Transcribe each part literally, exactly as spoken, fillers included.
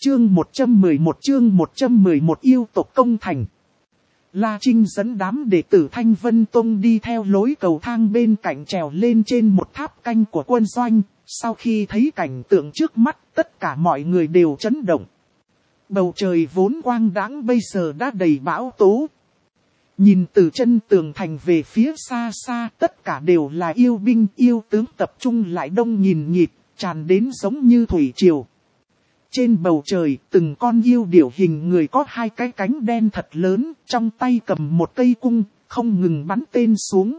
Chương một trăm mười một chương một trăm mười một yêu tộc công thành. La Trinh dẫn đám đệ tử Thanh Vân Tông đi theo lối cầu thang bên cạnh trèo lên trên một tháp canh của quân doanh. Sau khi thấy cảnh tượng trước mắt, tất cả mọi người đều chấn động. Bầu trời vốn quang đãng bây giờ đã đầy bão tố. Nhìn từ chân tường thành về phía xa xa, tất cả đều là yêu binh yêu tướng tập trung lại đông nghìn nghịt, tràn đến giống như thủy triều. Trên bầu trời, từng con yêu điểu hình người có hai cái cánh đen thật lớn, trong tay cầm một cây cung, không ngừng bắn tên xuống.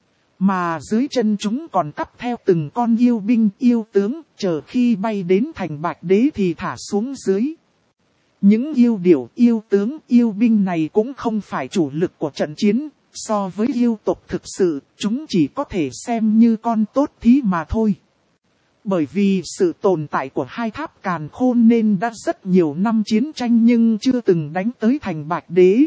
Mà dưới chân chúng còn cắp theo từng con yêu binh yêu tướng, chờ khi bay đến thành Bạch Đế thì thả xuống dưới. Những yêu điểu yêu tướng yêu binh này cũng không phải chủ lực của trận chiến, so với yêu tộc thực sự, chúng chỉ có thể xem như con tốt thí mà thôi. Bởi vì sự tồn tại của hai tháp càn khôn nên đã rất nhiều năm chiến tranh nhưng chưa từng đánh tới thành Bạch Đế.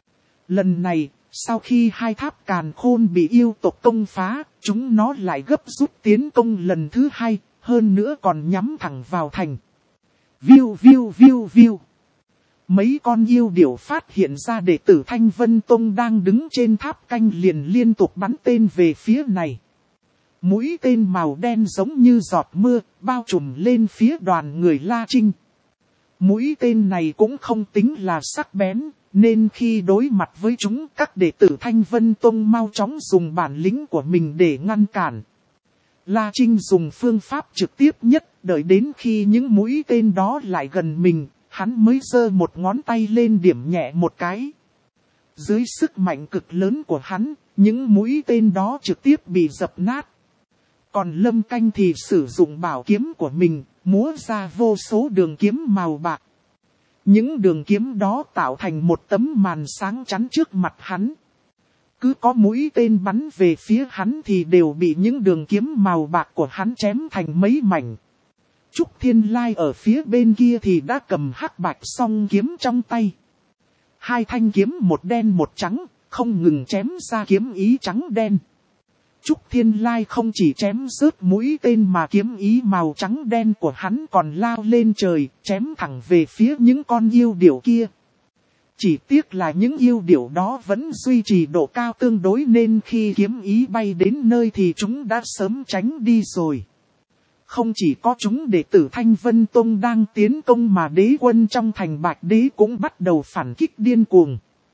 Lần này, sau khi hai tháp càn khôn bị yêu tộc công phá, chúng nó lại gấp rút tiến công lần thứ hai, hơn nữa còn nhắm thẳng vào thành. Viu viu viu viu. Mấy con yêu điểu phát hiện ra đệ tử Thanh Vân Tông đang đứng trên tháp canh liền liên tục bắn tên về phía này. Mũi tên màu đen giống như giọt mưa, bao trùm lên phía đoàn người La Trinh. Mũi tên này cũng không tính là sắc bén, nên khi đối mặt với chúng, các đệ tử Thanh Vân Tông mau chóng dùng bản lĩnh của mình để ngăn cản. La Trinh dùng phương pháp trực tiếp nhất, đợi đến khi những mũi tên đó lại gần mình, hắn mới giơ một ngón tay lên điểm nhẹ một cái. Dưới sức mạnh cực lớn của hắn, những mũi tên đó trực tiếp bị dập nát. Còn Lâm Canh thì sử dụng bảo kiếm của mình, múa ra vô số đường kiếm màu bạc. Những đường kiếm đó tạo thành một tấm màn sáng chắn trước mặt hắn. Cứ có mũi tên bắn về phía hắn thì đều bị những đường kiếm màu bạc của hắn chém thành mấy mảnh. Trúc Thiên Lai ở phía bên kia thì đã cầm hắc bạch song kiếm trong tay. Hai thanh kiếm một đen một trắng, không ngừng chém ra kiếm ý trắng đen. Trúc Thiên Lai không chỉ chém rớt mũi tên mà kiếm ý màu trắng đen của hắn còn lao lên trời, chém thẳng về phía những con yêu điểu kia. Chỉ tiếc là những yêu điểu đó vẫn duy trì độ cao tương đối nên khi kiếm ý bay đến nơi thì chúng đã sớm tránh đi rồi. Không chỉ có chúng đệ tử Thanh Vân Tông đang tiến công mà đế quân trong thành Bạch Đế cũng bắt đầu phản kích điên cuồng.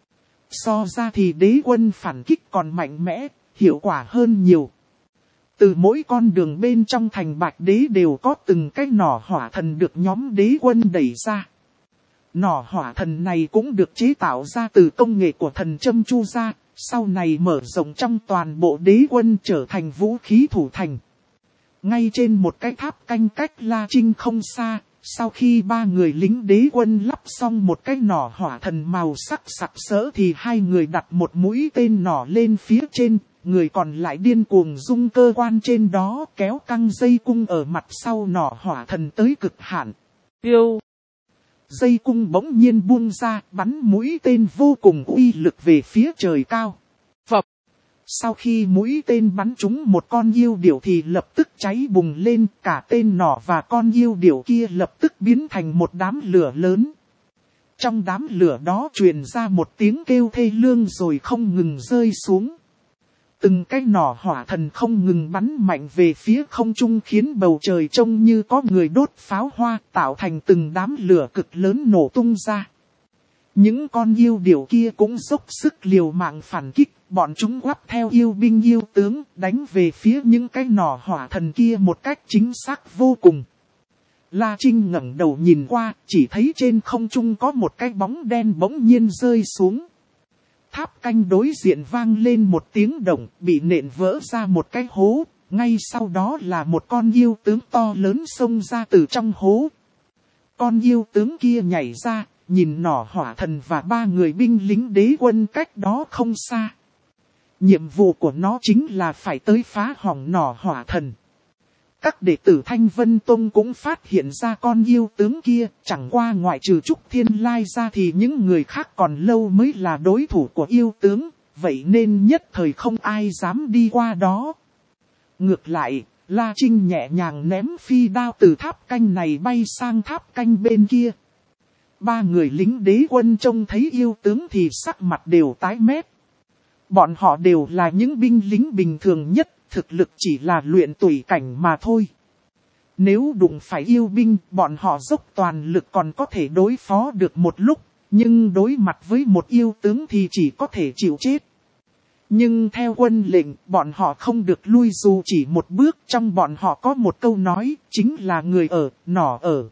So ra thì đế quân phản kích còn mạnh mẽ, hiệu quả hơn nhiều. Từ mỗi con đường bên trong thành Bạch Đế đều có từng cái nỏ hỏa thần được nhóm đế quân đẩy ra. Nỏ hỏa thần này cũng được chế tạo ra từ công nghệ của thần châm Chu gia, sau này mở rộng trong toàn bộ đế quân trở thành vũ khí thủ thành. Ngay trên một cái tháp canh cách La Trinh không xa, sau khi ba người lính đế quân lắp xong một cái nỏ hỏa thần màu sắc sặc sỡ thì hai người đặt một mũi tên nỏ lên phía trên, người còn lại điên cuồng dung cơ quan trên đó kéo căng dây cung ở mặt sau nỏ hỏa thần tới cực hạn. Tiêu! Dây cung bỗng nhiên buông ra, bắn mũi tên vô cùng uy lực về phía trời cao. Phập! Sau khi mũi tên bắn trúng một con yêu điểu thì lập tức cháy bùng lên, cả tên nỏ và con yêu điểu kia lập tức biến thành một đám lửa lớn. Trong đám lửa đó truyền ra một tiếng kêu thê lương rồi không ngừng rơi xuống. Từng cái nỏ hỏa thần không ngừng bắn mạnh về phía không trung khiến bầu trời trông như có người đốt pháo hoa tạo thành từng đám lửa cực lớn nổ tung ra. Những con yêu điểu kia cũng dốc sức liều mạng phản kích, bọn chúng quắp theo yêu binh yêu tướng đánh về phía những cái nỏ hỏa thần kia một cách chính xác vô cùng. La Trinh ngẩng đầu nhìn qua, chỉ thấy trên không trung có một cái bóng đen bỗng nhiên rơi xuống. Tháp canh đối diện vang lên một tiếng động, bị nện vỡ ra một cái hố, ngay sau đó là một con yêu tướng to lớn xông ra từ trong hố. Con yêu tướng kia nhảy ra, nhìn nỏ hỏa thần và ba người binh lính đế quân cách đó không xa. Nhiệm vụ của nó chính là phải tới phá hỏng nỏ hỏa thần. Các đệ tử Thanh Vân Tông cũng phát hiện ra con yêu tướng kia, chẳng qua ngoại trừ Trúc Thiên Lai ra thì những người khác còn lâu mới là đối thủ của yêu tướng, vậy nên nhất thời không ai dám đi qua đó. Ngược lại, La Trinh nhẹ nhàng ném phi đao từ tháp canh này bay sang tháp canh bên kia, ba người lính đế quân trông thấy yêu tướng thì sắc mặt đều tái mét. Bọn họ đều là những binh lính bình thường nhất, thực lực chỉ là luyện tùy cảnh mà thôi. Nếu đụng phải yêu binh, bọn họ dốc toàn lực còn có thể đối phó được một lúc, nhưng đối mặt với một yêu tướng thì chỉ có thể chịu chết. Nhưng theo quân lệnh, bọn họ không được lui dù chỉ một bước. Trong bọn họ có một câu nói, chính là người ở, nỏ ở.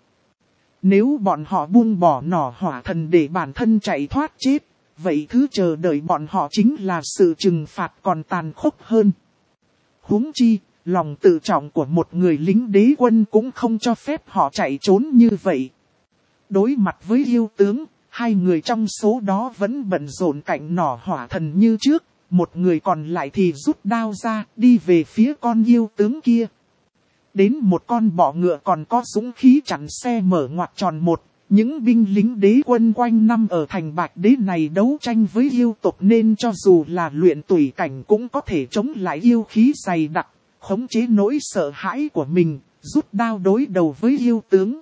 Nếu bọn họ buông bỏ nỏ hỏa thần để bản thân chạy thoát chết, vậy thứ chờ đợi bọn họ chính là sự trừng phạt còn tàn khốc hơn. Huống chi, lòng tự trọng của một người lính đế quân cũng không cho phép họ chạy trốn như vậy. Đối mặt với yêu tướng, hai người trong số đó vẫn bận rộn cạnh nỏ hỏa thần như trước. Một người còn lại thì rút đao ra, đi về phía con yêu tướng kia. Đến một con bọ ngựa còn có dũng khí chặn xe mở ngoặt tròn một. Những binh lính đế quân quanh năm ở thành Bạch Đế này đấu tranh với yêu tộc nên cho dù là luyện tùy cảnh cũng có thể chống lại yêu khí dày đặc, khống chế nỗi sợ hãi của mình, rút đao đối đầu với yêu tướng.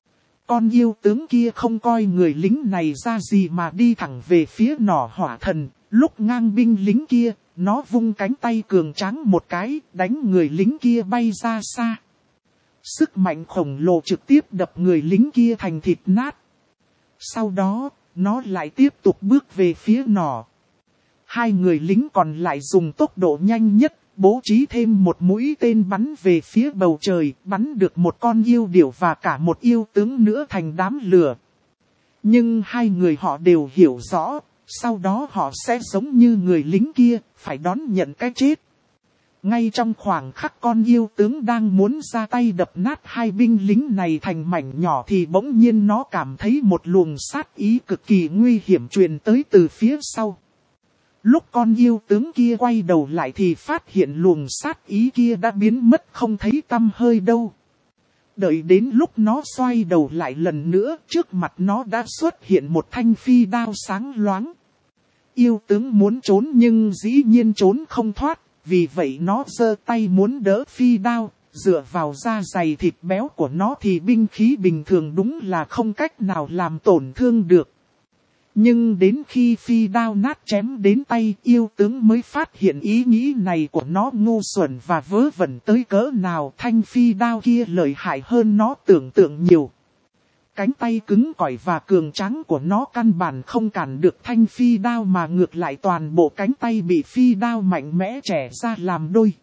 Con yêu tướng kia không coi người lính này ra gì mà đi thẳng về phía nỏ hỏa thần. Lúc ngang binh lính kia, nó vung cánh tay cường tráng một cái, đánh người lính kia bay ra xa. Sức mạnh khổng lồ trực tiếp đập người lính kia thành thịt nát. Sau đó, nó lại tiếp tục bước về phía nỏ. Hai người lính còn lại dùng tốc độ nhanh nhất, bố trí thêm một mũi tên bắn về phía bầu trời, bắn được một con yêu điểu và cả một yêu tướng nữa thành đám lửa. Nhưng hai người họ đều hiểu rõ. Sau đó họ sẽ giống như người lính kia, phải đón nhận cái chết. Ngay trong khoảng khắc con yêu tướng đang muốn ra tay đập nát hai binh lính này thành mảnh nhỏ thì bỗng nhiên nó cảm thấy một luồng sát ý cực kỳ nguy hiểm truyền tới từ phía sau. Lúc con yêu tướng kia quay đầu lại thì phát hiện luồng sát ý kia đã biến mất không thấy tăm hơi đâu. Đợi đến lúc nó xoay đầu lại lần nữa, trước mặt nó đã xuất hiện một thanh phi đao sáng loáng. Yêu tướng muốn trốn nhưng dĩ nhiên trốn không thoát, vì vậy nó giơ tay muốn đỡ phi đao, dựa vào da dày thịt béo của nó thì binh khí bình thường đúng là không cách nào làm tổn thương được. Nhưng đến khi phi đao nát chém đến tay, yêu tướng mới phát hiện ý nghĩ này của nó ngu xuẩn và vớ vẩn tới cỡ nào. Thanh phi đao kia lợi hại hơn nó tưởng tượng nhiều. Cánh tay cứng cỏi và cường tráng của nó căn bản không cản được thanh phi đao mà ngược lại toàn bộ cánh tay bị phi đao mạnh mẽ chẻ ra làm đôi.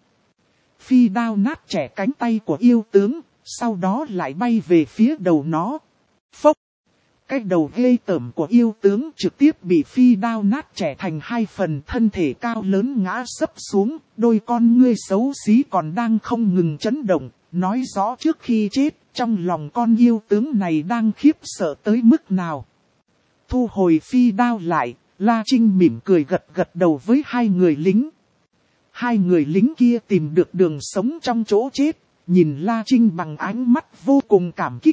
Phi đao nát chẻ cánh tay của yêu tướng, sau đó lại bay về phía đầu nó. Phốc! Cái đầu ghê tởm của yêu tướng trực tiếp bị phi đao nát chẻ thành hai phần, thân thể cao lớn ngã sấp xuống, đôi con ngươi xấu xí còn đang không ngừng chấn động, nói rõ trước khi chết, trong lòng con yêu tướng này đang khiếp sợ tới mức nào. Thu hồi phi đao lại, La Trinh mỉm cười gật gật đầu với hai người lính. Hai người lính kia tìm được đường sống trong chỗ chết, nhìn La Trinh bằng ánh mắt vô cùng cảm kích.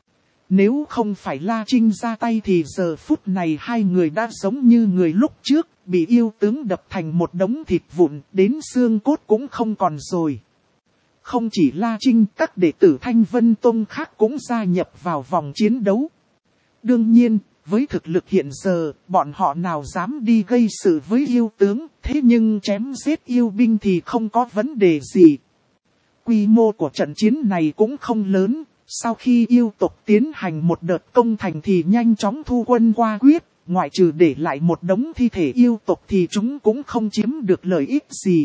Nếu không phải La Trinh ra tay thì giờ phút này hai người đã giống như người lúc trước, bị yêu tướng đập thành một đống thịt vụn, đến xương cốt cũng không còn rồi. Không chỉ La Trinh, các đệ tử Thanh Vân Tông khác cũng gia nhập vào vòng chiến đấu. Đương nhiên, với thực lực hiện giờ, bọn họ nào dám đi gây sự với yêu tướng, thế nhưng chém giết yêu binh thì không có vấn đề gì. Quy mô của trận chiến này cũng không lớn. Sau khi yêu tộc tiến hành một đợt công thành thì nhanh chóng thu quân qua quyết, ngoại trừ để lại một đống thi thể yêu tộc thì chúng cũng không chiếm được lợi ích gì.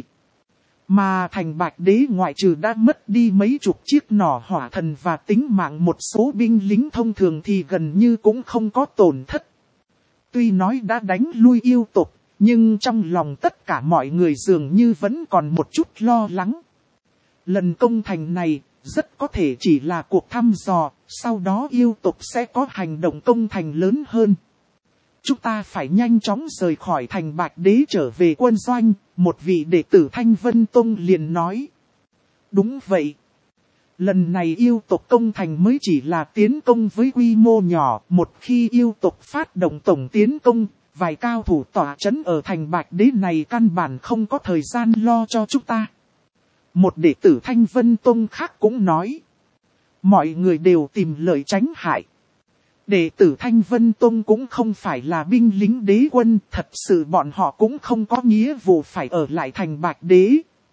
Mà thành Bạch Đế ngoại trừ đã mất đi mấy chục chiếc nỏ hỏa thần và tính mạng một số binh lính thông thường thì gần như cũng không có tổn thất. Tuy nói đã đánh lui yêu tộc, nhưng trong lòng tất cả mọi người dường như vẫn còn một chút lo lắng. Lần công thành này rất có thể chỉ là cuộc thăm dò, sau đó yêu tộc sẽ có hành động công thành lớn hơn. Chúng ta phải nhanh chóng rời khỏi thành Bạch Đế trở về quân doanh, một vị đệ tử Thanh Vân Tông liền nói. Đúng vậy. Lần này yêu tộc công thành mới chỉ là tiến công với quy mô nhỏ, một khi yêu tộc phát động tổng tiến công, vài cao thủ tỏa trấn ở thành Bạch Đế này căn bản không có thời gian lo cho chúng ta. Một đệ tử Thanh Vân Tông khác cũng nói. Mọi người đều tìm lời tránh hại. Đệ tử Thanh Vân Tông cũng không phải là binh lính đế quân, thật sự bọn họ cũng không có nghĩa vụ phải ở lại thành Bạch Đế.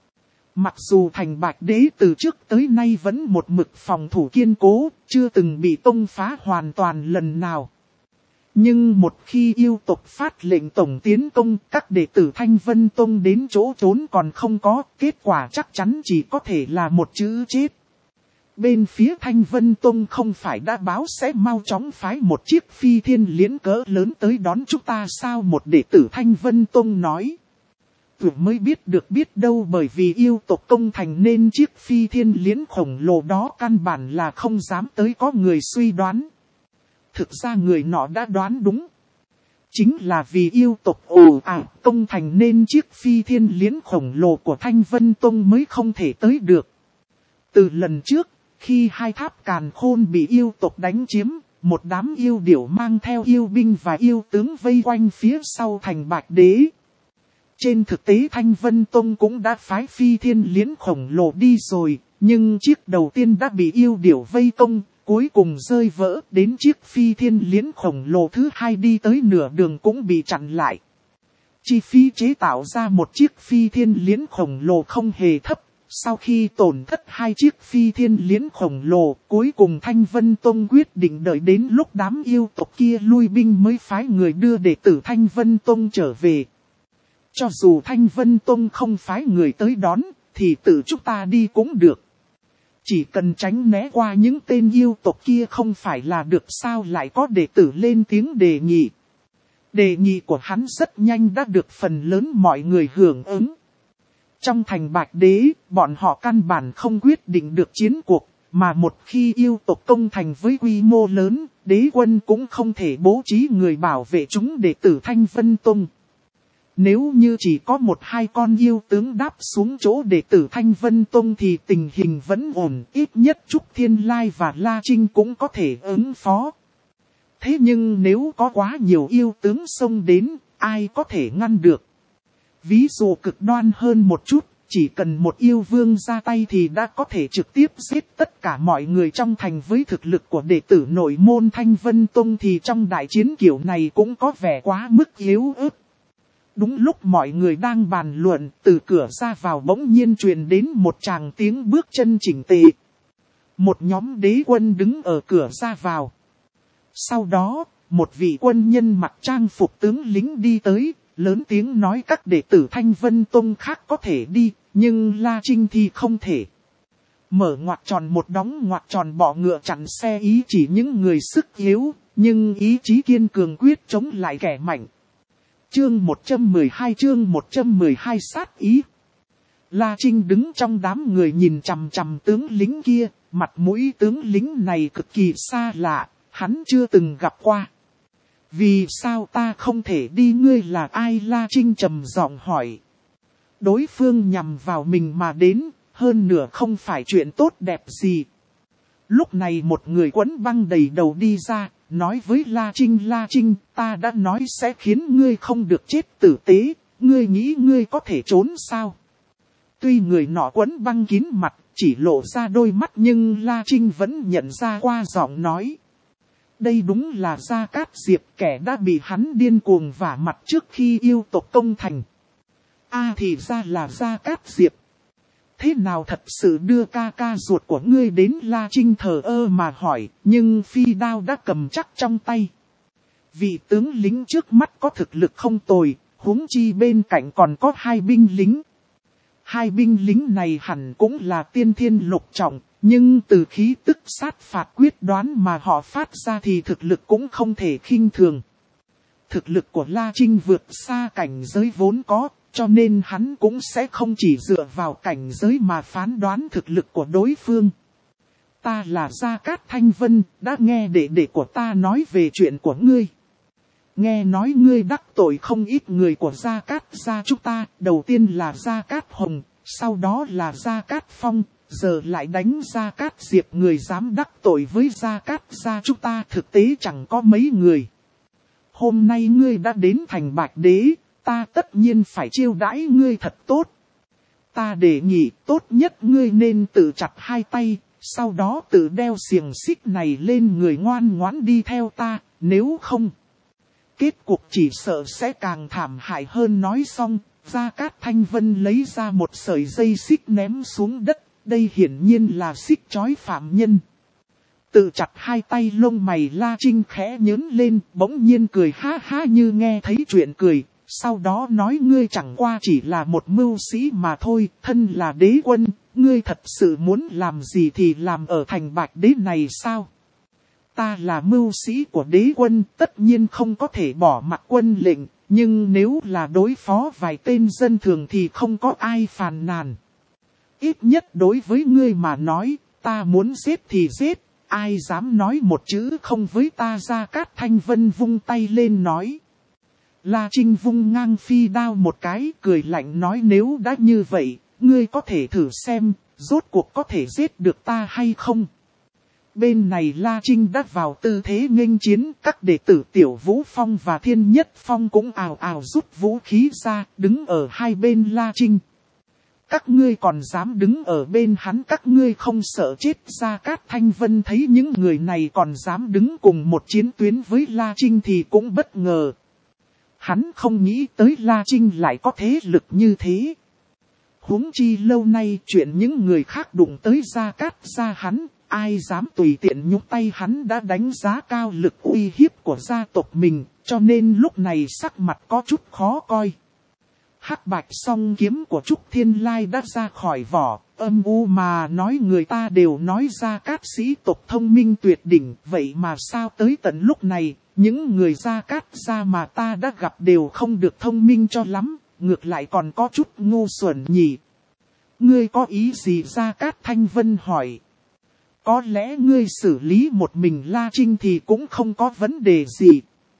Mặc dù thành Bạch Đế từ trước tới nay vẫn một mực phòng thủ kiên cố, chưa từng bị tông phá hoàn toàn lần nào. Nhưng một khi yêu tộc phát lệnh tổng tiến công, các đệ tử Thanh Vân Tông đến chỗ trốn còn không có, kết quả chắc chắn chỉ có thể là một chữ chết. Bên phía Thanh Vân Tông không phải đã báo sẽ mau chóng phái một chiếc phi thiên liễn cỡ lớn tới đón chúng ta sao, một đệ tử Thanh Vân Tông nói. Vừa mới biết được biết đâu, bởi vì yêu tộc công thành nên chiếc phi thiên liễn khổng lồ đó căn bản là không dám tới, có người suy đoán. Thực ra người nọ đã đoán đúng. Chính là vì yêu tộc ồ ạt công thành nên chiếc phi thiên liễn khổng lồ của Thanh Vân Tông mới không thể tới được. Từ lần trước, khi hai tháp càn khôn bị yêu tộc đánh chiếm, một đám yêu điểu mang theo yêu binh và yêu tướng vây quanh phía sau thành Bạch Đế. Trên thực tế Thanh Vân Tông cũng đã phái phi thiên liễn khổng lồ đi rồi, nhưng chiếc đầu tiên đã bị yêu điểu vây công, cuối cùng rơi vỡ, đến chiếc phi thiên liễn khổng lồ thứ hai đi tới nửa đường cũng bị chặn lại. Chi phí chế tạo ra một chiếc phi thiên liễn khổng lồ không hề thấp. Sau khi tổn thất hai chiếc phi thiên liễn khổng lồ, cuối cùng Thanh Vân Tông quyết định đợi đến lúc đám yêu tộc kia lui binh mới phái người đưa đệ tử Thanh Vân Tông trở về. Cho dù Thanh Vân Tông không phái người tới đón, thì tự chúng ta đi cũng được. Chỉ cần tránh né qua những tên yêu tộc kia không phải là được sao, lại có đệ tử lên tiếng đề nghị. Đề nghị của hắn rất nhanh đã được phần lớn mọi người hưởng ứng. Trong thành Bạch Đế, bọn họ căn bản không quyết định được chiến cuộc, mà một khi yêu tộc công thành với quy mô lớn, đế quân cũng không thể bố trí người bảo vệ chúng đệ tử Thanh Vân Tông. Nếu như chỉ có một hai con yêu tướng đáp xuống chỗ đệ tử Thanh Vân Tông thì tình hình vẫn ổn, ít nhất Trúc Thiên Lai và La Trinh cũng có thể ứng phó. Thế nhưng nếu có quá nhiều yêu tướng xông đến, ai có thể ngăn được? Ví dụ cực đoan hơn một chút, chỉ cần một yêu vương ra tay thì đã có thể trực tiếp giết tất cả mọi người trong thành. Với thực lực của đệ tử nội môn Thanh Vân Tông thì trong đại chiến kiểu này cũng có vẻ quá mức yếu ớt. Đúng lúc mọi người đang bàn luận, từ cửa ra vào bỗng nhiên truyền đến một tràng tiếng bước chân chỉnh tề. Một nhóm đế quân đứng ở cửa ra vào. Sau đó, một vị quân nhân mặc trang phục tướng lính đi tới, lớn tiếng nói các đệ tử Thanh Vân Tông khác có thể đi, nhưng La Trinh thì không thể. Mở ngoặc tròn một đóng ngoặc tròn bọ ngựa chặn xe, ý chỉ những người sức yếu, nhưng ý chí kiên cường quyết chống lại kẻ mạnh. Chương một trăm mười hai chương một trăm mười hai sát ý. La Trinh đứng trong đám người nhìn chằm chằm tướng lính kia, mặt mũi tướng lính này cực kỳ xa lạ, hắn chưa từng gặp qua. Vì sao ta không thể đi, ngươi là ai? La Trinh trầm giọng hỏi. Đối phương nhằm vào mình mà đến, hơn nửa không phải chuyện tốt đẹp gì. Lúc này một người quấn băng đầy đầu đi ra, nói với La Trinh: La Trinh, ta đã nói sẽ khiến ngươi không được chết tử tế, ngươi nghĩ ngươi có thể trốn sao? Tuy người nọ quấn băng kín mặt, chỉ lộ ra đôi mắt, nhưng La Trinh vẫn nhận ra qua giọng nói. Đây đúng là Gia Cát Diệp, kẻ đã bị hắn điên cuồng vả mặt trước khi yêu tộc công thành. A à, thì ra là Gia Cát Diệp. Thế nào thật sự đưa ca ca ruột của ngươi đến? La Trinh thờ ơ mà hỏi, nhưng phi đao đã cầm chắc trong tay. Vị tướng lính trước mắt có thực lực không tồi, huống chi bên cạnh còn có hai binh lính. Hai binh lính này hẳn cũng là tiên thiên lục trọng, nhưng từ khí tức sát phạt quyết đoán mà họ phát ra thì thực lực cũng không thể khinh thường. Thực lực của La Trinh vượt xa cảnh giới vốn có, cho nên hắn cũng sẽ không chỉ dựa vào cảnh giới mà phán đoán thực lực của đối phương. Ta là Gia Cát Thanh Vân, đã nghe đệ đệ của ta nói về chuyện của ngươi. Nghe nói ngươi đắc tội không ít người của Gia Cát gia chúng ta, đầu tiên là Gia Cát Hồng, sau đó là Gia Cát Phong, giờ lại đánh Gia Cát Diệp. Người dám đắc tội với Gia Cát gia chúng ta thực tế chẳng có mấy người. Hôm nay ngươi đã đến thành Bạch Đế, ta tất nhiên phải chiêu đãi ngươi thật tốt. Ta đề nghị tốt nhất ngươi nên tự chặt hai tay, sau đó tự đeo xiềng xích này lên người ngoan ngoãn đi theo ta, nếu không. Kết cục chỉ sợ sẽ càng thảm hại hơn. Nói xong, Gia Cát Thanh Vân lấy ra một sợi dây xích ném xuống đất, đây hiển nhiên là xích trói phạm nhân. Tự chặt hai tay lông mày La Trinh khẽ nhớn lên, bỗng nhiên cười ha ha như nghe thấy chuyện cười, sau đó nói ngươi chẳng qua chỉ là một mưu sĩ mà thôi, thân là đế quân, ngươi thật sự muốn làm gì thì làm ở thành Bạch Đế này sao? Ta là mưu sĩ của đế quân, tất nhiên không có thể bỏ mặc quân lệnh, nhưng nếu là đối phó vài tên dân thường thì không có ai phàn nàn. Ít nhất đối với ngươi mà nói, ta muốn giết thì giết, ai dám nói một chữ không với ta? Gia Cát Thanh Vân vung tay lên nói. La Trinh vung ngang phi đao một cái, cười lạnh nói nếu đã như vậy, ngươi có thể thử xem, rốt cuộc có thể giết được ta hay không? Bên này La Trinh đã vào tư thế nghênh chiến, các đệ tử Tiểu Vũ Phong và Thiên Nhất Phong cũng ào ào rút vũ khí ra, đứng ở hai bên La Trinh. Các ngươi còn dám đứng ở bên hắn, các ngươi không sợ chết? Gia Cát Thanh Vân thấy những người này còn dám đứng cùng một chiến tuyến với La Trinh thì cũng bất ngờ. Hắn không nghĩ tới La Trinh lại có thế lực như thế. Huống chi lâu nay chuyện những người khác đụng tới Gia Cát gia hắn, ai dám tùy tiện nhúc tay? Hắn đã đánh giá cao lực uy hiếp của gia tộc mình, cho nên lúc này sắc mặt có chút khó coi. Hắc bạch song kiếm của Trúc Thiên Lai đã ra khỏi vỏ, âm u mà nói người ta đều nói Gia Cát sĩ tộc thông minh tuyệt đỉnh, vậy mà sao tới tận lúc này, những người Gia Cát gia mà ta đã gặp đều không được thông minh cho lắm, ngược lại còn có chút ngu xuẩn nhỉ. Ngươi có ý gì? Gia Cát Thanh Vân hỏi. Có lẽ ngươi xử lý một mình La Trinh thì cũng không có vấn đề gì.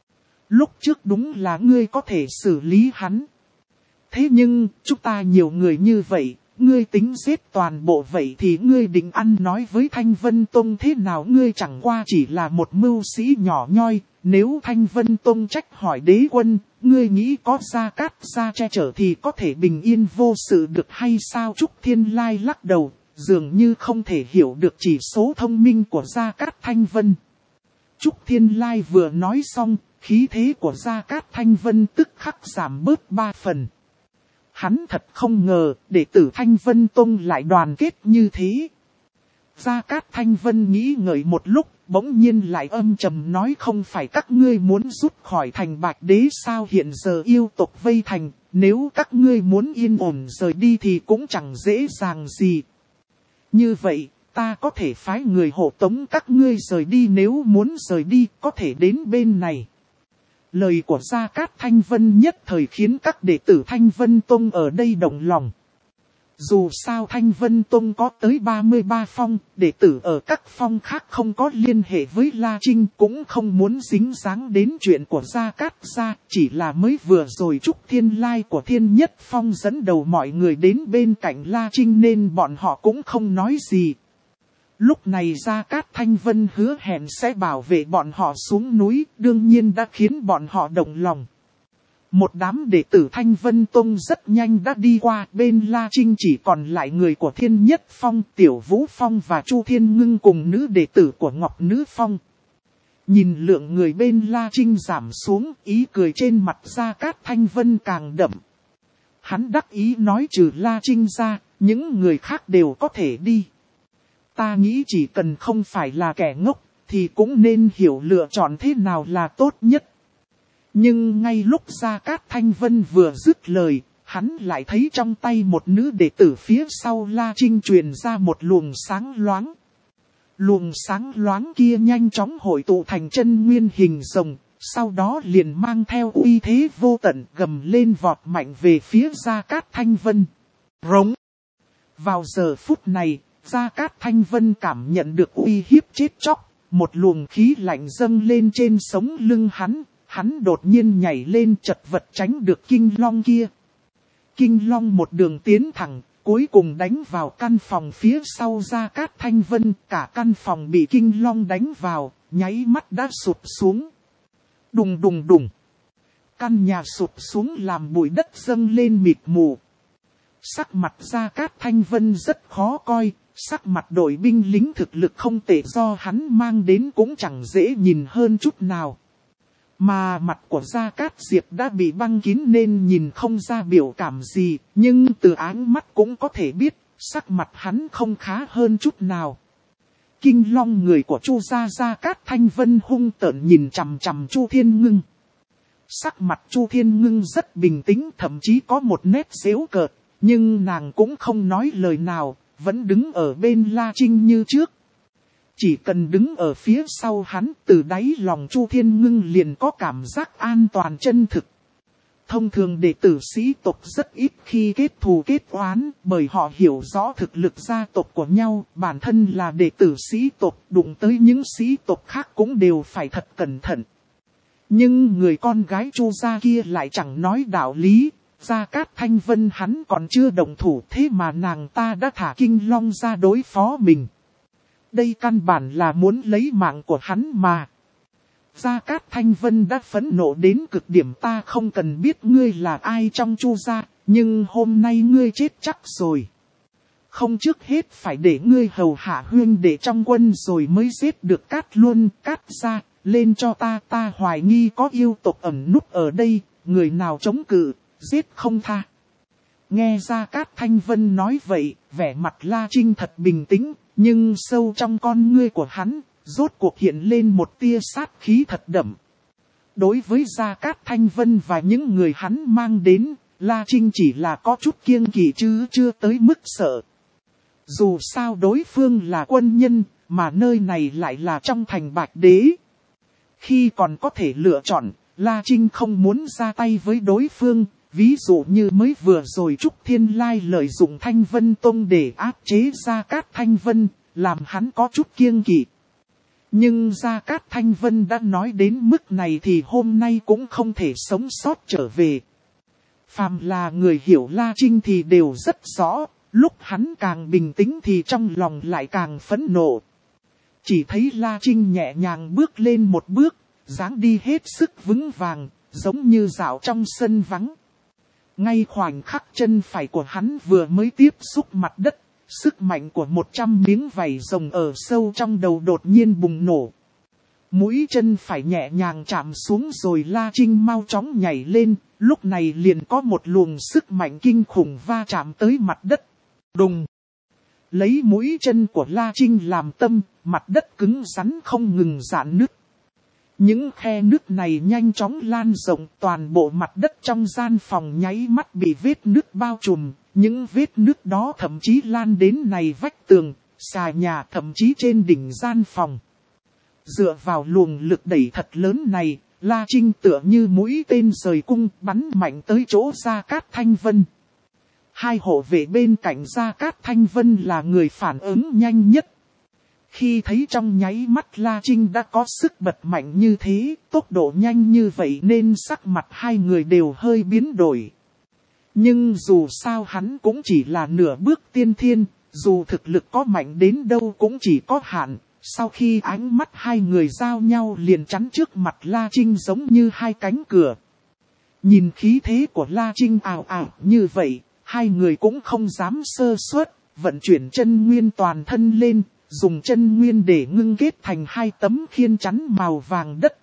Lúc trước đúng là ngươi có thể xử lý hắn. Thế nhưng, chúng ta nhiều người như vậy, ngươi tính giết toàn bộ vậy thì ngươi định ăn nói với Thanh Vân Tông thế nào? Ngươi chẳng qua chỉ là một mưu sĩ nhỏ nhoi, nếu Thanh Vân Tông trách hỏi đế quân, ngươi nghĩ có Gia Cát gia che chở thì có thể bình yên vô sự được hay sao? Trúc Thiên Lai lắc đầu, dường như không thể hiểu được chỉ số thông minh của Gia Cát Thanh Vân. Trúc Thiên Lai vừa nói xong, khí thế của Gia Cát Thanh Vân tức khắc giảm bớt ba phần. Hắn thật không ngờ, đệ tử Thanh Vân Tông lại đoàn kết như thế. Gia Cát Thanh Vân nghĩ ngợi một lúc, bỗng nhiên lại âm trầm nói không phải các ngươi muốn rút khỏi thành Bạch Đế sao? Hiện giờ yêu tộc vây thành, nếu các ngươi muốn yên ổn rời đi thì cũng chẳng dễ dàng gì. Như vậy, ta có thể phái người hộ tống các ngươi rời đi, nếu muốn rời đi có thể đến bên này. Lời của Gia Cát Thanh Vân nhất thời khiến các đệ tử Thanh Vân Tông ở đây động lòng. Dù sao Thanh Vân Tông có tới ba mươi ba phong, đệ tử ở các phong khác không có liên hệ với La Trinh cũng không muốn dính dáng đến chuyện của Gia Cát gia, chỉ là mới vừa rồi Trúc Thiên Lai của Thiên Nhất Phong dẫn đầu mọi người đến bên cạnh La Trinh nên bọn họ cũng không nói gì. Lúc này Gia Cát Thanh Vân hứa hẹn sẽ bảo vệ bọn họ xuống núi, đương nhiên đã khiến bọn họ động lòng. Một đám đệ tử Thanh Vân Tông rất nhanh đã đi qua, bên La Trinh chỉ còn lại người của Thiên Nhất Phong, Tiểu Vũ Phong và Chu Thiên Ngưng cùng nữ đệ tử của Ngọc Nữ Phong. Nhìn lượng người bên La Trinh giảm xuống, ý cười trên mặt Gia Cát Thanh Vân càng đậm. Hắn đắc ý nói trừ La Trinh ra, những người khác đều có thể đi. Ta nghĩ chỉ cần không phải là kẻ ngốc, thì cũng nên hiểu lựa chọn thế nào là tốt nhất. Nhưng ngay lúc Gia Cát Thanh Vân vừa dứt lời, hắn lại thấy trong tay một nữ đệ tử phía sau La Trinh truyền ra một luồng sáng loáng. Luồng sáng loáng kia nhanh chóng hội tụ thành chân nguyên hình rồng, sau đó liền mang theo uy thế vô tận gầm lên vọt mạnh về phía Gia Cát Thanh Vân. Rống! Vào giờ phút này, Gia Cát Thanh Vân cảm nhận được uy hiếp chết chóc, một luồng khí lạnh dâng lên trên sống lưng hắn. Hắn đột nhiên nhảy lên chật vật tránh được kinh long kia. Kinh long một đường tiến thẳng, cuối cùng đánh vào căn phòng phía sau Gia Cát Thanh Vân. Cả căn phòng bị kinh long đánh vào, nháy mắt đã sụp xuống. Đùng đùng đùng. Căn nhà sụp xuống làm bụi đất dâng lên mịt mù. Sắc mặt Gia Cát Thanh Vân rất khó coi, Sắc mặt đội binh lính thực lực không tệ do hắn mang đến cũng chẳng dễ nhìn hơn chút nào. Mà mặt của Gia Cát Diệp đã bị băng kín nên nhìn không ra biểu cảm gì, nhưng từ áng mắt cũng có thể biết, sắc mặt hắn không khá hơn chút nào. Kinh Long người của Chu gia Gia Cát Thanh Vân hung tợn nhìn chằm chằm Chu Thiên Ngưng. Sắc mặt Chu Thiên Ngưng rất bình tĩnh, thậm chí có một nét giễu cợt, nhưng nàng cũng không nói lời nào, vẫn đứng ở bên La Trinh như trước. Chỉ cần đứng ở phía sau hắn, từ đáy lòng Chu Thiên Ngưng liền có cảm giác an toàn chân thực. Thông thường đệ tử sĩ tộc rất ít khi kết thù kết oán, bởi họ hiểu rõ thực lực gia tộc của nhau, bản thân là đệ tử sĩ tộc, đụng tới những sĩ tộc khác cũng đều phải thật cẩn thận. Nhưng người con gái Chu gia kia lại chẳng nói đạo lý, Gia Cát Thanh Vân hắn còn chưa động thủ, thế mà nàng ta đã thả Kinh Long ra đối phó mình. Đây căn bản là muốn lấy mạng của hắn mà. Gia Cát Thanh Vân đã phẫn nộ đến cực điểm, ta không cần biết ngươi là ai trong Chu gia, nhưng hôm nay ngươi chết chắc rồi. Không, trước hết phải để ngươi hầu hạ huynh đệ trong quân rồi mới giết được Cát Luân, Cát gia, lên cho ta, ta hoài nghi có yêu tộc ẩn núp ở đây, người nào chống cự, giết không tha. Nghe Gia Cát Thanh Vân nói vậy, vẻ mặt La Trinh thật bình tĩnh, nhưng sâu trong con ngươi của hắn, rốt cuộc hiện lên một tia sát khí thật đậm. Đối với Gia Cát Thanh Vân và những người hắn mang đến, La Trinh chỉ là có chút kiêng kỵ chứ chưa tới mức sợ. Dù sao đối phương là quân nhân, mà nơi này lại là trong thành Bạch Đế. Khi còn có thể lựa chọn, La Trinh không muốn ra tay với đối phương. Ví dụ như mới vừa rồi Trúc Thiên Lai lợi dụng Thanh Vân Tông để áp chế Gia Cát Thanh Vân, làm hắn có chút kiêng kỵ. Nhưng Gia Cát Thanh Vân đã nói đến mức này thì hôm nay cũng không thể sống sót trở về. Phàm là người hiểu La Trinh thì đều rất rõ, lúc hắn càng bình tĩnh thì trong lòng lại càng phẫn nộ. Chỉ thấy La Trinh nhẹ nhàng bước lên một bước, dáng đi hết sức vững vàng, giống như dạo trong sân vắng. Ngay khoảnh khắc chân phải của hắn vừa mới tiếp xúc mặt đất, sức mạnh của một trăm miếng vảy rồng ở sâu trong đầu đột nhiên bùng nổ. Mũi chân phải nhẹ nhàng chạm xuống rồi La Trinh mau chóng nhảy lên, lúc này liền có một luồng sức mạnh kinh khủng va chạm tới mặt đất. Đùng! Lấy mũi chân của La Trinh làm tâm, mặt đất cứng rắn không ngừng rạn nứt. Những khe nứt này nhanh chóng lan rộng, toàn bộ mặt đất trong gian phòng nháy mắt bị vết nứt bao trùm. Những vết nứt đó thậm chí lan đến này vách tường, xà nhà, thậm chí trên đỉnh gian phòng. Dựa vào luồng lực đẩy thật lớn này, La Trinh tựa như mũi tên rời cung bắn mạnh tới chỗ Gia Cát Thanh Vân. Hai hộ vệ bên cạnh Gia Cát Thanh Vân là người phản ứng nhanh nhất. Khi thấy trong nháy mắt La Trinh đã có sức bật mạnh như thế, tốc độ nhanh như vậy nên sắc mặt hai người đều hơi biến đổi. Nhưng dù sao hắn cũng chỉ là nửa bước tiên thiên, dù thực lực có mạnh đến đâu cũng chỉ có hạn. Sau khi ánh mắt hai người giao nhau liền chắn trước mặt La Trinh giống như hai cánh cửa. Nhìn khí thế của La Trinh ào ào như vậy, hai người cũng không dám sơ suất, vận chuyển chân nguyên toàn thân lên. Dùng chân nguyên để ngưng kết thành hai tấm khiên chắn màu vàng đất.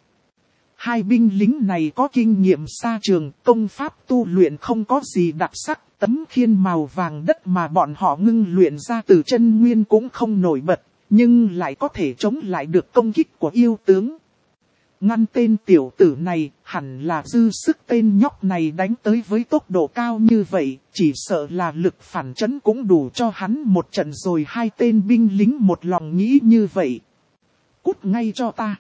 Hai binh lính này có kinh nghiệm xa trường, công pháp tu luyện không có gì đặc sắc. Tấm khiên màu vàng đất mà bọn họ ngưng luyện ra từ chân nguyên cũng không nổi bật, nhưng lại có thể chống lại được công kích của yêu tướng. Ngăn tên tiểu tử này, hẳn là dư sức tên nhóc này đánh tới với tốc độ cao như vậy, chỉ sợ là lực phản chấn cũng đủ cho hắn một trận rồi. Hai tên binh lính một lòng nghĩ như vậy. Cút ngay cho ta.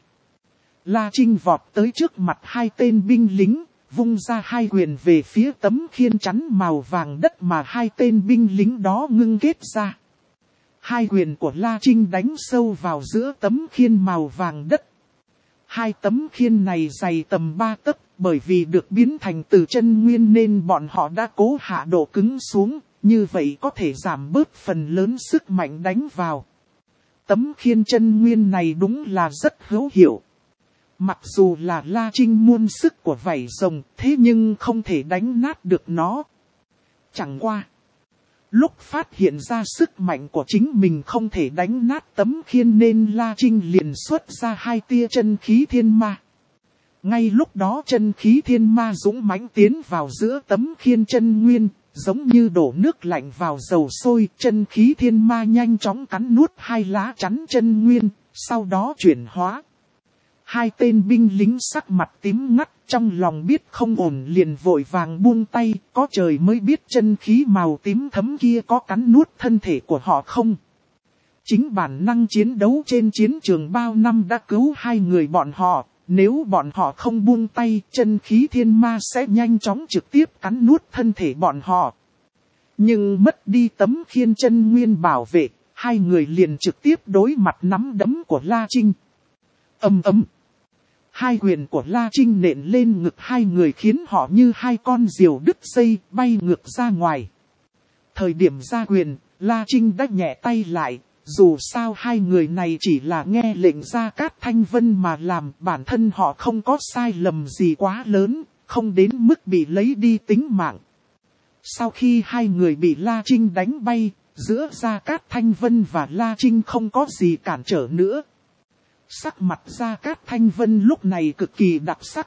La Trinh vọt tới trước mặt hai tên binh lính, vung ra hai quyền về phía tấm khiên chắn màu vàng đất mà hai tên binh lính đó ngưng kết ra. Hai quyền của La Trinh đánh sâu vào giữa tấm khiên màu vàng đất. Hai tấm khiên này dày tầm ba tấc, bởi vì được biến thành từ chân nguyên nên bọn họ đã cố hạ độ cứng xuống, như vậy có thể giảm bớt phần lớn sức mạnh đánh vào. Tấm khiên chân nguyên này đúng là rất hữu hiệu. Mặc dù là La Trinh muôn sức của vảy rồng, thế nhưng không thể đánh nát được nó. Chẳng qua. Lúc phát hiện ra sức mạnh của chính mình không thể đánh nát tấm khiên nên La Trinh liền xuất ra hai tia chân khí thiên ma. Ngay lúc đó chân khí thiên ma dũng mãnh tiến vào giữa tấm khiên chân nguyên, giống như đổ nước lạnh vào dầu sôi. Chân khí thiên ma nhanh chóng cắn nuốt hai lá chắn chân nguyên, sau đó chuyển hóa. Hai tên binh lính sắc mặt tím ngắt, trong lòng biết không ổn liền vội vàng buông tay, có trời mới biết chân khí màu tím thấm kia có cắn nuốt thân thể của họ không. Chính bản năng chiến đấu trên chiến trường bao năm đã cứu hai người bọn họ, nếu bọn họ không buông tay, chân khí thiên ma sẽ nhanh chóng trực tiếp cắn nuốt thân thể bọn họ. Nhưng mất đi tấm khiên chân nguyên bảo vệ, hai người liền trực tiếp đối mặt nắm đấm của La Trinh. Ầm ầm. Hai quyền của La Trinh nện lên ngực hai người khiến họ như hai con diều đứt dây bay ngược ra ngoài. Thời điểm ra quyền, La Trinh đã nhẹ tay lại, dù sao hai người này chỉ là nghe lệnh Gia Cát Thanh Vân mà làm, bản thân họ không có sai lầm gì quá lớn, không đến mức bị lấy đi tính mạng. Sau khi hai người bị La Trinh đánh bay, giữa Gia Cát Thanh Vân và La Trinh không có gì cản trở nữa. Sắc mặt Gia Cát Thanh Vân lúc này cực kỳ đặc sắc.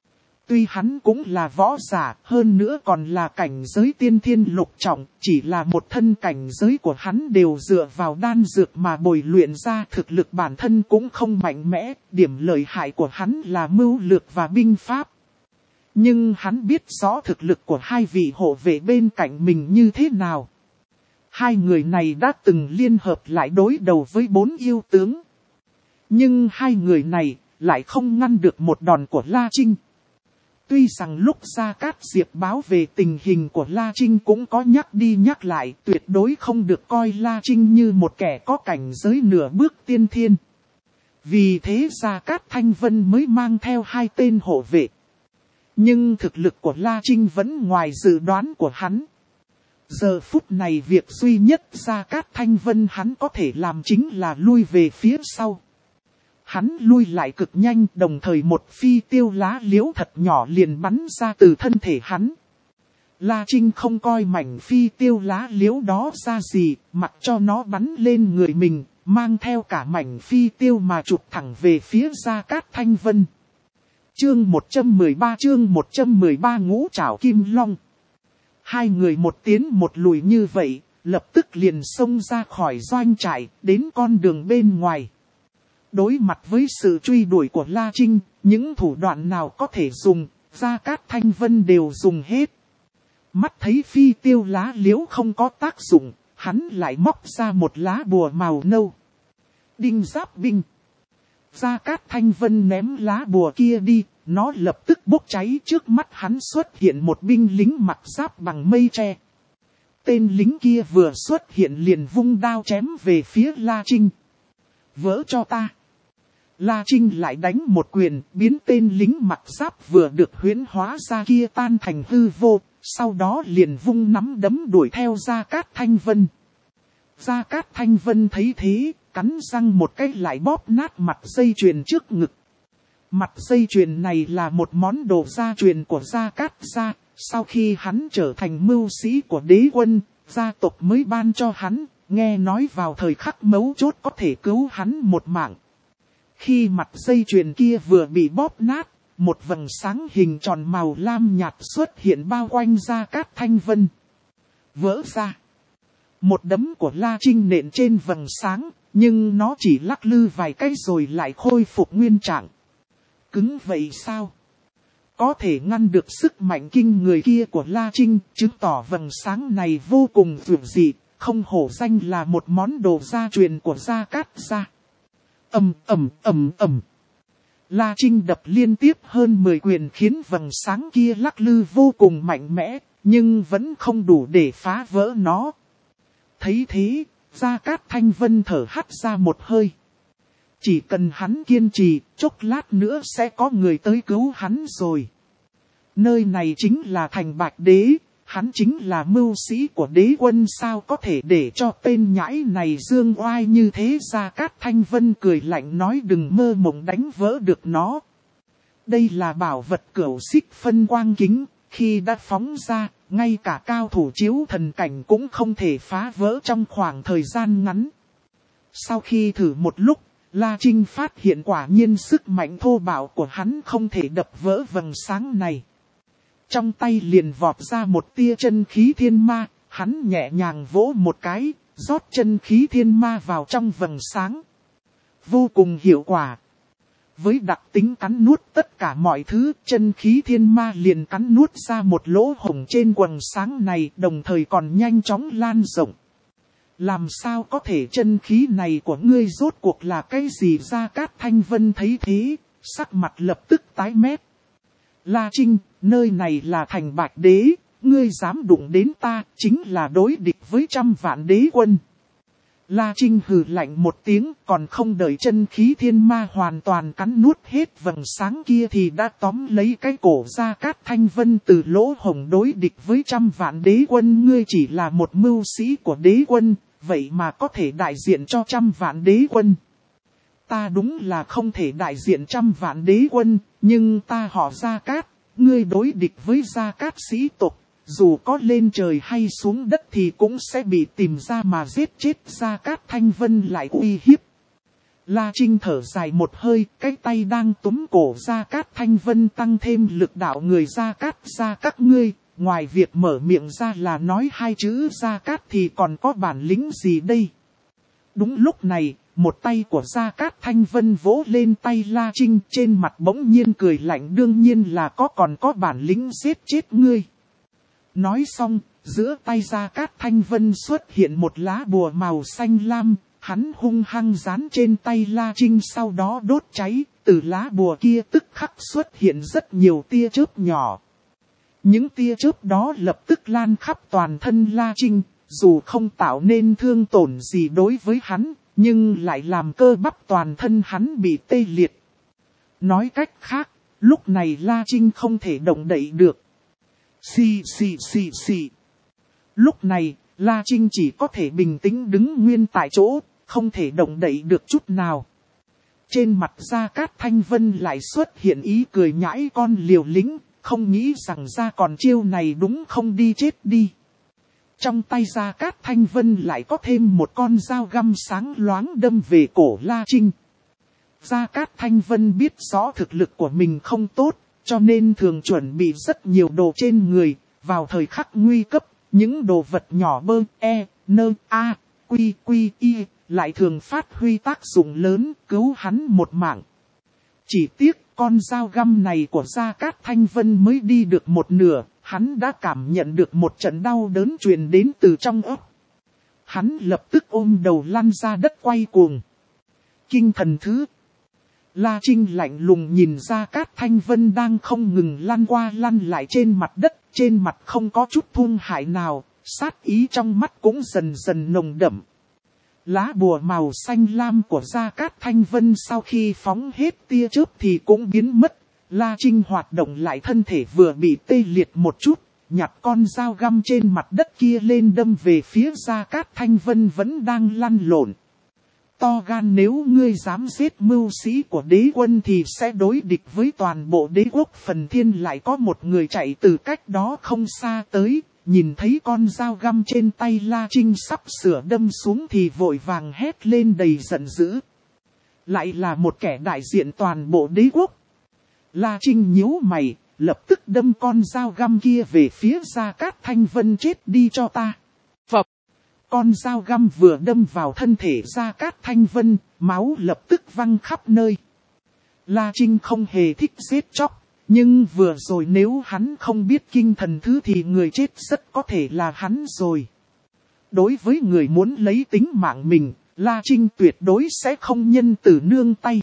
Tuy hắn cũng là võ giả, hơn nữa còn là cảnh giới tiên thiên lục trọng, chỉ là một thân cảnh giới của hắn đều dựa vào đan dược mà bồi luyện ra, thực lực bản thân cũng không mạnh mẽ, điểm lợi hại của hắn là mưu lược và binh pháp. Nhưng hắn biết rõ thực lực của hai vị hộ vệ bên cạnh mình như thế nào. Hai người này đã từng liên hợp lại đối đầu với bốn yêu tướng. Nhưng hai người này lại không ngăn được một đòn của La Trinh. Tuy rằng lúc Gia Cát Diệp báo về tình hình của La Trinh cũng có nhắc đi nhắc lại, tuyệt đối không được coi La Trinh như một kẻ có cảnh giới nửa bước tiên thiên. Vì thế Gia Cát Thanh Vân mới mang theo hai tên hộ vệ. Nhưng thực lực của La Trinh vẫn ngoài dự đoán của hắn. Giờ phút này việc duy nhất Gia Cát Thanh Vân hắn có thể làm chính là lui về phía sau. Hắn lui lại cực nhanh, đồng thời một phi tiêu lá liễu thật nhỏ liền bắn ra từ thân thể hắn. La Trinh không coi mảnh phi tiêu lá liễu đó ra gì, mặc cho nó bắn lên người mình, mang theo cả mảnh phi tiêu mà chụp thẳng về phía Gia Cát Thanh Vân. Chương một trăm mười ba chương một trăm mười ba Ngũ Trảo Kim Long. Hai người một tiến một lùi như vậy, lập tức liền xông ra khỏi doanh trại, đến con đường bên ngoài. Đối mặt với sự truy đuổi của La Trinh, những thủ đoạn nào có thể dùng, Gia Cát Thanh Vân đều dùng hết. Mắt thấy phi tiêu lá liễu không có tác dụng, hắn lại móc ra một lá bùa màu nâu. Đinh giáp binh. Gia Cát Thanh Vân ném lá bùa kia đi, nó lập tức bốc cháy, trước mắt hắn xuất hiện một binh lính mặc giáp bằng mây tre. Tên lính kia vừa xuất hiện liền vung đao chém về phía La Trinh. Vỡ cho ta. La Trinh lại đánh một quyền, biến tên lính mặc giáp vừa được huyễn hóa ra kia tan thành hư vô, sau đó liền vung nắm đấm đuổi theo Gia Cát Thanh Vân. Gia Cát Thanh Vân thấy thế, cắn răng một cái lại bóp nát mặt dây chuyền trước ngực. Mặt dây chuyền này là một món đồ gia truyền của Gia Cát gia, sau khi hắn trở thành mưu sĩ của đế quân, gia tộc mới ban cho hắn, nghe nói vào thời khắc mấu chốt có thể cứu hắn một mạng. Khi mặt dây chuyền kia vừa bị bóp nát, một vầng sáng hình tròn màu lam nhạt xuất hiện bao quanh Gia Cát Thanh Vân. Vỡ ra. Một đấm của La Trinh nện trên vầng sáng, nhưng nó chỉ lắc lư vài cái rồi lại khôi phục nguyên trạng. Cứng vậy sao? Có thể ngăn được sức mạnh kinh người kia của La Trinh, chứng tỏ vầng sáng này vô cùng vượt dị, không hổ danh là một món đồ gia truyền của Gia Cát gia. Ầm ầm ầm ầm. La Trinh đập liên tiếp hơn mười quyền khiến vầng sáng kia lắc lư vô cùng mạnh mẽ, nhưng vẫn không đủ để phá vỡ nó. Thấy thế, Gia Cát Thanh Vân thở hắt ra một hơi. Chỉ cần hắn kiên trì, chốc lát nữa sẽ có người tới cứu hắn rồi. Nơi này chính là thành Bạch Đế, hắn chính là mưu sĩ của đế quân, sao có thể để cho tên nhãi này dương oai như thế. Gia Cát Thanh Vân cười lạnh nói đừng mơ mộng đánh vỡ được nó. Đây là bảo vật cửu xích phân quang kính, khi đã phóng ra, ngay cả cao thủ chiếu thần cảnh cũng không thể phá vỡ trong khoảng thời gian ngắn. Sau khi thử một lúc, La Trinh phát hiện quả nhiên sức mạnh thô bạo của hắn không thể đập vỡ vầng sáng này. Trong tay liền vọt ra một tia chân khí thiên ma, hắn nhẹ nhàng vỗ một cái, rót chân khí thiên ma vào trong vầng sáng. Vô cùng hiệu quả. Với đặc tính cắn nuốt tất cả mọi thứ, chân khí thiên ma liền cắn nuốt ra một lỗ hổng trên quầng sáng này, đồng thời còn nhanh chóng lan rộng. Làm sao có thể chân khí này của ngươi rốt cuộc là cái gì? Gia Cát Thanh Vân thấy thế, sắc mặt lập tức tái mét. La Trinh, nơi này là thành Bạch Đế, ngươi dám đụng đến ta, chính là đối địch với trăm vạn đế quân. La Trinh hừ lạnh một tiếng, còn không đợi chân khí thiên ma hoàn toàn cắn nuốt hết vầng sáng kia thì đã tóm lấy cái cổ Gia Cát Thanh Vân từ lỗ hổng đối địch với trăm vạn đế quân. Ngươi chỉ là một mưu sĩ của đế quân, vậy mà có thể đại diện cho trăm vạn đế quân. Ta đúng là không thể đại diện trăm vạn đế quân, nhưng ta họ Gia Cát, ngươi đối địch với Gia Cát sĩ tộc. Dù có lên trời hay xuống đất thì cũng sẽ bị tìm ra mà giết chết. Gia Cát Thanh Vân lại uy hiếp. La Trinh thở dài một hơi, cái tay đang túm cổ Gia Cát Thanh Vân tăng thêm lực đạo người Gia Cát gia các ngươi. Ngoài việc mở miệng ra là nói hai chữ Gia Cát thì còn có bản lĩnh gì đây? Đúng lúc này, một tay của Gia Cát Thanh Vân vỗ lên tay La Trinh, trên mặt bỗng nhiên cười lạnh, đương nhiên là có còn có bản lĩnh giết chết ngươi. Nói xong, giữa tay Gia Cát Thanh Vân xuất hiện một lá bùa màu xanh lam, hắn hung hăng dán trên tay La Trinh sau đó đốt cháy, từ lá bùa kia tức khắc xuất hiện rất nhiều tia chớp nhỏ. Những tia chớp đó lập tức lan khắp toàn thân La Trinh, dù không tạo nên thương tổn gì đối với hắn, nhưng lại làm cơ bắp toàn thân hắn bị tê liệt. Nói cách khác, lúc này La Trinh không thể động đậy được. Xì xì xì xì. Lúc này, La Trinh chỉ có thể bình tĩnh đứng nguyên tại chỗ, không thể động đậy được chút nào. Trên mặt Gia Cát Thanh Vân lại xuất hiện ý cười nhãi con liều lĩnh, không nghĩ rằng ra còn chiêu này đúng không đi chết đi. Trong tay Gia Cát Thanh Vân lại có thêm một con dao găm sáng loáng đâm về cổ La Trinh. Gia Cát Thanh Vân biết rõ thực lực của mình không tốt, cho nên thường chuẩn bị rất nhiều đồ trên người, vào thời khắc nguy cấp, những đồ vật nhỏ bơ, e, nơ, a, quy, quy, y, lại thường phát huy tác dụng lớn, cứu hắn một mạng. Chỉ tiếc, con dao găm này của Gia Cát Thanh Vân mới đi được một nửa, hắn đã cảm nhận được một trận đau đớn truyền đến từ trong óc. Hắn lập tức ôm đầu lăn ra đất quay cuồng. Kinh thần thứ. La Trinh lạnh lùng nhìn Gia Cát Thanh Vân đang không ngừng lăn qua lăn lại trên mặt đất, trên mặt không có chút thương hại nào, sát ý trong mắt cũng dần dần nồng đậm. Lá bùa màu xanh lam của Gia Cát Thanh Vân sau khi phóng hết tia chớp thì cũng biến mất. La Trinh hoạt động lại thân thể vừa bị tê liệt một chút, nhặt con dao găm trên mặt đất kia lên đâm về phía Gia Cát Thanh Vân vẫn đang lăn lộn. To gan, nếu ngươi dám giết mưu sĩ của đế quân thì sẽ đối địch với toàn bộ đế quốc. Phần Thiên lại có một người chạy từ cách đó không xa tới, nhìn thấy con dao găm trên tay La Trinh sắp sửa đâm xuống thì vội vàng hét lên đầy giận dữ. Lại là một kẻ đại diện toàn bộ đế quốc. La Trinh nhíu mày, lập tức đâm con dao găm kia về phía Gia Cát Thanh Vân, chết đi cho ta. Phập. Con dao găm vừa đâm vào thân thể Gia Cát Thanh Vân, máu lập tức văng khắp nơi. La Trinh không hề thích giết chóc, nhưng vừa rồi nếu hắn không biết kinh thần thứ thì người chết rất có thể là hắn rồi. Đối với người muốn lấy tính mạng mình, La Trinh tuyệt đối sẽ không nhân từ nương tay.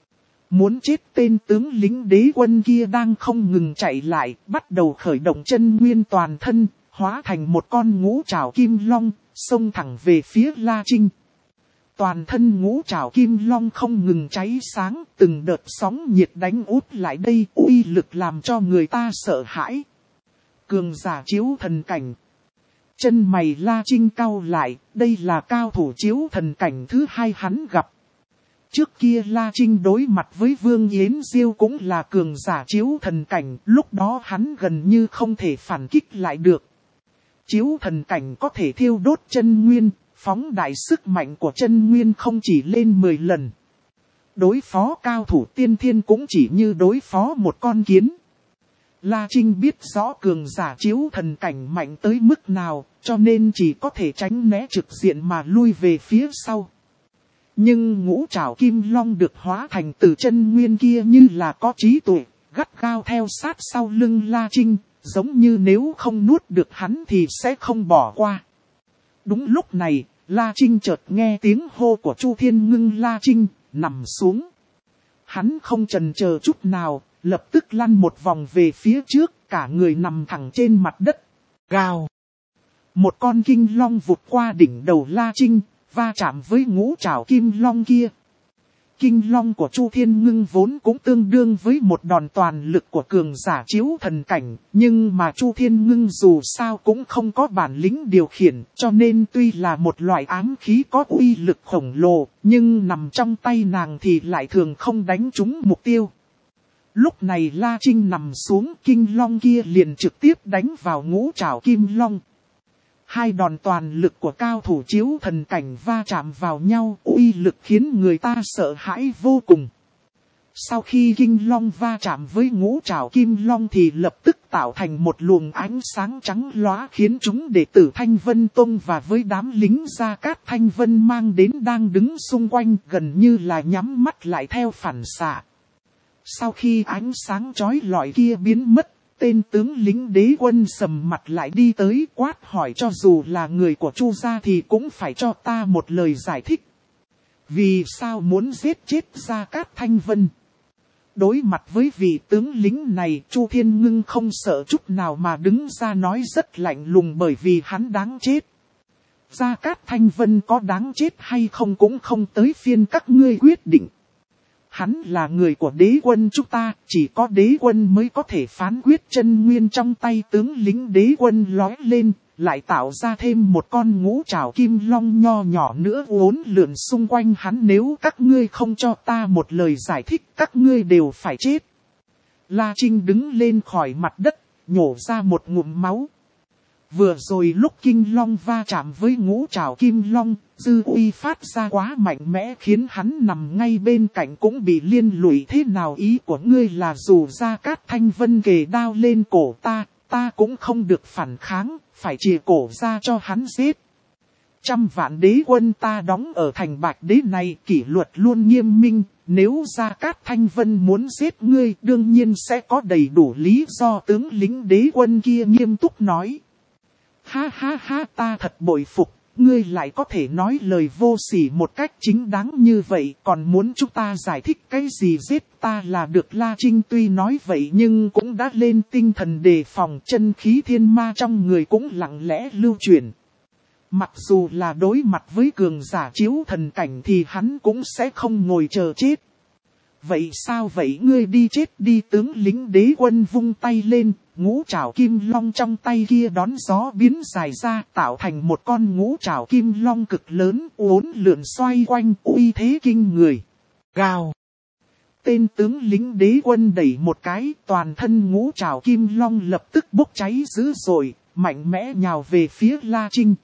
Muốn chết tên tướng lính đế quân kia đang không ngừng chạy lại, bắt đầu khởi động chân nguyên toàn thân, hóa thành một con ngũ trảo kim long, xông thẳng về phía La Trinh. Toàn thân ngũ trảo kim long không ngừng cháy sáng, từng đợt sóng nhiệt đánh úp lại đây, uy lực làm cho người ta sợ hãi. Cường giả chiếu thần cảnh. Chân mày La Trinh cau lại, đây là cao thủ chiếu thần cảnh thứ hai hắn gặp. Trước kia La Trinh đối mặt với Vương Yến Diêu cũng là cường giả chiếu thần cảnh, lúc đó hắn gần như không thể phản kích lại được, Chiếu thần cảnh có thể thiêu đốt chân nguyên, phóng đại sức mạnh của chân nguyên không chỉ lên mười lần. Đối phó cao thủ tiên thiên cũng chỉ như đối phó một con kiến. La Trinh biết rõ cường giả chiếu thần cảnh mạnh tới mức nào, cho nên chỉ có thể tránh né trực diện mà lui về phía sau. Nhưng ngũ trảo kim long được hóa thành từ chân nguyên kia như là có trí tuệ, gắt gao theo sát sau lưng La Trinh, giống như nếu không nuốt được hắn thì sẽ không bỏ qua. Đúng lúc này, La Trinh chợt nghe tiếng hô của Chu Thiên Ngưng. La Trinh nằm xuống. Hắn không chần chờ chút nào, lập tức lăn một vòng về phía trước, cả người nằm thẳng trên mặt đất. Gào! Một con kinh long vụt qua đỉnh đầu La Trinh, va chạm với ngũ trảo kim long kia. Kinh long của Chu Thiên Ngưng vốn cũng tương đương với một đòn toàn lực của cường giả chiếu thần cảnh, nhưng mà Chu Thiên Ngưng dù sao cũng không có bản lĩnh điều khiển, cho nên tuy là một loại ám khí có uy lực khổng lồ, nhưng nằm trong tay nàng thì lại thường không đánh trúng mục tiêu. Lúc này La Trinh nằm xuống, kinh long kia liền trực tiếp đánh vào ngũ trảo kim long. Hai đòn toàn lực của cao thủ chiếu thần cảnh va chạm vào nhau, uy lực khiến người ta sợ hãi vô cùng. Sau khi kinh long va chạm với ngũ trảo kim long thì lập tức tạo thành một luồng ánh sáng trắng lóa, khiến chúng đệ tử Thanh Vân Tông và với đám lính Gia Cát Thanh Vân mang đến đang đứng xung quanh gần như là nhắm mắt lại theo phản xạ. Sau khi ánh sáng chói lọi kia biến mất, tên tướng lính đế quân sầm mặt lại đi tới quát hỏi, cho dù là người của Chu gia thì cũng phải cho ta một lời giải thích. Vì sao muốn giết chết Gia Cát Thanh Vân? Đối mặt với vị tướng lính này, Chu Thiên Ngưng không sợ chút nào mà đứng ra nói rất lạnh lùng, bởi vì hắn đáng chết. Gia Cát Thanh Vân có đáng chết hay không cũng không tới phiên các ngươi quyết định. Hắn là người của đế quân chúng ta, chỉ có đế quân mới có thể phán quyết. Chân nguyên trong tay tướng lính đế quân lói lên, lại tạo ra thêm một con ngũ trảo kim long nho nhỏ nữa uốn lượn xung quanh hắn. Nếu các ngươi không cho ta một lời giải thích, các ngươi đều phải chết. La Trinh đứng lên khỏi mặt đất, nhổ ra một ngụm máu. Vừa rồi lúc kinh long va chạm với ngũ trảo kim long, dư uy phát ra quá mạnh mẽ khiến hắn nằm ngay bên cạnh cũng bị liên lụy. Thế nào ý của ngươi là dù Gia Cát Thanh Vân kề đao lên cổ ta, ta cũng không được phản kháng, phải chìa cổ ra cho hắn giết. Trăm vạn đế quân ta đóng ở thành Bạch Đế này, kỷ luật luôn nghiêm minh, nếu Gia Cát Thanh Vân muốn giết ngươi đương nhiên sẽ có đầy đủ lý do. Tướng lính đế quân kia nghiêm túc nói. Ha ha ha, ta thật bội phục, ngươi lại có thể nói lời vô sỉ một cách chính đáng như vậy, còn muốn chúng ta giải thích cái gì giết ta là được. La Trinh tuy nói vậy nhưng cũng đã lên tinh thần đề phòng, chân khí thiên ma trong người cũng lặng lẽ lưu chuyển. Mặc dù là đối mặt với cường giả chiếu thần cảnh thì hắn cũng sẽ không ngồi chờ chết. Vậy sao vậy, ngươi đi chết đi. Tướng lính đế quân vung tay lên, ngũ trảo kim long trong tay kia đón gió biến dài ra, tạo thành một con ngũ trảo kim long cực lớn uốn lượn xoay quanh, uy thế kinh người. Gào! Tên tướng lính đế quân đẩy một cái, toàn thân ngũ trảo kim long lập tức bốc cháy dữ dội, mạnh mẽ nhào về phía La Trinh.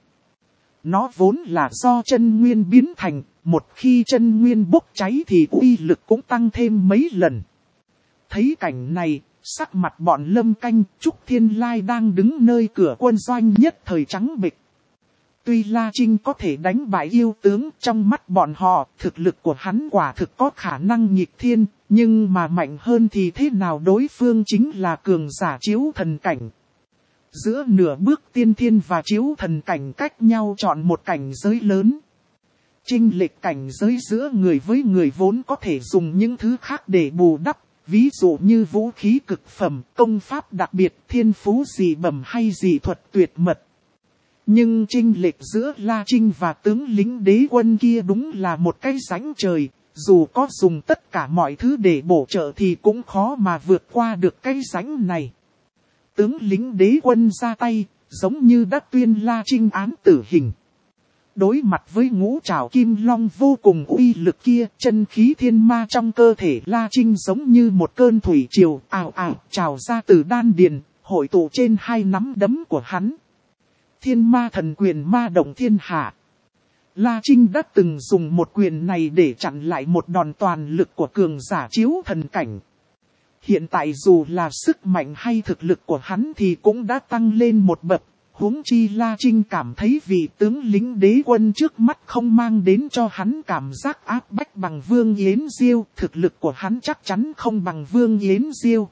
Nó vốn là do chân nguyên biến thành, một khi chân nguyên bốc cháy thì uy lực cũng tăng thêm mấy lần. Thấy cảnh này, sắc mặt bọn Lâm Canh, Trúc Thiên Lai đang đứng nơi cửa quân doanh nhất thời trắng bệch. Tuy La Trinh có thể đánh bại yêu tướng, trong mắt bọn họ, thực lực của hắn quả thực có khả năng nghịch thiên, nhưng mà mạnh hơn thì thế nào, đối phương chính là cường giả chiếu thần cảnh. Giữa nửa bước tiên thiên và chiếu thần cảnh cách nhau chọn một cảnh giới lớn. Chênh lệch cảnh giới giữa người với người vốn có thể dùng những thứ khác để bù đắp, ví dụ như vũ khí cực phẩm, công pháp đặc biệt, thiên phú dị bẩm hay dị thuật tuyệt mật. Nhưng chênh lệch giữa La Trinh và tướng lính đế quân kia đúng là một cái rãnh trời, dù có dùng tất cả mọi thứ để bổ trợ thì cũng khó mà vượt qua được cái rãnh này. Tướng lính đế quân ra tay, giống như đã tuyên La Trinh án tử hình. Đối mặt với ngũ trảo kim long vô cùng uy lực kia, chân khí thiên ma trong cơ thể La Trinh giống như một cơn thủy triều ào ào trào ra từ đan điền, hội tụ trên hai nắm đấm của hắn. Thiên ma thần quyền ma động thiên hạ. La Trinh đã từng dùng một quyền này để chặn lại một đòn toàn lực của cường giả chiếu thần cảnh. Hiện tại dù là sức mạnh hay thực lực của hắn thì cũng đã tăng lên một bậc. Huống chi La Trinh cảm thấy vị tướng lính đế quân trước mắt không mang đến cho hắn cảm giác áp bách bằng Vương Yến Diêu. Thực lực của hắn chắc chắn không bằng Vương Yến Diêu.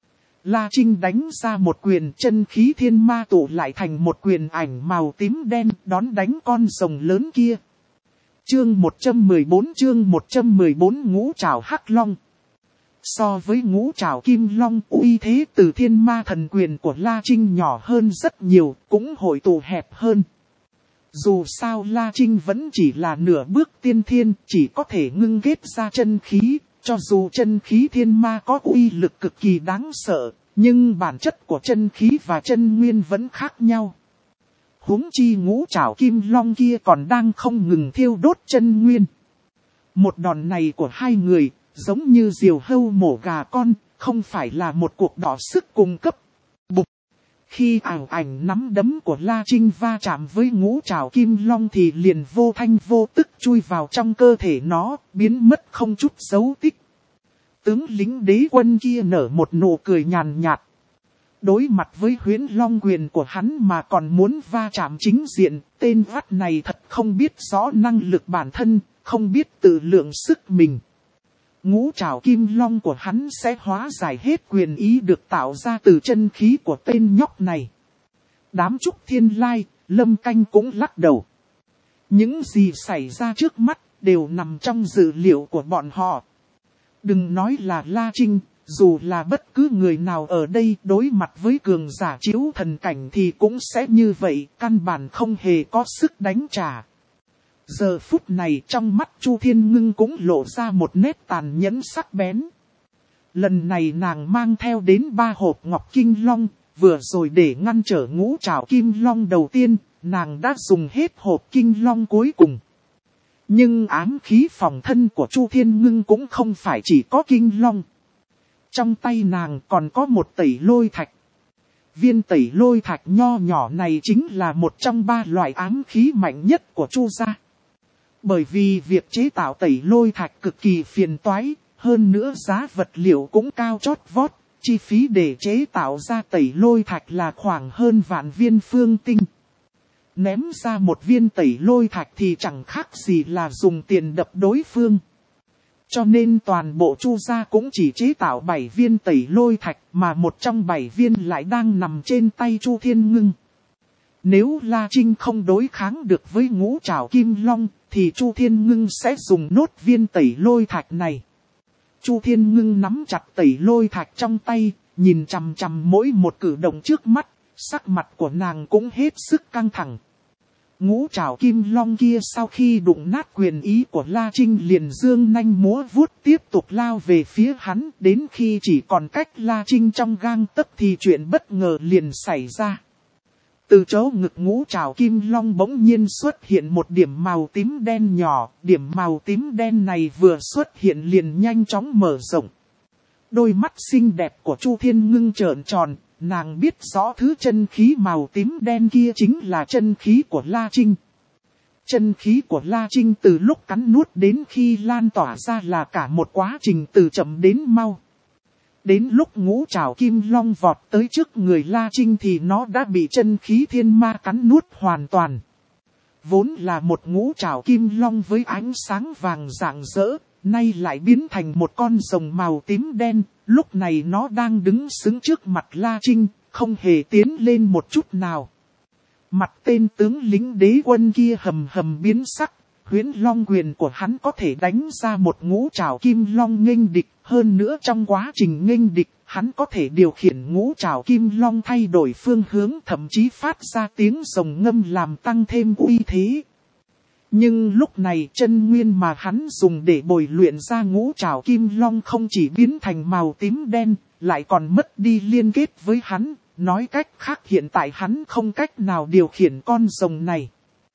La Trinh đánh ra một quyền, chân khí thiên ma tụ lại thành một quyền ảnh màu tím đen đón đánh con rồng lớn kia. Chương một trăm mười bốn chương một trăm mười bốn Ngũ Trảo Hắc Long. So với Ngũ Trảo Kim Long, uy thế từ thiên ma thần quyền của La Trinh nhỏ hơn rất nhiều, cũng hội tụ hẹp hơn. Dù sao La Trinh vẫn chỉ là nửa bước tiên thiên, chỉ có thể ngưng kết ra chân khí. Cho dù chân khí thiên ma có uy lực cực kỳ đáng sợ, nhưng bản chất của chân khí và chân nguyên vẫn khác nhau. Huống chi Ngũ Trảo Kim Long kia còn đang không ngừng thiêu đốt chân nguyên. Một đòn này của hai người, giống như diều hâu mổ gà con, không phải là một cuộc đọ sức cung cấp. Bụp! Khi ảo ảnh nắm đấm của La Trinh va chạm với Ngũ Trảo Kim Long thì liền vô thanh vô tức chui vào trong cơ thể nó, biến mất không chút dấu tích. Tướng lính đế quân kia nở một nụ cười nhàn nhạt. Đối mặt với Huyễn Long quyền của hắn mà còn muốn va chạm chính diện, tên vắt này thật không biết rõ năng lực bản thân, không biết tự lượng sức mình. Ngũ Trảo Kim Long của hắn sẽ hóa giải hết quyền ý được tạo ra từ chân khí của tên nhóc này. Đám Trúc Thiên Lai, Lâm Canh cũng lắc đầu. Những gì xảy ra trước mắt đều nằm trong dự liệu của bọn họ. Đừng nói là La Trinh, dù là bất cứ người nào ở đây đối mặt với cường giả chiếu thần cảnh thì cũng sẽ như vậy, căn bản không hề có sức đánh trả. Giờ phút này trong mắt Chu Thiên Ngưng cũng lộ ra một nét tàn nhẫn sắc bén. Lần này nàng mang theo đến ba hộp ngọc kinh long, vừa rồi để ngăn trở Ngũ Trảo Kim Long đầu tiên, nàng đã dùng hết hộp kinh long cuối cùng. Nhưng ám khí phòng thân của Chu Thiên Ngưng cũng không phải chỉ có kinh long. Trong tay nàng còn có một tẩy lôi thạch. Viên tẩy lôi thạch nho nhỏ này chính là một trong ba loại ám khí mạnh nhất của Chu gia. Bởi vì việc chế tạo tẩy lôi thạch cực kỳ phiền toái, hơn nữa giá vật liệu cũng cao chót vót, chi phí để chế tạo ra tẩy lôi thạch là khoảng hơn vạn viên phương tinh. Ném ra một viên tẩy lôi thạch thì chẳng khác gì là dùng tiền đập đối phương. Cho nên toàn bộ Chu gia cũng chỉ chế tạo bảy viên tẩy lôi thạch mà một trong bảy viên lại đang nằm trên tay Chu Thiên Ngưng. Nếu La Trinh không đối kháng được với Ngũ Trảo Kim Long thì Chu Thiên Ngưng sẽ dùng nốt viên tẩy lôi thạch này. Chu Thiên Ngưng nắm chặt tẩy lôi thạch trong tay, nhìn chằm chằm mỗi một cử động trước mắt, sắc mặt của nàng cũng hết sức căng thẳng. Ngũ Trảo Kim Long kia sau khi đụng nát quyền ý của La Trinh liền dương nanh múa vuốt tiếp tục lao về phía hắn, đến khi chỉ còn cách La Trinh trong gang tấc thì chuyện bất ngờ liền xảy ra. Từ chỗ ngực Ngũ Trảo Kim Long bỗng nhiên xuất hiện một điểm màu tím đen nhỏ, điểm màu tím đen này vừa xuất hiện liền nhanh chóng mở rộng. Đôi mắt xinh đẹp của Chu Thiên Ngưng trợn tròn, nàng biết rõ thứ chân khí màu tím đen kia chính là chân khí của La Trinh. Chân khí của La Trinh từ lúc cắn nuốt đến khi lan tỏa ra là cả một quá trình từ chậm đến mau. Đến lúc Ngũ Trảo Kim Long vọt tới trước người La Trinh thì nó đã bị chân khí thiên ma cắn nuốt hoàn toàn. Vốn là một Ngũ Trảo Kim Long với ánh sáng vàng rạng rỡ, nay lại biến thành một con rồng màu tím đen, lúc này nó đang đứng sững trước mặt La Trinh, không hề tiến lên một chút nào. Mặt tên tướng lính đế quân kia hầm hầm biến sắc, Huyễn Long quyền của hắn có thể đánh ra một Ngũ Trảo Kim Long nghênh địch, hơn nữa trong quá trình nghênh địch, hắn có thể điều khiển Ngũ Trảo Kim Long thay đổi phương hướng, thậm chí phát ra tiếng rồng ngâm làm tăng thêm uy thế. Nhưng lúc này chân nguyên mà hắn dùng để bồi luyện ra Ngũ Trảo Kim Long không chỉ biến thành màu tím đen, lại còn mất đi liên kết với hắn, nói cách khác hiện tại hắn không cách nào điều khiển con rồng này.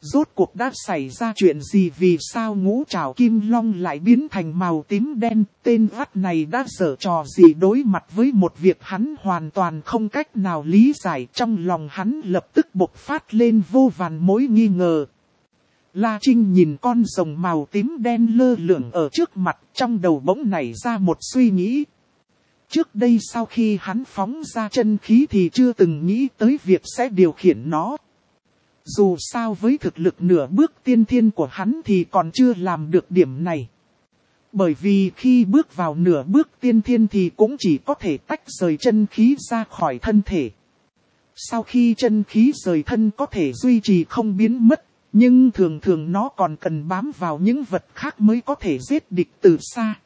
Rốt cuộc đã xảy ra chuyện gì, vì sao ngũ trảo kim long lại biến thành màu tím đen? Tên ắt này đã giở trò gì đối mặt với một việc hắn hoàn toàn không cách nào lý giải. Trong lòng hắn lập tức bộc phát lên vô vàn mối nghi ngờ. La Trinh nhìn con rồng màu tím đen lơ lửng ở trước mặt, trong đầu bỗng nảy ra một suy nghĩ. Trước đây sau khi hắn phóng ra chân khí thì chưa từng nghĩ tới việc sẽ điều khiển nó. Dù sao với thực lực nửa bước tiên thiên của hắn thì còn chưa làm được điểm này. Bởi vì khi bước vào nửa bước tiên thiên thì cũng chỉ có thể tách rời chân khí ra khỏi thân thể. Sau khi chân khí rời thân có thể duy trì không biến mất, nhưng thường thường nó còn cần bám vào những vật khác mới có thể giết địch từ xa.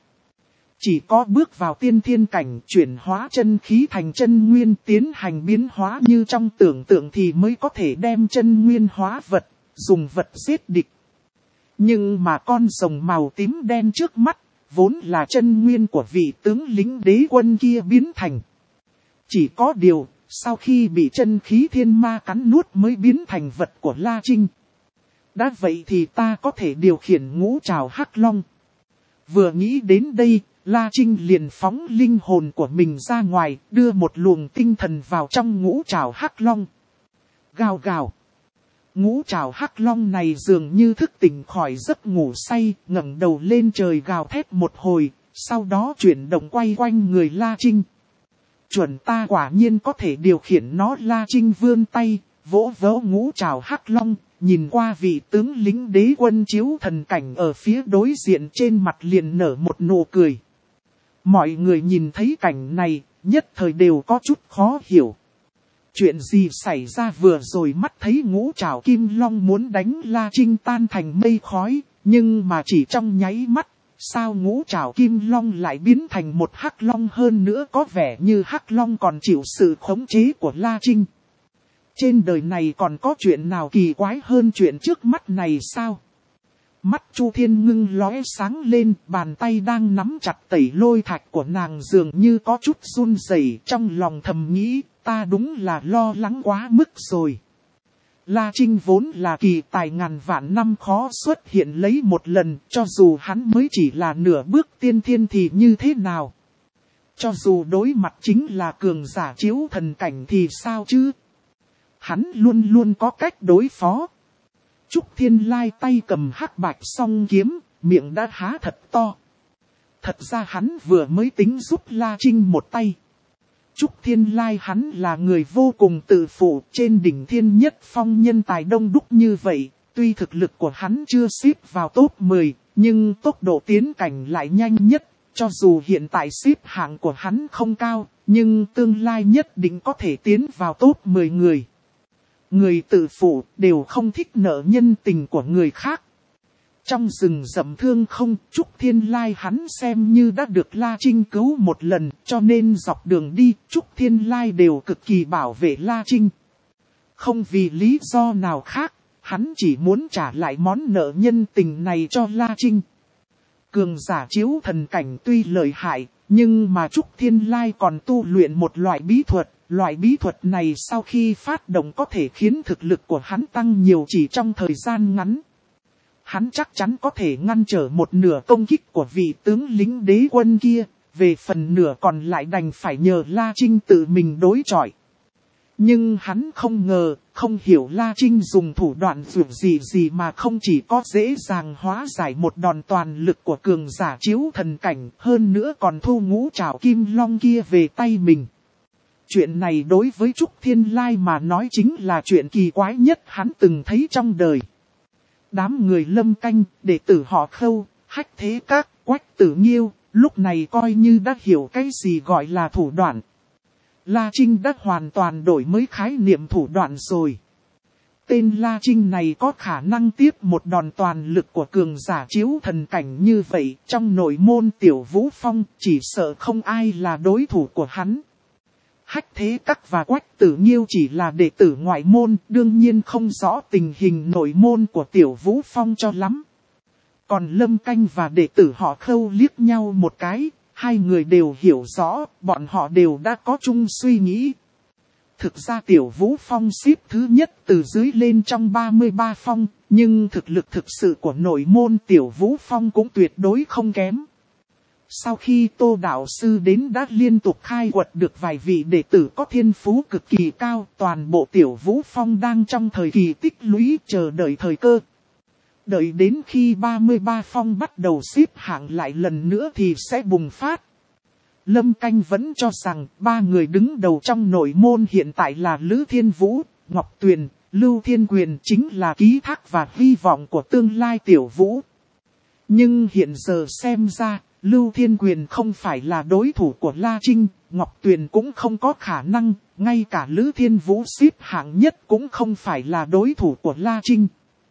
Chỉ có bước vào tiên thiên cảnh chuyển hóa chân khí thành chân nguyên tiến hành biến hóa như trong tưởng tượng thì mới có thể đem chân nguyên hóa vật, dùng vật giết địch. Nhưng mà con rồng màu tím đen trước mắt, vốn là chân nguyên của vị tướng lính đế quân kia biến thành. Chỉ có điều, sau khi bị chân khí thiên ma cắn nuốt mới biến thành vật của La Trinh. Đã vậy thì ta có thể điều khiển ngũ trảo hắc long. Vừa nghĩ đến đây, La Trinh liền phóng linh hồn của mình ra ngoài, đưa một luồng tinh thần vào trong ngũ trảo hắc long. Gào gào. Ngũ trảo hắc long này dường như thức tỉnh khỏi giấc ngủ say, ngẩng đầu lên trời gào thét một hồi, sau đó chuyển động quay quanh người La Trinh. Chuẩn ta quả nhiên có thể điều khiển nó. La Trinh vươn tay, vỗ vỗ ngũ trảo hắc long, nhìn qua vị tướng lính đế quân chiếu thần cảnh ở phía đối diện, trên mặt liền nở một nụ cười. Mọi người nhìn thấy cảnh này, nhất thời đều có chút khó hiểu. Chuyện gì xảy ra vừa rồi? Mắt thấy ngũ trảo kim long muốn đánh La Trinh tan thành mây khói, nhưng mà chỉ trong nháy mắt, sao ngũ trảo kim long lại biến thành một hắc long, hơn nữa có vẻ như hắc long còn chịu sự khống chế của La Trinh. Trên đời này còn có chuyện nào kỳ quái hơn chuyện trước mắt này sao? Mắt Chu Thiên Ngưng lóe sáng lên, bàn tay đang nắm chặt tẩy lôi thạch của nàng dường như có chút run rẩy, trong lòng thầm nghĩ, ta đúng là lo lắng quá mức rồi. La Trinh vốn là kỳ tài ngàn vạn năm khó xuất hiện lấy một lần, cho dù hắn mới chỉ là nửa bước tiên thiên thì như thế nào? Cho dù đối mặt chính là cường giả chiếu thần cảnh thì sao chứ? Hắn luôn luôn có cách đối phó. Trúc Thiên Lai tay cầm hắc bạch song kiếm, miệng đã há thật to. Thật ra hắn vừa mới tính giúp La Trinh một tay. Trúc Thiên Lai hắn là người vô cùng tự phụ, trên đỉnh thiên nhất phong nhân tài đông đúc như vậy. Tuy thực lực của hắn chưa xếp vào top mười, nhưng tốc độ tiến cảnh lại nhanh nhất. Cho dù hiện tại xếp hạng của hắn không cao, nhưng tương lai nhất định có thể tiến vào top mười người. Người tự phụ đều không thích nợ nhân tình của người khác. Trong rừng rậm thương không, Trúc Thiên Lai hắn xem như đã được La Trinh cứu một lần, cho nên dọc đường đi, Trúc Thiên Lai đều cực kỳ bảo vệ La Trinh. Không vì lý do nào khác, hắn chỉ muốn trả lại món nợ nhân tình này cho La Trinh. Cường giả chiếu thần cảnh tuy lợi hại, nhưng mà Trúc Thiên Lai còn tu luyện một loại bí thuật. Loại bí thuật này sau khi phát động có thể khiến thực lực của hắn tăng nhiều chỉ trong thời gian ngắn. Hắn chắc chắn có thể ngăn trở một nửa công kích của vị tướng lính đế quân kia, về phần nửa còn lại đành phải nhờ La Trinh tự mình đối chọi. Nhưng hắn không ngờ, không hiểu La Trinh dùng thủ đoạn dù gì gì mà không chỉ có dễ dàng hóa giải một đòn toàn lực của cường giả chiếu thần cảnh, hơn nữa còn thu ngũ trảo kim long kia về tay mình. Chuyện này đối với Trúc Thiên Lai mà nói chính là chuyện kỳ quái nhất hắn từng thấy trong đời. Đám người Lâm Canh, đệ tử họ Khâu, Hách Thế Các, Quách Tử Nghiêu, lúc này coi như đã hiểu cái gì gọi là thủ đoạn. La Trinh đã hoàn toàn đổi mới khái niệm thủ đoạn rồi. Tên La Trinh này có khả năng tiếp một đòn toàn lực của cường giả chiếu thần cảnh như vậy, trong nội môn Tiểu Vũ Phong chỉ sợ không ai là đối thủ của hắn. Hách Thế Các và Quách Tử Nghiêu chỉ là đệ tử ngoại môn, đương nhiên không rõ tình hình nội môn của Tiểu Vũ Phong cho lắm. Còn Lâm Canh và đệ tử họ Khâu liếc nhau một cái, hai người đều hiểu rõ, bọn họ đều đã có chung suy nghĩ. Thực ra Tiểu Vũ Phong xếp thứ nhất từ dưới lên trong ba mươi ba phong, Nhưng thực lực thực sự của nội môn Tiểu Vũ Phong cũng tuyệt đối không kém. Sau khi Tô đạo sư đến đã liên tục khai quật được vài vị đệ tử có thiên phú cực kỳ cao, toàn bộ Tiểu Vũ Phong đang trong thời kỳ tích lũy chờ đợi thời cơ. Đợi đến khi ba mươi ba phong bắt đầu xếp hạng lại lần nữa thì sẽ bùng phát. Lâm Canh vẫn cho rằng ba người đứng đầu trong nội môn hiện tại là Lữ Thiên Vũ, Ngọc Tuyền, Lưu Thiên Quyền chính là ký thác và hy vọng của tương lai Tiểu Vũ. Nhưng hiện giờ xem ra, Lưu Thiên Quyền không phải là đối thủ của La Trinh, Ngọc Tuyền cũng không có khả năng, ngay cả Lữ Thiên Vũ xếp hạng nhất cũng không phải là đối thủ của La Trinh.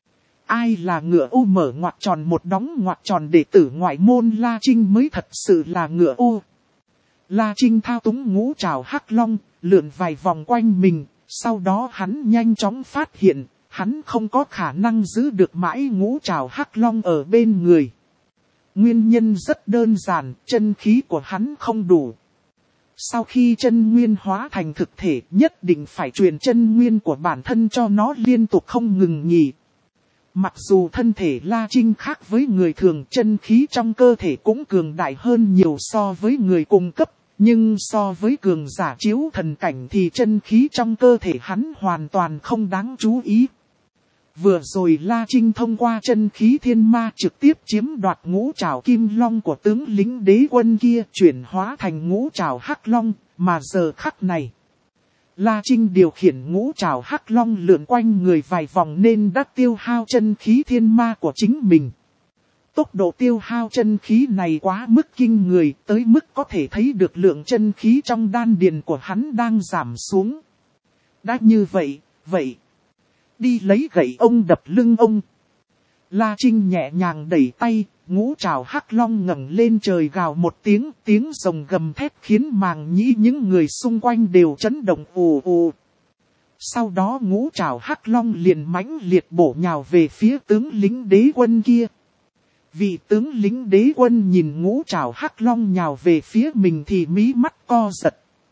Ai là ngựa ô mở ngoặc tròn một đóng ngoặc tròn đệ tử ngoại môn La Trinh mới thật sự là ngựa ô. La Trinh thao túng ngũ trảo hắc long, lượn vài vòng quanh mình, sau đó hắn nhanh chóng phát hiện, hắn không có khả năng giữ được mãi ngũ trảo hắc long ở bên người. Nguyên nhân rất đơn giản, chân khí của hắn không đủ. Sau khi chân nguyên hóa thành thực thể, nhất định phải truyền chân nguyên của bản thân cho nó liên tục không ngừng nghỉ. Mặc dù thân thể La Trinh khác với người thường, chân khí trong cơ thể cũng cường đại hơn nhiều so với người cùng cấp, nhưng so với cường giả chiếu thần cảnh thì chân khí trong cơ thể hắn hoàn toàn không đáng chú ý. Vừa rồi La Trinh thông qua chân khí thiên ma trực tiếp chiếm đoạt ngũ trảo kim long của tướng lính đế quân kia, chuyển hóa thành ngũ trảo hắc long, mà giờ khắc này La Trinh điều khiển ngũ trảo hắc long lượn quanh người vài vòng nên đã tiêu hao chân khí thiên ma của chính mình. Tốc độ tiêu hao chân khí này quá mức kinh người, tới mức có thể thấy được lượng chân khí trong đan điền của hắn đang giảm xuống. Đã như vậy, vậy, đi lấy gậy ông đập lưng ông. La Trinh nhẹ nhàng đẩy tay, ngũ trảo hắc long ngẩng lên trời gào một tiếng, tiếng rồng gầm thét khiến màng nhĩ những người xung quanh đều chấn động ù ù. Sau đó ngũ trảo hắc long liền mãnh liệt bổ nhào về phía tướng lính đế quân kia. Vị tướng lính đế quân nhìn ngũ trảo hắc long nhào về phía mình thì mí mắt co giật.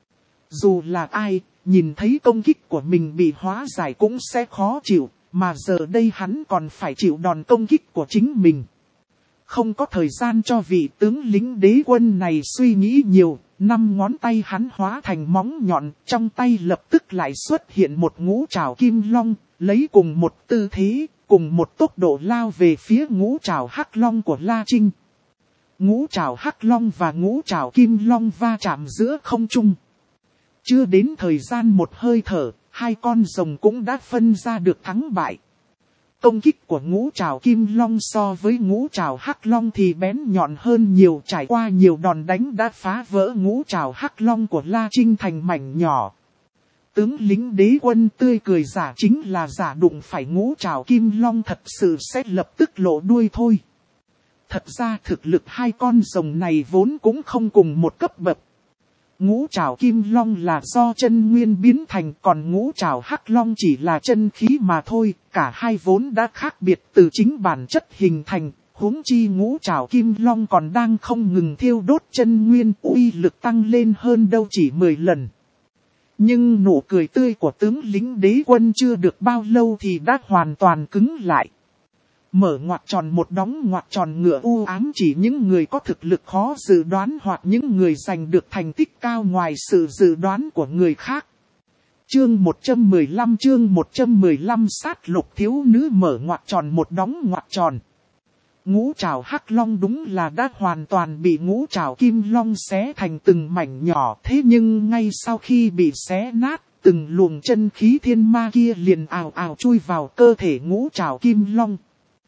Dù là ai, nhìn thấy công kích của mình bị hóa giải cũng sẽ khó chịu, mà giờ đây hắn còn phải chịu đòn công kích của chính mình. Không có thời gian cho vị tướng lính đế quân này suy nghĩ nhiều, năm ngón tay hắn hóa thành móng nhọn, trong tay lập tức lại xuất hiện một ngũ trảo kim long, lấy cùng một tư thế, cùng một tốc độ lao về phía ngũ trảo hắc long của La Trinh. Ngũ trảo hắc long và ngũ trảo kim long va chạm giữa không trung. Chưa đến thời gian một hơi thở, hai con rồng cũng đã phân ra được thắng bại. Công kích của ngũ trảo kim long so với ngũ trảo hắc long thì bén nhọn hơn nhiều, trải qua nhiều đòn đánh đã phá vỡ ngũ trảo hắc long của La Trinh thành mảnh nhỏ. Tướng lính đế quân tươi cười giả chính là giả, đụng phải ngũ trảo kim long thật sự sẽ lập tức lộ đuôi thôi. Thật ra thực lực hai con rồng này vốn cũng không cùng một cấp bậc. Ngũ trảo kim long là do chân nguyên biến thành, còn ngũ trảo hắc long chỉ là chân khí mà thôi, cả hai vốn đã khác biệt từ chính bản chất hình thành, huống chi ngũ trảo kim long còn đang không ngừng thiêu đốt chân nguyên, uy lực tăng lên hơn đâu chỉ mười lần. Nhưng nụ cười tươi của tướng lính đế quân chưa được bao lâu thì đã hoàn toàn cứng lại. Mở ngoặc tròn một đóng ngoặc tròn ngựa u ám chỉ những người có thực lực khó dự đoán hoặc những người giành được thành tích cao ngoài sự dự đoán của người khác. Chương một trăm mười lăm chương một trăm mười lăm sát lục thiếu nữ mở ngoặc tròn một đóng ngoặc tròn. Ngũ trảo hắc long đúng là đã hoàn toàn bị ngũ trảo kim long xé thành từng mảnh nhỏ, thế nhưng ngay sau khi bị xé nát, từng luồng chân khí thiên ma kia liền ào ào chui vào cơ thể ngũ trảo kim long.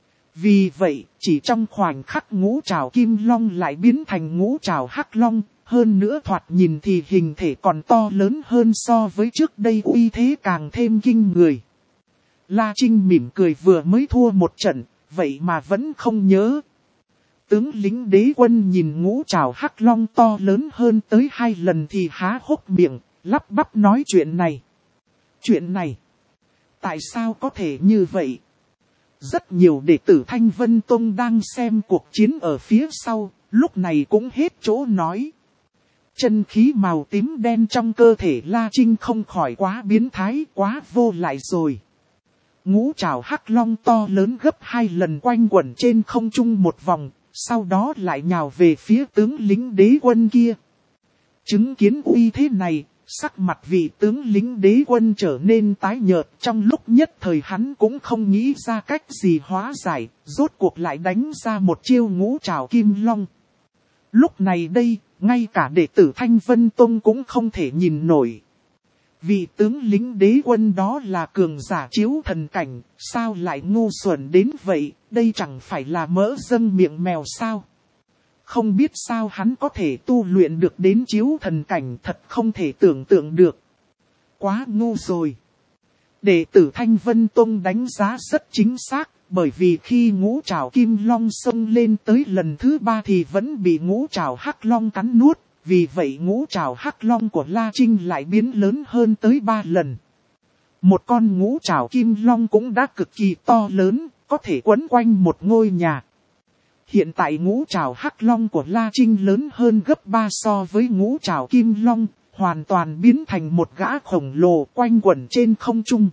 Vì vậy, chỉ trong khoảnh khắc ngũ trảo kim long lại biến thành ngũ trảo hắc long, hơn nữa thoạt nhìn thì hình thể còn to lớn hơn so với trước đây, uy thế càng thêm kinh người. La Trinh mỉm cười, vừa mới thua một trận, vậy mà vẫn không nhớ. Tướng lính đế quân nhìn ngũ trảo hắc long to lớn hơn tới hai lần thì há hốc miệng, lắp bắp nói chuyện này. Chuyện này, tại sao có thể như vậy? Rất nhiều đệ tử Thanh Vân Tông đang xem cuộc chiến ở phía sau, lúc này cũng hết chỗ nói. Chân khí màu tím đen trong cơ thể La Trinh không khỏi quá biến thái, quá vô lại rồi. ngũ trảo hắc long to lớn gấp hai lần quanh quẩn trên không trung một vòng, sau đó lại nhào về phía tướng lính đế quân kia. Chứng kiến uy thế này, sắc mặt vị tướng lính đế quân trở nên tái nhợt, trong lúc nhất thời hắn cũng không nghĩ ra cách gì hóa giải, rốt cuộc lại đánh ra một chiêu ngũ trảo kim long. Lúc này đây, ngay cả đệ tử Thanh Vân Tông cũng không thể nhìn nổi. Vị tướng lính đế quân đó là cường giả chiếu thần cảnh, sao lại ngu xuẩn đến vậy, đây chẳng phải là mỡ dâng miệng mèo sao? Không biết sao hắn có thể tu luyện được đến chiếu thần cảnh, thật không thể tưởng tượng được. Quá ngu rồi. Đệ tử Thanh Vân Tông đánh giá rất chính xác, bởi vì khi ngũ trảo kim long xông lên tới lần thứ ba thì vẫn bị ngũ trảo hắc long cắn nuốt. Vì vậy ngũ trảo hắc long của La Trinh lại biến lớn hơn tới ba lần. Một con ngũ trảo kim long cũng đã cực kỳ to lớn, có thể quấn quanh một ngôi nhà. Hiện tại ngũ trảo hắc long của La Trinh lớn hơn gấp ba so với ngũ trảo kim long, hoàn toàn biến thành một gã khổng lồ quanh quẩn trên không trung.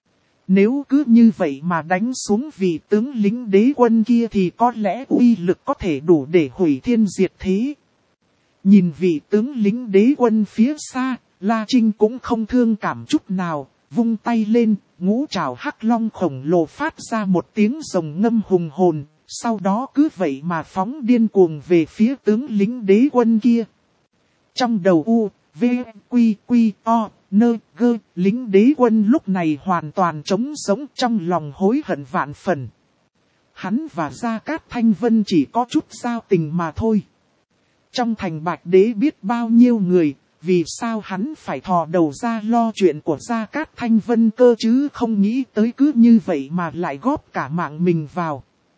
Nếu cứ như vậy mà đánh xuống vị tướng lính đế quân kia thì có lẽ uy lực có thể đủ để hủy thiên diệt thế. Nhìn vị tướng lính đế quân phía xa, La Trinh cũng không thương cảm chút nào, vung tay lên, ngũ trảo hắc long khổng lồ phát ra một tiếng rồng ngâm hùng hồn, sau đó cứ vậy mà phóng điên cuồng về phía tướng lính đế quân kia. Trong đầu U, V, Quy, Quy, O, Nơ, Gơ, lính đế quân lúc này hoàn toàn trống sống, trong lòng hối hận vạn phần. Hắn và Gia Cát Thanh Vân chỉ có chút giao tình mà thôi. Trong thành Bạch Đế biết bao nhiêu người, vì sao hắn phải thò đầu ra lo chuyện của Gia Cát Thanh Vân cơ chứ không nghĩ tới cứ như vậy mà lại góp cả mạng mình vào.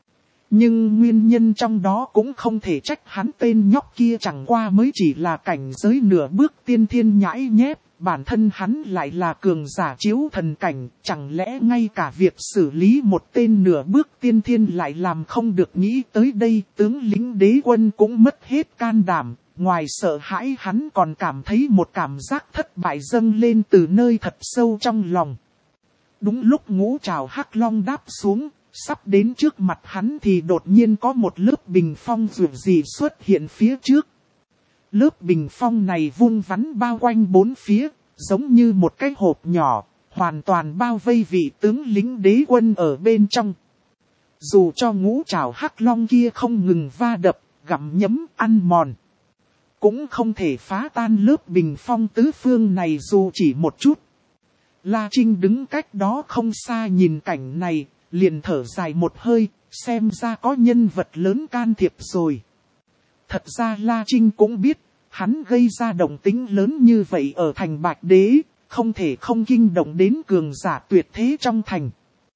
Nhưng nguyên nhân trong đó cũng không thể trách hắn, tên nhóc kia chẳng qua mới chỉ là cảnh giới nửa bước tiên thiên nhãi nhép, bản thân hắn lại là cường giả chiếu thần cảnh, chẳng lẽ ngay cả việc xử lý một tên nửa bước tiên thiên lại làm không được. Nghĩ tới đây, tướng lính đế quân cũng mất hết can đảm, ngoài sợ hãi hắn còn cảm thấy một cảm giác thất bại dâng lên từ nơi thật sâu trong lòng. Đúng lúc ngũ trảo hắc long đáp xuống, sắp đến trước mặt hắn thì đột nhiên có một lớp bình phong rực rì xuất hiện phía trước. Lớp bình phong này vung vắn bao quanh bốn phía, giống như một cái hộp nhỏ, hoàn toàn bao vây vị tướng lính đế quân ở bên trong. Dù cho ngũ trảo hắc long kia không ngừng va đập, gặm nhấm, ăn mòn, cũng không thể phá tan lớp bình phong tứ phương này dù chỉ một chút. La Trinh đứng cách đó không xa nhìn cảnh này, liền thở dài một hơi, xem ra có nhân vật lớn can thiệp rồi. Thật ra La Trinh cũng biết, hắn gây ra động tĩnh lớn như vậy ở thành Bạch Đế, không thể không kinh động đến cường giả tuyệt thế trong thành.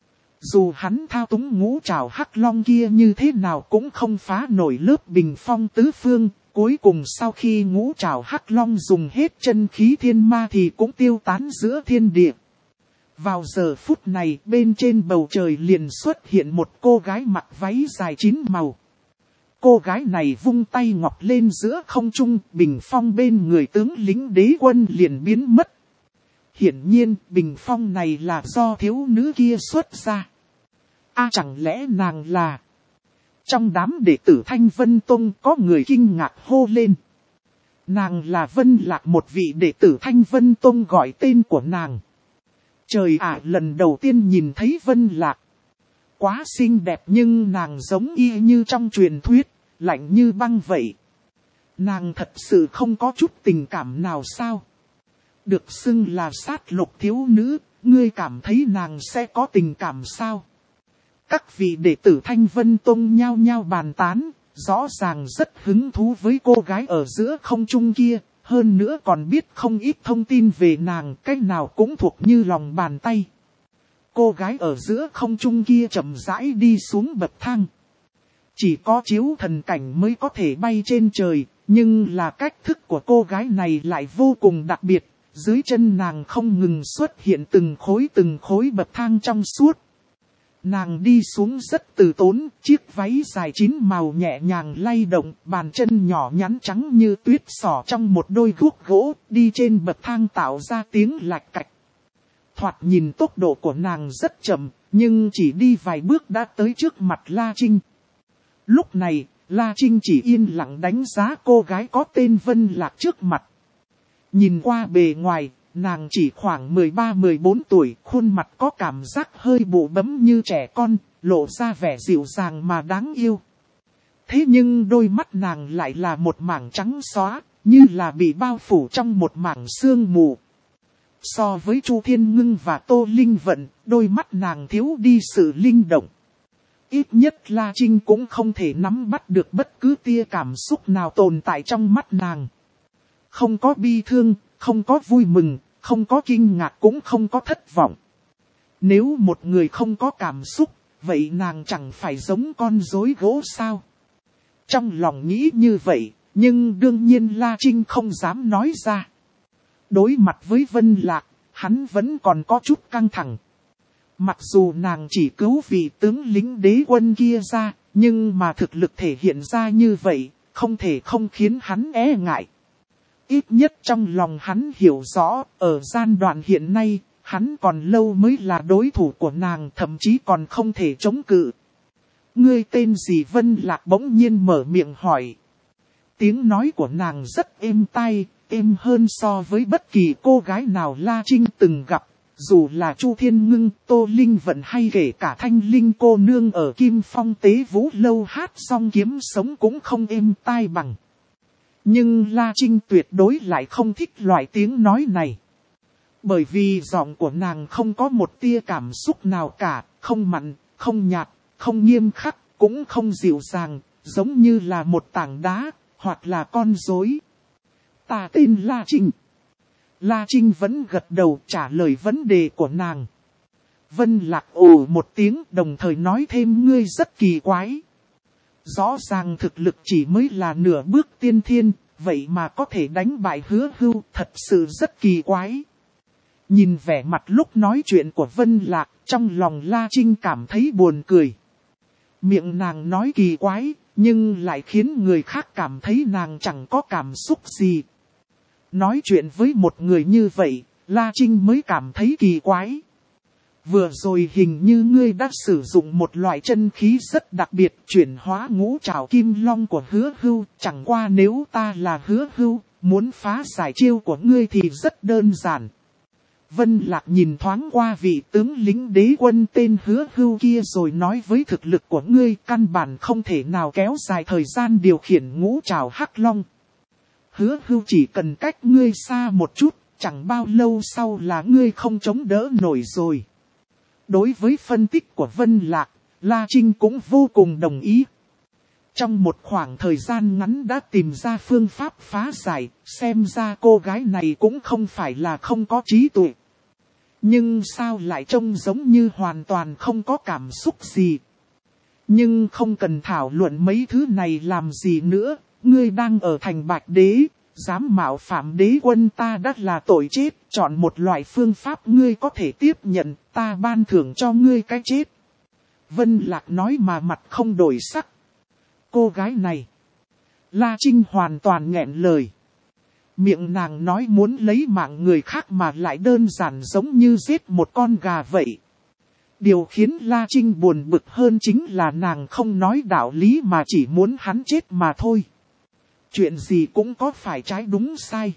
Dù hắn thao túng ngũ trảo hắc long kia như thế nào cũng không phá nổi lớp bình phong tứ phương, cuối cùng sau khi ngũ trảo hắc long dùng hết chân khí thiên ma thì cũng tiêu tán giữa thiên địa. Vào giờ phút này bên trên bầu trời liền xuất hiện một cô gái mặc váy dài chín màu. Cô gái này vung tay ngọc lên giữa không trung, bình phong bên người tướng lính đế quân liền biến mất. Hiển nhiên bình phong này là do thiếu nữ kia xuất ra. À chẳng lẽ nàng là... Trong đám đệ tử Thanh Vân Tông có người kinh ngạc hô lên. Nàng là Vân Lạc, một vị đệ tử Thanh Vân Tông gọi tên của nàng. Trời ạ, lần đầu tiên nhìn thấy Vân Lạc. Quá xinh đẹp nhưng nàng giống y như trong truyền thuyết, lạnh như băng vậy. Nàng thật sự không có chút tình cảm nào sao? Được xưng là sát lục thiếu nữ, ngươi cảm thấy nàng sẽ có tình cảm sao? Các vị đệ tử Thanh Vân Tông nhao nhao bàn tán, rõ ràng rất hứng thú với cô gái ở giữa không trung kia. Hơn nữa còn biết không ít thông tin về nàng, cái nào cũng thuộc như lòng bàn tay. Cô gái ở giữa không trung kia chậm rãi đi xuống bậc thang. Chỉ có chiếu thần cảnh mới có thể bay trên trời, nhưng là cách thức của cô gái này lại vô cùng đặc biệt. Dưới chân nàng không ngừng xuất hiện từng khối từng khối bậc thang trong suốt. Nàng đi xuống rất từ tốn, chiếc váy dài chín màu nhẹ nhàng lay động, bàn chân nhỏ nhắn trắng như tuyết xỏ trong một đôi guốc gỗ, đi trên bậc thang tạo ra tiếng lạch cạch. Thoạt nhìn tốc độ của nàng rất chậm, nhưng chỉ đi vài bước đã tới trước mặt La Trinh. Lúc này, La Trinh chỉ yên lặng đánh giá cô gái có tên Vân Lạc trước mặt. Nhìn qua bề ngoài, nàng chỉ khoảng mười ba mười bốn tuổi, khuôn mặt có cảm giác hơi bụ bẫm như trẻ con, lộ ra vẻ dịu dàng mà đáng yêu. Thế nhưng đôi mắt nàng lại là một mảng trắng xóa, như là bị bao phủ trong một mảng sương mù. So với Chu Thiên Ngưng và Tô Linh Vận, đôi mắt nàng thiếu đi sự linh động. Ít nhất La Trinh cũng không thể nắm bắt được bất cứ tia cảm xúc nào tồn tại trong mắt nàng. Không có bi thương, không có vui mừng, không có kinh ngạc cũng không có thất vọng. Nếu một người không có cảm xúc, vậy nàng chẳng phải giống con rối gỗ sao? Trong lòng nghĩ như vậy, nhưng đương nhiên La Trinh không dám nói ra. Đối mặt với Vân Lạc, hắn vẫn còn có chút căng thẳng. Mặc dù nàng chỉ cứu vị tướng lính đế quân kia ra, nhưng mà thực lực thể hiện ra như vậy, không thể không khiến hắn e ngại. Ít nhất trong lòng hắn hiểu rõ, ở giai đoạn hiện nay, hắn còn lâu mới là đối thủ của nàng, thậm chí còn không thể chống cự. Ngươi tên gì? Vân Lạc bỗng nhiên mở miệng hỏi. Tiếng nói của nàng rất êm tai, êm hơn so với bất kỳ cô gái nào La Trinh từng gặp. Dù là Chu Thiên Ngưng, Tô Linh Vận hay kể cả Thanh Linh cô nương ở Kim Phong Tế Vũ Lâu hát xong kiếm sống cũng không êm tai bằng. Nhưng La Trinh tuyệt đối lại không thích loại tiếng nói này. Bởi vì giọng của nàng không có một tia cảm xúc nào cả, không mặn, không nhạt, không nghiêm khắc, cũng không dịu dàng, giống như là một tảng đá, hoặc là con rối. Ta tên La Trinh. La Trinh vẫn gật đầu trả lời vấn đề của nàng. Vân Lạc ồ một tiếng, đồng thời nói thêm: ngươi rất kỳ quái. Rõ ràng thực lực chỉ mới là nửa bước tiên thiên, vậy mà có thể đánh bại Hứa Hưu, thật sự rất kỳ quái. Nhìn vẻ mặt lúc nói chuyện của Vân Lạc, trong lòng La Trinh cảm thấy buồn cười. Miệng nàng nói kỳ quái, nhưng lại khiến người khác cảm thấy nàng chẳng có cảm xúc gì. Nói chuyện với một người như vậy, La Trinh mới cảm thấy kỳ quái. Vừa rồi hình như ngươi đã sử dụng một loại chân khí rất đặc biệt, chuyển hóa ngũ trảo kim long của Hứa Hưu. Chẳng qua nếu ta là Hứa Hưu, muốn phá giải chiêu của ngươi thì rất đơn giản. Vân Lạc nhìn thoáng qua vị tướng lính đế quân tên Hứa Hưu kia rồi nói: với thực lực của ngươi căn bản không thể nào kéo dài thời gian điều khiển ngũ trảo hắc long. Hứa Hưu chỉ cần cách ngươi xa một chút, chẳng bao lâu sau là ngươi không chống đỡ nổi rồi. Đối với phân tích của Vân Lạc, La Trinh cũng vô cùng đồng ý. Trong một khoảng thời gian ngắn đã tìm ra phương pháp phá giải, xem ra cô gái này cũng không phải là không có trí tuệ. Nhưng sao lại trông giống như hoàn toàn không có cảm xúc gì. Nhưng không cần thảo luận mấy thứ này làm gì nữa, ngươi đang ở thành Bạch Đế, dám mạo phạm đế quân ta đã là tội chết, chọn một loại phương pháp ngươi có thể tiếp nhận, ta ban thưởng cho ngươi cái chết. Vân Lạc nói mà mặt không đổi sắc. Cô gái này, La Trinh hoàn toàn nghẹn lời. Miệng nàng nói muốn lấy mạng người khác mà lại đơn giản giống như giết một con gà vậy. Điều khiến La Trinh buồn bực hơn chính là nàng không nói đạo lý mà chỉ muốn hắn chết mà thôi. Chuyện gì cũng có phải trái đúng sai.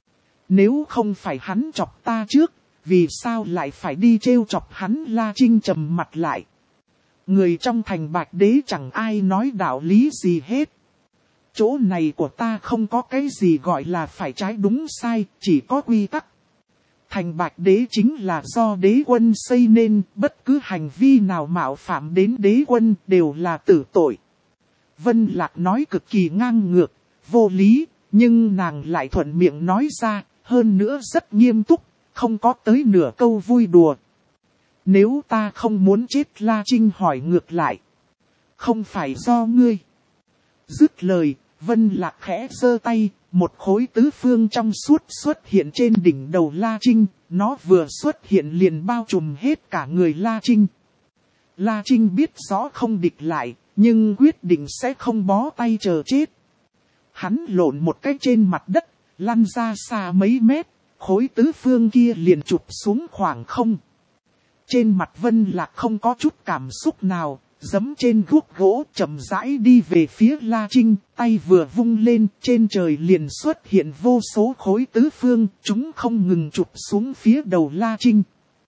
Nếu không phải hắn chọc ta trước, vì sao lại phải đi trêu chọc hắn? La Trinh trầm mặt lại. Người trong thành Bạch Đế chẳng ai nói đạo lý gì hết. Chỗ này của ta không có cái gì gọi là phải trái đúng sai, chỉ có quy tắc. Thành Bạch Đế chính là do đế quân xây nên, bất cứ hành vi nào mạo phạm đến đế quân đều là tử tội. Vân Lạc nói cực kỳ ngang ngược, vô lý, nhưng nàng lại thuận miệng nói ra, hơn nữa rất nghiêm túc, không có tới nửa câu vui đùa. Nếu ta không muốn chết? La Trinh hỏi ngược lại. Không phải do ngươi. Dứt lời, Vân Lạc khẽ giơ tay, một khối tứ phương trong suốt xuất hiện trên đỉnh đầu La Trinh, nó vừa xuất hiện liền bao trùm hết cả người La Trinh. La Trinh biết rõ không địch lại, nhưng quyết định sẽ không bó tay chờ chết. Hắn lộn một cái trên mặt đất, lăn ra xa mấy mét, khối tứ phương kia liền chụp xuống khoảng không. Trên mặt Vân Lạc không có chút cảm xúc nào, giẫm trên guốc gỗ chậm rãi đi về phía La Trinh, tay vừa vung lên, trên trời liền xuất hiện vô số khối tứ phương, chúng không ngừng chụp xuống phía đầu La Trinh.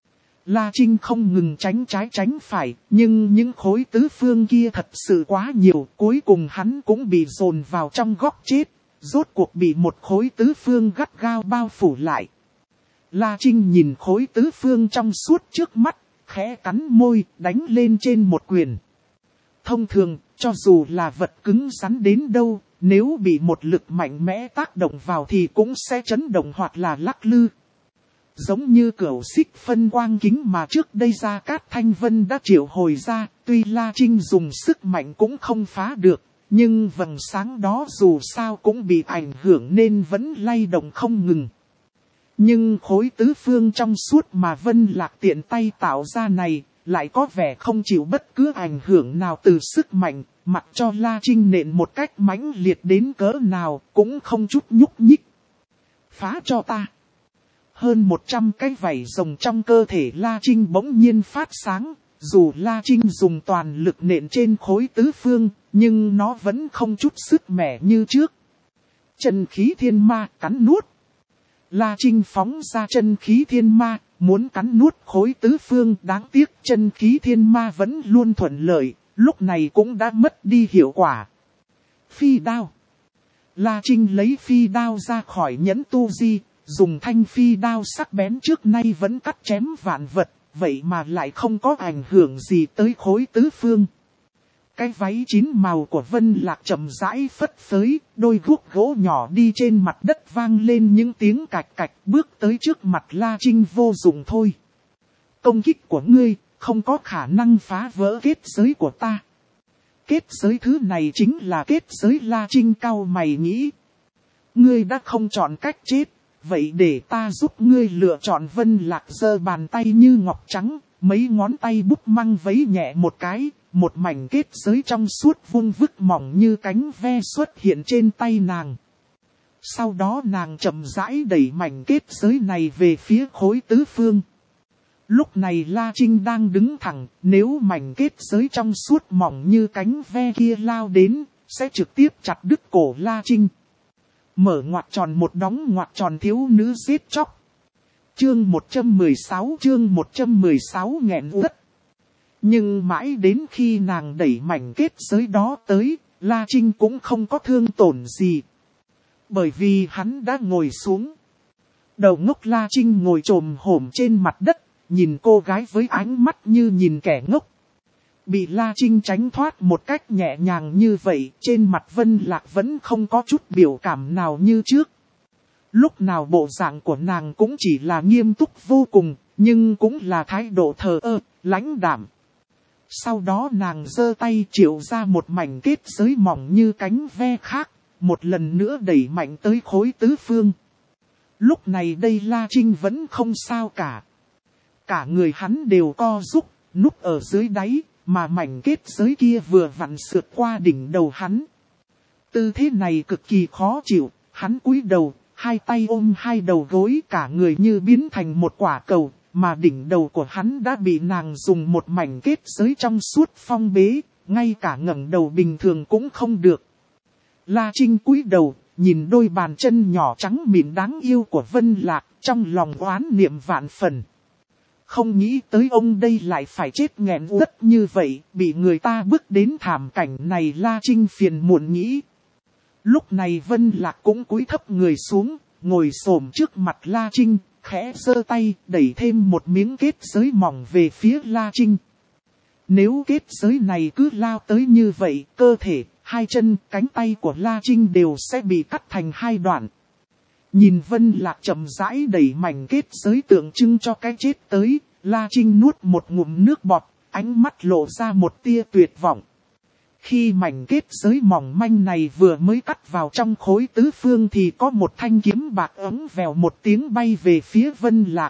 La Trinh không ngừng tránh trái tránh phải, nhưng những khối tứ phương kia thật sự quá nhiều, cuối cùng hắn cũng bị dồn vào trong góc chết, rốt cuộc bị một khối tứ phương gắt gao bao phủ lại. La Trinh nhìn khối tứ phương trong suốt trước mắt, khẽ cắn môi, đánh lên trên một quyền. Thông thường, cho dù là vật cứng rắn đến đâu, nếu bị một lực mạnh mẽ tác động vào thì cũng sẽ chấn động hoặc là lắc lư. Giống như cửu xích phân quang kính mà trước đây Gia Cát Thanh Vân đã triệu hồi ra, tuy La Trinh dùng sức mạnh cũng không phá được, nhưng vầng sáng đó dù sao cũng bị ảnh hưởng nên vẫn lay động không ngừng. Nhưng khối tứ phương trong suốt mà Vân Lạc tiện tay tạo ra này, lại có vẻ không chịu bất cứ ảnh hưởng nào từ sức mạnh, mặc cho La Trinh nện một cách mãnh liệt đến cỡ nào, cũng không chút nhúc nhích. Phá cho ta! Hơn một trăm cái vảy rồng trong cơ thể La Trinh bỗng nhiên phát sáng, dù La Trinh dùng toàn lực nện trên khối tứ phương, nhưng nó vẫn không chút sức mẻ như trước. Chân khí thiên ma cắn nuốt. La Trinh phóng ra chân khí thiên ma, muốn cắn nuốt khối tứ phương, đáng tiếc chân khí thiên ma vẫn luôn thuận lợi, lúc này cũng đã mất đi hiệu quả. Phi đao. La Trinh lấy phi đao ra khỏi nhẫn tu di, dùng thanh phi đao sắc bén trước nay vẫn cắt chém vạn vật, vậy mà lại không có ảnh hưởng gì tới khối tứ phương. Cái váy chín màu của Vân Lạc chậm rãi phất phới, đôi guốc gỗ nhỏ đi trên mặt đất vang lên những tiếng cạch cạch, bước tới trước mặt La Trinh vô dụng thôi. Công kích của ngươi không có khả năng phá vỡ kết giới của ta. Kết giới thứ này chính là kết giới. La Trinh cau mày nghĩ. Ngươi đã không chọn cách chết, vậy để ta giúp ngươi lựa chọn. Vân Lạc giơ bàn tay như ngọc trắng, mấy ngón tay búp măng vấy nhẹ một cái. Một mảnh kết giới trong suốt vuông vức mỏng như cánh ve xuất hiện trên tay nàng. Sau đó nàng chậm rãi đẩy mảnh kết giới này về phía khối tứ phương. Lúc này La Trinh đang đứng thẳng, nếu mảnh kết giới trong suốt mỏng như cánh ve kia lao đến, sẽ trực tiếp chặt đứt cổ La Trinh. Mở ngoặc tròn một đóng ngoặc tròn thiếu nữ giết chóc. Chương một trăm mười sáu chương một trăm mười sáu nghẹn uất. Nhưng mãi đến khi nàng đẩy mảnh kết giới đó tới, La Trinh cũng không có thương tổn gì. Bởi vì hắn đã ngồi xuống. Đầu ngốc La Trinh ngồi chồm hổm trên mặt đất, nhìn cô gái với ánh mắt như nhìn kẻ ngốc. Bị La Trinh tránh thoát một cách nhẹ nhàng như vậy, trên mặt Vân Lạc vẫn không có chút biểu cảm nào như trước. Lúc nào bộ dạng của nàng cũng chỉ là nghiêm túc vô cùng, nhưng cũng là thái độ thờ ơ, lãnh đạm. Sau đó nàng giơ tay triệu ra một mảnh kết giới mỏng như cánh ve khác, một lần nữa đẩy mạnh tới khối tứ phương. Lúc này đây La Trinh vẫn không sao cả. Cả người hắn đều co rúm, núp ở dưới đáy, mà mảnh kết giới kia vừa vặn sượt qua đỉnh đầu hắn. Tư thế này cực kỳ khó chịu, hắn cúi đầu, hai tay ôm hai đầu gối, cả người như biến thành một quả cầu. Mà đỉnh đầu của hắn đã bị nàng dùng một mảnh kết giới trong suốt phong bế, ngay cả ngẩng đầu bình thường cũng không được. La Trinh cúi đầu, nhìn đôi bàn chân nhỏ trắng mịn đáng yêu của Vân Lạc, trong lòng oán niệm vạn phần. Không nghĩ tới ông đây lại phải chết nghẹn uất như vậy, bị người ta bước đến thảm cảnh này. La Trinh phiền muộn nghĩ. Lúc này Vân Lạc cũng cúi thấp người xuống, ngồi xổm trước mặt La Trinh. Khẽ giơ tay, đẩy thêm một miếng kết giới mỏng về phía La Trinh. Nếu kết giới này cứ lao tới như vậy, cơ thể, hai chân, cánh tay của La Trinh đều sẽ bị cắt thành hai đoạn. Nhìn Vân Lạc chậm rãi đẩy mảnh kết giới tượng trưng cho cái chết tới, La Trinh nuốt một ngụm nước bọt, ánh mắt lộ ra một tia tuyệt vọng. Khi mảnh kết giới mỏng manh này vừa mới cắt vào trong khối tứ phương thì có một thanh kiếm bạc ấm vèo một tiếng bay về phía Vân Lạc.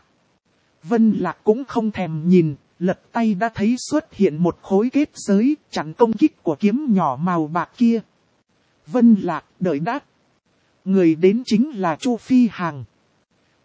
Vân Lạc cũng không thèm nhìn, lật tay đã thấy xuất hiện một khối kết giới chặn công kích của kiếm nhỏ màu bạc kia. Vân Lạc, đợi đã. Người đến chính là Chu Phi Hằng.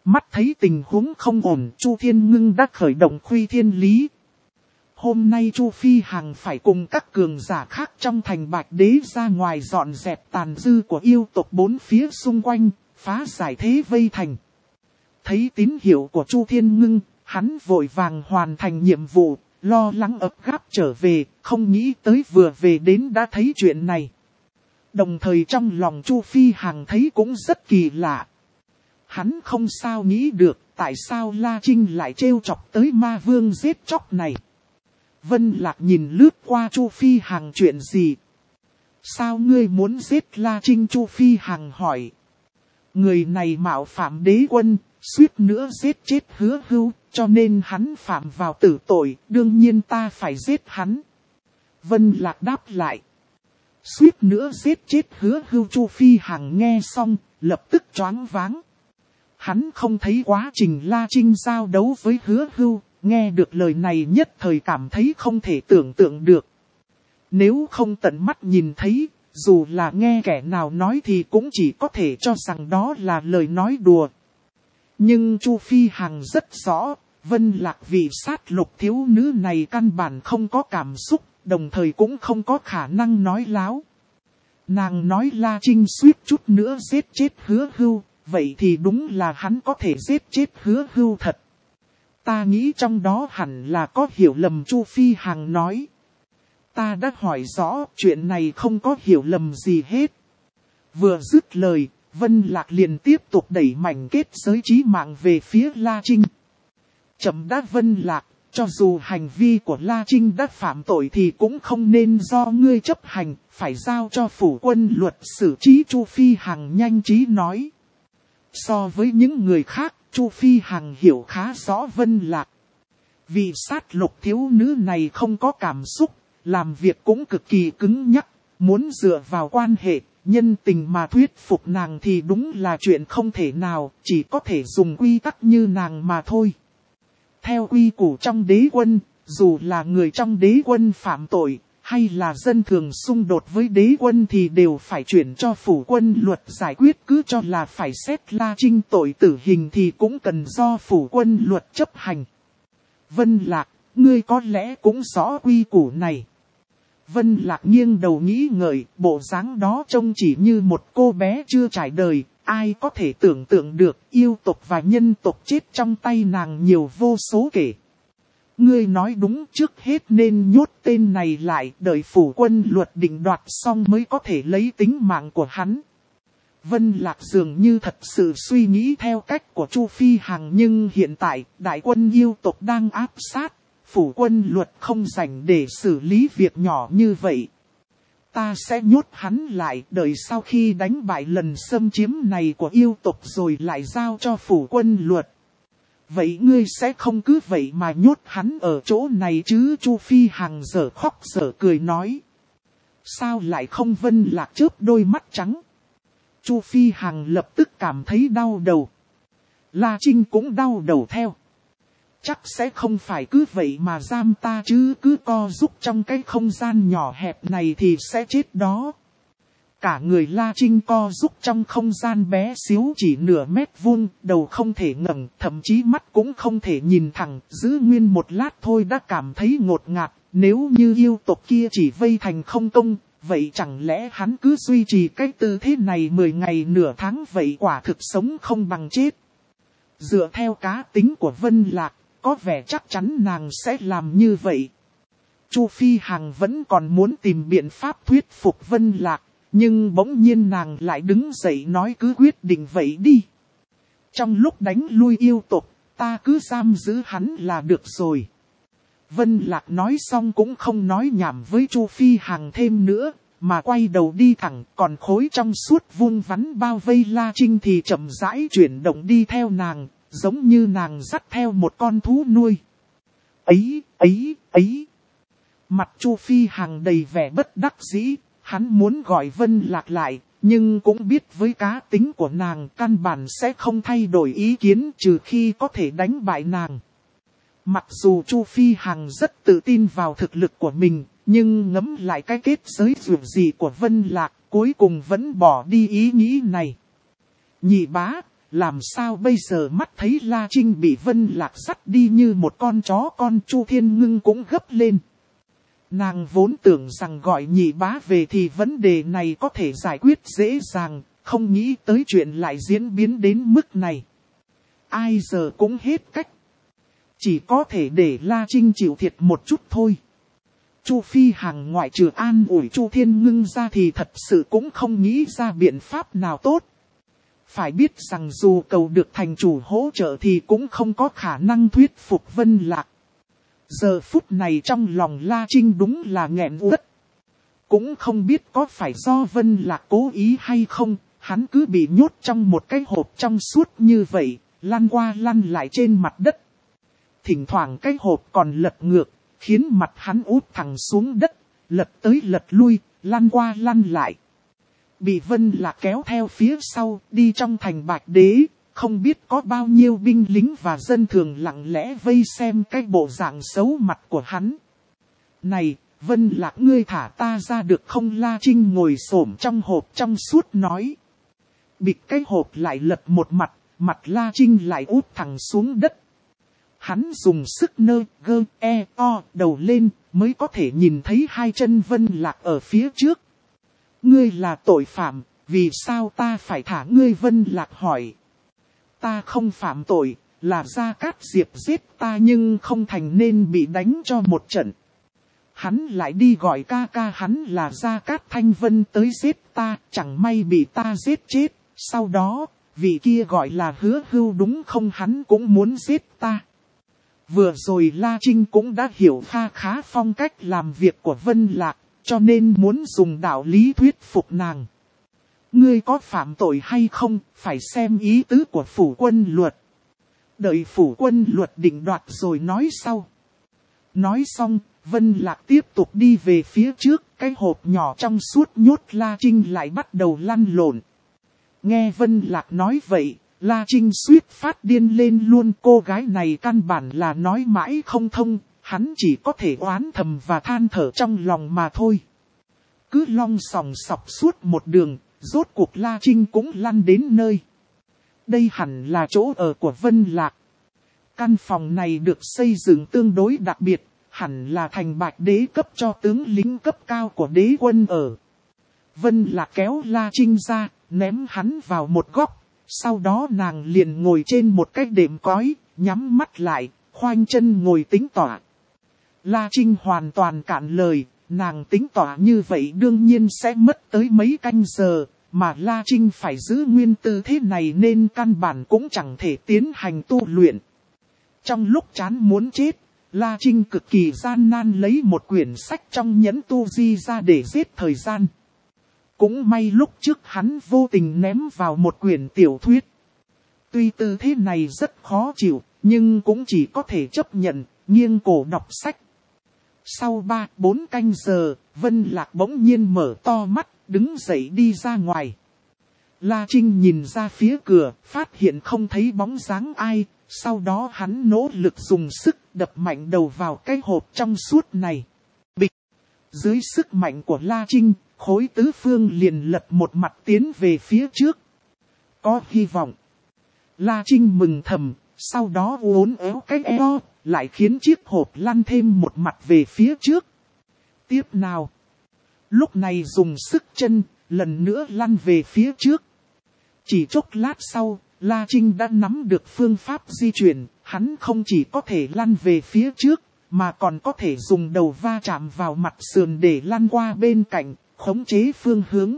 Mắt thấy tình huống không ổn, Chu Thiên Ngưng đã khởi động Khuy Thiên Lý. Hôm nay Chu Phi Hằng phải cùng các cường giả khác trong thành Bạch Đế ra ngoài dọn dẹp tàn dư của yêu tộc bốn phía xung quanh, phá giải thế vây thành. Thấy tín hiệu của Chu Thiên Ngưng, hắn vội vàng hoàn thành nhiệm vụ, lo lắng ấp gáp trở về, không nghĩ tới vừa về đến đã thấy chuyện này. Đồng thời trong lòng Chu Phi Hằng thấy cũng rất kỳ lạ. Hắn không sao nghĩ được tại sao La Trinh lại trêu chọc tới ma vương giết chóc này. Vân Lạc nhìn lướt qua Chu Phi Hằng chuyện gì. Sao ngươi muốn giết La Trinh? Chu Phi Hằng hỏi. Người này mạo phạm đế quân, suýt nữa giết chết Hứa Hưu, cho nên hắn phạm vào tử tội, đương nhiên ta phải giết hắn. Vân Lạc đáp lại. Suýt nữa giết chết Hứa Hưu. Chu Phi Hằng nghe xong, lập tức choáng váng. Hắn không thấy quá trình La Trinh giao đấu với Hứa Hưu, nghe được lời này nhất thời cảm thấy không thể tưởng tượng được. Nếu không tận mắt nhìn thấy, dù là nghe kẻ nào nói thì cũng chỉ có thể cho rằng đó là lời nói đùa. Nhưng Chu Phi Hằng rất rõ, Vân Lạc vị sát lục thiếu nữ này căn bản không có cảm xúc, đồng thời cũng không có khả năng nói láo. Nàng nói La Trinh suýt chút nữa giết chết Hứa Hưu, vậy thì đúng là hắn có thể giết chết Hứa Hưu thật. Ta nghĩ trong đó hẳn là có hiểu lầm. Chu Phi Hằng nói. Ta đã hỏi rõ, chuyện này không có hiểu lầm gì hết. Vừa dứt lời, Vân Lạc liền tiếp tục đẩy mảnh kết giới chí mạng về phía La Trinh. Chậm đã Vân Lạc, cho dù hành vi của La Trinh đã phạm tội thì cũng không nên do ngươi chấp hành, phải giao cho phủ quân luật xử trí. Chu Phi Hằng nhanh trí nói. So với những người khác, Chu Phi Hằng hiểu khá rõ Vân Lạc. Vì sát lục thiếu nữ này không có cảm xúc, làm việc cũng cực kỳ cứng nhắc, muốn dựa vào quan hệ, nhân tình mà thuyết phục nàng thì đúng là chuyện không thể nào, chỉ có thể dùng quy tắc như nàng mà thôi. Theo quy củ trong đế quân, dù là người trong đế quân phạm tội, hay là dân thường xung đột với đế quân thì đều phải chuyển cho phủ quân luật giải quyết, cứ cho là phải xét La Trinh tội tử hình thì cũng cần do phủ quân luật chấp hành. Vân Lạc, ngươi có lẽ cũng rõ quy củ này. Vân Lạc nghiêng đầu nghĩ ngợi, bộ dáng đó trông chỉ như một cô bé chưa trải đời, ai có thể tưởng tượng được yêu tộc và nhân tộc chết trong tay nàng nhiều vô số kể. Ngươi nói đúng, trước hết nên nhốt tên này lại, đợi phủ quân luật định đoạt xong mới có thể lấy tính mạng của hắn. Vân Lạc dường như thật sự suy nghĩ theo cách của Chu Phi Hằng, nhưng hiện tại đại quân yêu tộc đang áp sát, phủ quân luật không rảnh để xử lý việc nhỏ như vậy. Ta sẽ nhốt hắn lại, đợi sau khi đánh bại lần xâm chiếm này của yêu tộc rồi lại giao cho phủ quân luật. Vậy ngươi sẽ không cứ vậy mà nhốt hắn ở chỗ này chứ? Chu Phi Hằng dở khóc dở cười nói. Sao lại không? Vân Lạc chớp đôi mắt trắng. Chu Phi Hằng lập tức cảm thấy đau đầu. La Trinh cũng đau đầu theo. Chắc sẽ không phải cứ vậy mà giam ta chứ, cứ co giúp trong cái không gian nhỏ hẹp này thì sẽ chết đó. Cả người La Trinh co giúp trong không gian bé xíu chỉ nửa mét vuông, đầu không thể ngẩng, thậm chí mắt cũng không thể nhìn thẳng, giữ nguyên một lát thôi đã cảm thấy ngột ngạt. Nếu như yêu tộc kia chỉ vây thành không công, vậy chẳng lẽ hắn cứ duy trì cái tư thế này mười ngày nửa tháng, vậy quả thực sống không bằng chết. Dựa theo cá tính của Vân Lạc, có vẻ chắc chắn nàng sẽ làm như vậy. Chu Phi Hằng vẫn còn muốn tìm biện pháp thuyết phục Vân Lạc, nhưng bỗng nhiên nàng lại đứng dậy nói cứ quyết định vậy đi. Trong lúc đánh lui yêu tộc, ta cứ giam giữ hắn là được rồi. Vân Lạc nói xong cũng không nói nhảm với Chu Phi Hằng thêm nữa, mà quay đầu đi thẳng, còn khối trong suốt vuông vắn bao vây La Trinh thì chậm rãi chuyển động đi theo nàng, giống như nàng dắt theo một con thú nuôi. Ấy, ấy, ấy. Mặt Chu Phi Hằng đầy vẻ bất đắc dĩ, hắn muốn gọi Vân Lạc lại, nhưng cũng biết với cá tính của nàng căn bản sẽ không thay đổi ý kiến trừ khi có thể đánh bại nàng. Mặc dù Chu Phi Hằng rất tự tin vào thực lực của mình, nhưng ngẫm lại cái kết giới dù gì của Vân Lạc, cuối cùng vẫn bỏ đi ý nghĩ này. Nhị bá, làm sao bây giờ mắt thấy La Trinh bị Vân Lạc dắt đi như một con chó con, Chu Thiên Ngưng cũng gấp lên. Nàng vốn tưởng rằng gọi nhị bá về thì vấn đề này có thể giải quyết dễ dàng, không nghĩ tới chuyện lại diễn biến đến mức này. Ai giờ cũng hết cách. Chỉ có thể để La Trinh chịu thiệt một chút thôi. Chu Phi Hằng ngoại trừ an ủi Chu Thiên Ngưng ra thì thật sự cũng không nghĩ ra biện pháp nào tốt. Phải biết rằng dù cầu được thành chủ hỗ trợ thì cũng không có khả năng thuyết phục Vân Lạc. Giờ phút này trong lòng La Trinh đúng là nghẹn uất. Cũng không biết có phải do Vân Lạc cố ý hay không, hắn cứ bị nhốt trong một cái hộp trong suốt như vậy, lăn qua lăn lại trên mặt đất. Thỉnh thoảng cái hộp còn lật ngược, khiến mặt hắn úp thẳng xuống đất, lật tới lật lui, lăn qua lăn lại. Bị Vân Lạc kéo theo phía sau, đi trong thành Bạch Đế, không biết có bao nhiêu binh lính và dân thường lặng lẽ vây xem cái bộ dạng xấu mặt của hắn. Này, Vân Lạc ngươi thả ta ra được không? La Trinh ngồi xổm trong hộp trong suốt nói. Bịt cái hộp lại lật một mặt, mặt La Trinh lại úp thẳng xuống đất. Hắn dùng sức nơ, gơ, e, o, đầu lên, mới có thể nhìn thấy hai chân Vân Lạc ở phía trước. Ngươi là tội phạm, vì sao ta phải thả ngươi? Vân Lạc hỏi. Ta không phạm tội, là Gia Cát Diệp giết ta nhưng không thành nên bị đánh cho một trận. Hắn lại đi gọi ca ca hắn là Gia Cát Thanh Vân tới giết ta, chẳng may bị ta giết chết. Sau đó, vị kia gọi là Hứa Hưu đúng không, hắn cũng muốn giết ta. Vừa rồi La Trinh cũng đã hiểu kha khá phong cách làm việc của Vân Lạc, cho nên muốn dùng đạo lý thuyết phục nàng. Ngươi có phạm tội hay không, phải xem ý tứ của phủ quân luật. Đợi phủ quân luật định đoạt rồi nói sau. Nói xong, Vân Lạc tiếp tục đi về phía trước, cái hộp nhỏ trong suốt nhốt La Trinh lại bắt đầu lăn lộn. Nghe Vân Lạc nói vậy, La Trinh suýt phát điên lên luôn. Cô gái này căn bản là nói mãi không thông, hắn chỉ có thể oán thầm và than thở trong lòng mà thôi. Cứ long sòng sọc suốt một đường, rốt cuộc La Trinh cũng lăn đến nơi. Đây hẳn là chỗ ở của Vân Lạc. Căn phòng này được xây dựng tương đối đặc biệt, hẳn là thành Bạch Đế cấp cho tướng lính cấp cao của đế quân ở. Vân Lạc kéo La Trinh ra, ném hắn vào một góc, sau đó nàng liền ngồi trên một cái đệm cói, nhắm mắt lại, khoanh chân ngồi tĩnh tọa. La Trinh hoàn toàn cạn lời, nàng tĩnh tọa như vậy đương nhiên sẽ mất tới mấy canh giờ, mà La Trinh phải giữ nguyên tư thế này nên căn bản cũng chẳng thể tiến hành tu luyện. Trong lúc chán muốn chết, La Trinh cực kỳ gian nan lấy một quyển sách trong nhẫn tu di ra để giết thời gian. Cũng may lúc trước hắn vô tình ném vào một quyển tiểu thuyết. Tuy tư thế này rất khó chịu, nhưng cũng chỉ có thể chấp nhận, nghiêng cổ đọc sách. Sau ba bốn canh giờ, Vân Lạc bỗng nhiên mở to mắt, đứng dậy đi ra ngoài. La Trinh nhìn ra phía cửa, phát hiện không thấy bóng dáng ai, sau đó hắn nỗ lực dùng sức đập mạnh đầu vào cái hộp trong suốt này. Bịch! Dưới sức mạnh của La Trinh, khối tứ phương liền lật một mặt tiến về phía trước. Có hy vọng. La Trinh mừng thầm, sau đó uốn éo cái eo, lại khiến chiếc hộp lăn thêm một mặt về phía trước. Tiếp nào. Lúc này dùng sức chân, lần nữa lăn về phía trước. Chỉ chốc lát sau, La Trinh đã nắm được phương pháp di chuyển, hắn không chỉ có thể lăn về phía trước, mà còn có thể dùng đầu va chạm vào mặt sườn để lăn qua bên cạnh, khống chế phương hướng.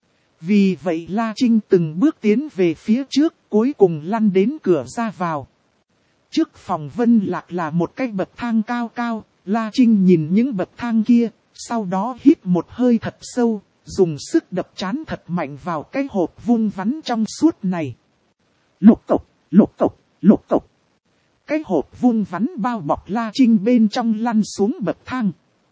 Vì vậy La Trinh từng bước tiến về phía trước, cuối cùng lăn đến cửa ra vào. Trước phòng Vân Lạc là một cái bậc thang cao cao, La Trinh nhìn những bậc thang kia, sau đó hít một hơi thật sâu, dùng sức đập trán thật mạnh vào cái hộp vuông vắn trong suốt này. Lục cộc, lục cộc, lục cộc. Cái hộp vuông vắn bao bọc La Trinh bên trong lăn xuống bậc thang.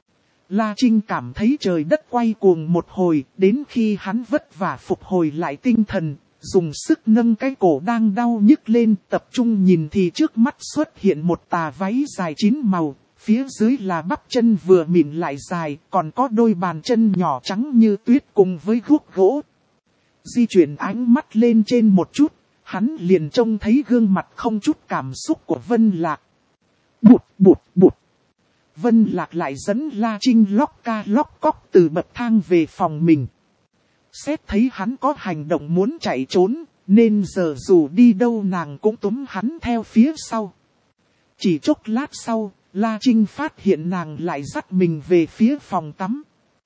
La Trinh cảm thấy trời đất quay cuồng một hồi, đến khi hắn vất vả phục hồi lại tinh thần, dùng sức nâng cái cổ đang đau nhức lên, tập trung nhìn thì trước mắt xuất hiện một tà váy dài chín màu, phía dưới là bắp chân vừa mịn lại dài, còn có đôi bàn chân nhỏ trắng như tuyết cùng với guốc gỗ. Di chuyển ánh mắt lên trên một chút, hắn liền trông thấy gương mặt không chút cảm xúc của Vân Lạc. Bụt bụt bụt. Vân Lạc lại dẫn La Trinh lóc ca lóc cóc từ bậc thang về phòng mình. Xét thấy hắn có hành động muốn chạy trốn, nên giờ dù đi đâu nàng cũng túm hắn theo phía sau. Chỉ chốc lát sau, La Trinh phát hiện nàng lại dắt mình về phía phòng tắm.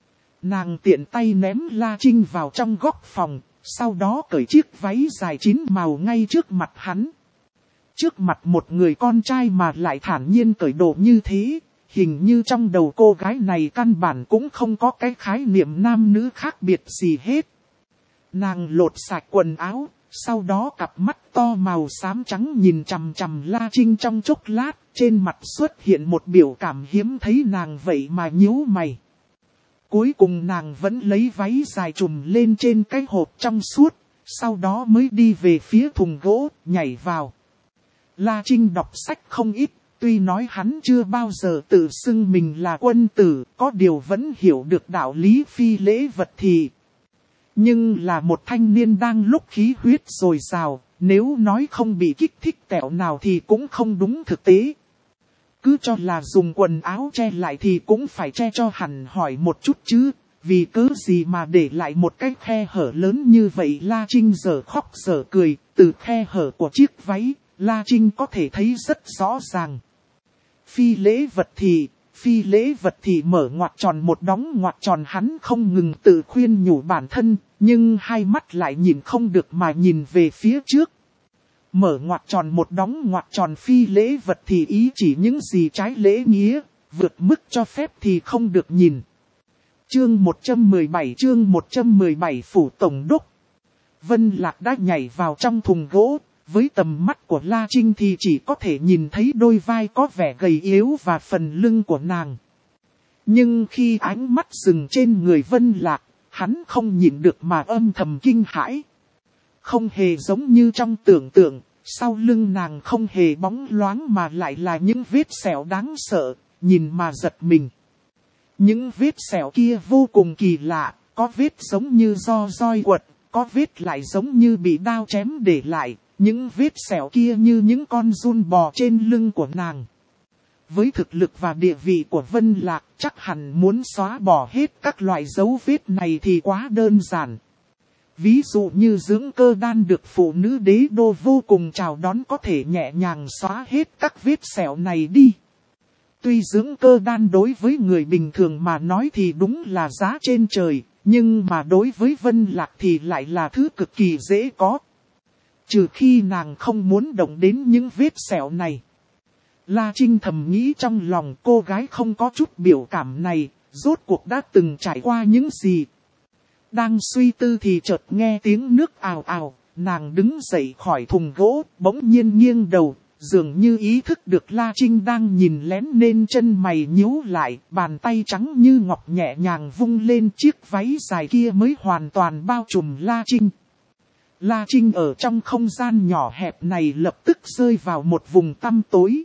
Nàng tiện tay ném La Trinh vào trong góc phòng, sau đó cởi chiếc váy dài chín màu ngay trước mặt hắn. Trước mặt một người con trai mà lại thản nhiên cởi đồ như thế, hình như trong đầu cô gái này căn bản cũng không có cái khái niệm nam nữ khác biệt gì hết. Nàng lột sạch quần áo, sau đó cặp mắt to màu xám trắng nhìn chằm chằm La Trinh trong chốc lát, trên mặt xuất hiện một biểu cảm hiếm thấy nàng vậy mà nhíu mày. Cuối cùng nàng vẫn lấy váy dài trùm lên trên cái hộp trong suốt, sau đó mới đi về phía thùng gỗ, nhảy vào. La Trinh đọc sách không ít, tuy nói hắn chưa bao giờ tự xưng mình là quân tử, có điều vẫn hiểu được đạo lý phi lễ vật thì. Nhưng là một thanh niên đang lúc khí huyết dồi dào, nếu nói không bị kích thích tẹo nào thì cũng không đúng thực tế. Cứ cho là dùng quần áo che lại thì cũng phải che cho hẳn hỏi một chút chứ, vì cớ gì mà để lại một cái khe hở lớn như vậy. La Trinh giờ khóc giờ cười, từ khe hở của chiếc váy, La Trinh có thể thấy rất rõ ràng. Phi lễ vật thì, phi lễ vật thì mở ngoặc tròn một đóng ngoặc tròn, hắn không ngừng tự khuyên nhủ bản thân, nhưng hai mắt lại nhìn không được mà nhìn về phía trước. Mở ngoặc tròn một đóng ngoặc tròn, phi lễ vật thì ý chỉ những gì trái lễ nghĩa, vượt mức cho phép thì không được nhìn. Chương một trăm mười bảy chương một trăm mười bảy Phủ Tổng đốc. Vân Lạc đã nhảy vào trong thùng gỗ, với tầm mắt của La Trinh thì chỉ có thể nhìn thấy đôi vai có vẻ gầy yếu và phần lưng của nàng. Nhưng khi ánh mắt dừng trên người Vân Lạc, hắn không nhịn được mà âm thầm kinh hãi. Không hề giống như trong tưởng tượng, sau lưng nàng không hề bóng loáng mà lại là những vết sẹo đáng sợ, nhìn mà giật mình. Những vết sẹo kia vô cùng kỳ lạ, có vết giống như do roi quật, có vết lại giống như bị đao chém để lại, những vết sẹo kia như những con giun bò trên lưng của nàng. Với thực lực và địa vị của Vân Lạc, chắc hẳn muốn xóa bỏ hết các loại dấu vết này thì quá đơn giản. Ví dụ như dưỡng cơ đan được phụ nữ đế đô vô cùng chào đón có thể nhẹ nhàng xóa hết các vết sẹo này đi. Tuy dưỡng cơ đan đối với người bình thường mà nói thì đúng là giá trên trời, nhưng mà đối với Vân Lạc thì lại là thứ cực kỳ dễ có. Trừ khi nàng không muốn động đến những vết sẹo này. La Trinh thầm nghĩ trong lòng, cô gái không có chút biểu cảm này, rốt cuộc đã từng trải qua những gì. Đang suy tư thì chợt nghe tiếng nước ào ào, nàng đứng dậy khỏi thùng gỗ, bỗng nhiên nghiêng đầu, dường như ý thức được La Trinh đang nhìn lén nên chân mày nhíu lại, bàn tay trắng như ngọc nhẹ nhàng vung lên, chiếc váy dài kia mới hoàn toàn bao trùm La Trinh. La Trinh ở trong không gian nhỏ hẹp này lập tức rơi vào một vùng tăm tối.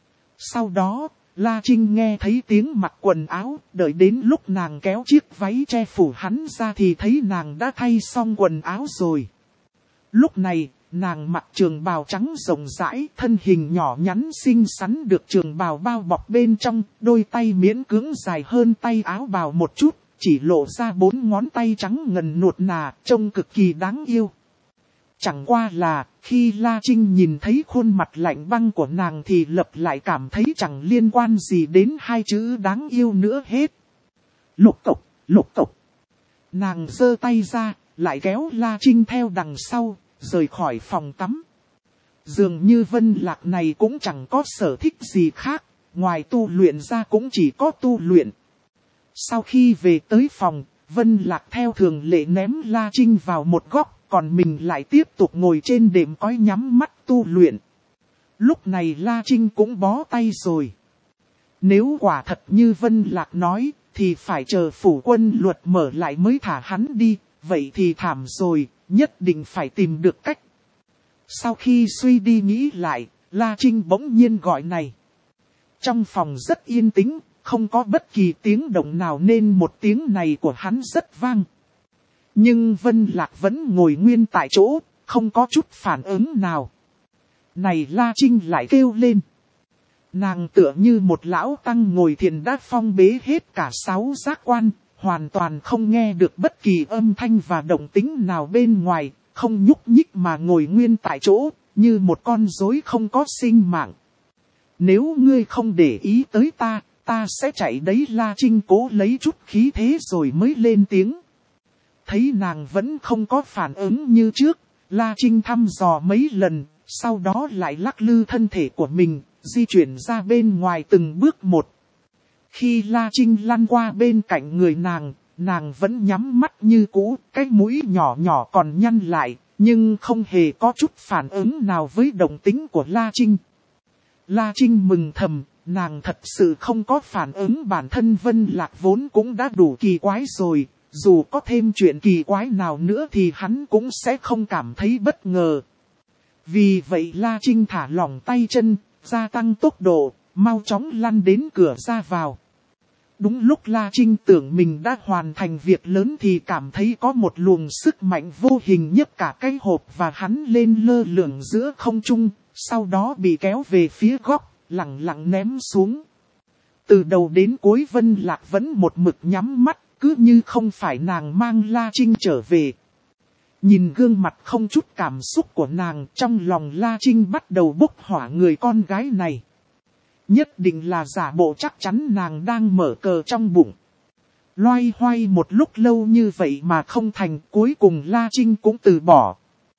Sau đó, La Trinh nghe thấy tiếng mặc quần áo, đợi đến lúc nàng kéo chiếc váy che phủ hắn ra thì thấy nàng đã thay xong quần áo rồi. Lúc này, nàng mặc trường bào trắng rộng rãi, thân hình nhỏ nhắn xinh xắn được trường bào bao bọc bên trong, đôi tay miễn cưỡng dài hơn tay áo bào một chút, chỉ lộ ra bốn ngón tay trắng ngần nuột nà, trông cực kỳ đáng yêu. Chẳng qua là, khi La Trinh nhìn thấy khuôn mặt lạnh băng của nàng thì lập lại cảm thấy chẳng liên quan gì đến hai chữ đáng yêu nữa hết. Lục cộc, lục cộc. Nàng giơ tay ra, lại kéo La Trinh theo đằng sau, rời khỏi phòng tắm. Dường như Vân Lạc này cũng chẳng có sở thích gì khác, ngoài tu luyện ra cũng chỉ có tu luyện. Sau khi về tới phòng, Vân Lạc theo thường lệ ném La Trinh vào một góc. Còn mình lại tiếp tục ngồi trên đệm cói nhắm mắt tu luyện. Lúc này La Trinh cũng bó tay rồi. Nếu quả thật như Vân Lạc nói, thì phải chờ phủ quân luật mở lại mới thả hắn đi, vậy thì thảm rồi, nhất định phải tìm được cách. Sau khi suy đi nghĩ lại, La Trinh bỗng nhiên gọi này. Trong phòng rất yên tĩnh, không có bất kỳ tiếng động nào nên một tiếng này của hắn rất vang. Nhưng Vân Lạc vẫn ngồi nguyên tại chỗ, không có chút phản ứng nào. Này La Trinh lại kêu lên. Nàng tựa như một lão tăng ngồi thiền đã phong bế hết cả sáu giác quan, hoàn toàn không nghe được bất kỳ âm thanh và động tĩnh nào bên ngoài, không nhúc nhích mà ngồi nguyên tại chỗ, như một con rối không có sinh mạng. Nếu ngươi không để ý tới ta, ta sẽ chạy đấy. La Trinh cố lấy chút khí thế rồi mới lên tiếng. Thấy nàng vẫn không có phản ứng như trước, La Trinh thăm dò mấy lần, sau đó lại lắc lư thân thể của mình, di chuyển ra bên ngoài từng bước một. Khi La Trinh lăn qua bên cạnh người nàng, nàng vẫn nhắm mắt như cũ, cái mũi nhỏ nhỏ còn nhăn lại, nhưng không hề có chút phản ứng nào với động tĩnh của La Trinh. La Trinh mừng thầm, nàng thật sự không có phản ứng, bản thân Vân Lạc vốn cũng đã đủ kỳ quái rồi, dù có thêm chuyện kỳ quái nào nữa thì hắn cũng sẽ không cảm thấy bất ngờ. Vì vậy La Trinh thả lỏng tay chân, gia tăng tốc độ, mau chóng lăn đến cửa ra vào. Đúng lúc La Trinh tưởng mình đã hoàn thành việc lớn thì cảm thấy có một luồng sức mạnh vô hình nhấc cả cái hộp và hắn lên lơ lửng giữa không trung, sau đó bị kéo về phía góc, lặng lặng ném xuống. Từ đầu đến cuối Vân Lạc vẫn một mực nhắm mắt, cứ như không phải nàng mang La Trinh trở về. Nhìn gương mặt không chút cảm xúc của nàng, trong lòng La Trinh bắt đầu bốc hỏa người con gái này. Nhất định là giả bộ chắc chắn nàng đang mở cờ trong bụng. Loay hoay một lúc lâu như vậy mà không thành, cuối cùng La Trinh cũng từ bỏ.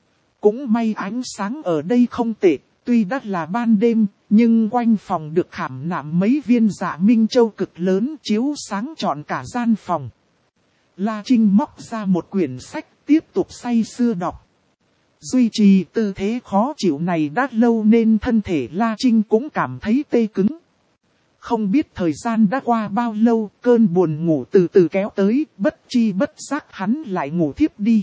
Cũng may ánh sáng ở đây không tệ, tuy đã là ban đêm, nhưng quanh phòng được khảm nạm mấy viên dạ minh châu cực lớn chiếu sáng trọn cả gian phòng. La Trinh móc ra một quyển sách, tiếp tục say sưa đọc. Duy trì tư thế khó chịu này đã lâu nên thân thể La Trinh cũng cảm thấy tê cứng. Không biết thời gian đã qua bao lâu, cơn buồn ngủ từ từ kéo tới, bất chi bất giác hắn lại ngủ thiếp đi.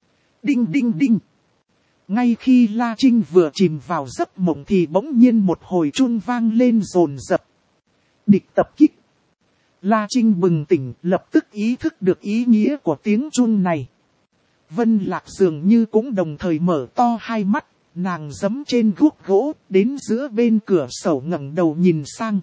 Đinh đinh đinh. Ngay khi La Trinh vừa chìm vào giấc mộng thì bỗng nhiên một hồi chuông vang lên dồn dập. Địch tập kích. La Trinh bừng tỉnh, lập tức ý thức được ý nghĩa của tiếng chuông này. Vân Lạc dường như cũng đồng thời mở to hai mắt, nàng giẫm trên guốc gỗ, đến giữa bên cửa sổ ngẩng đầu nhìn sang.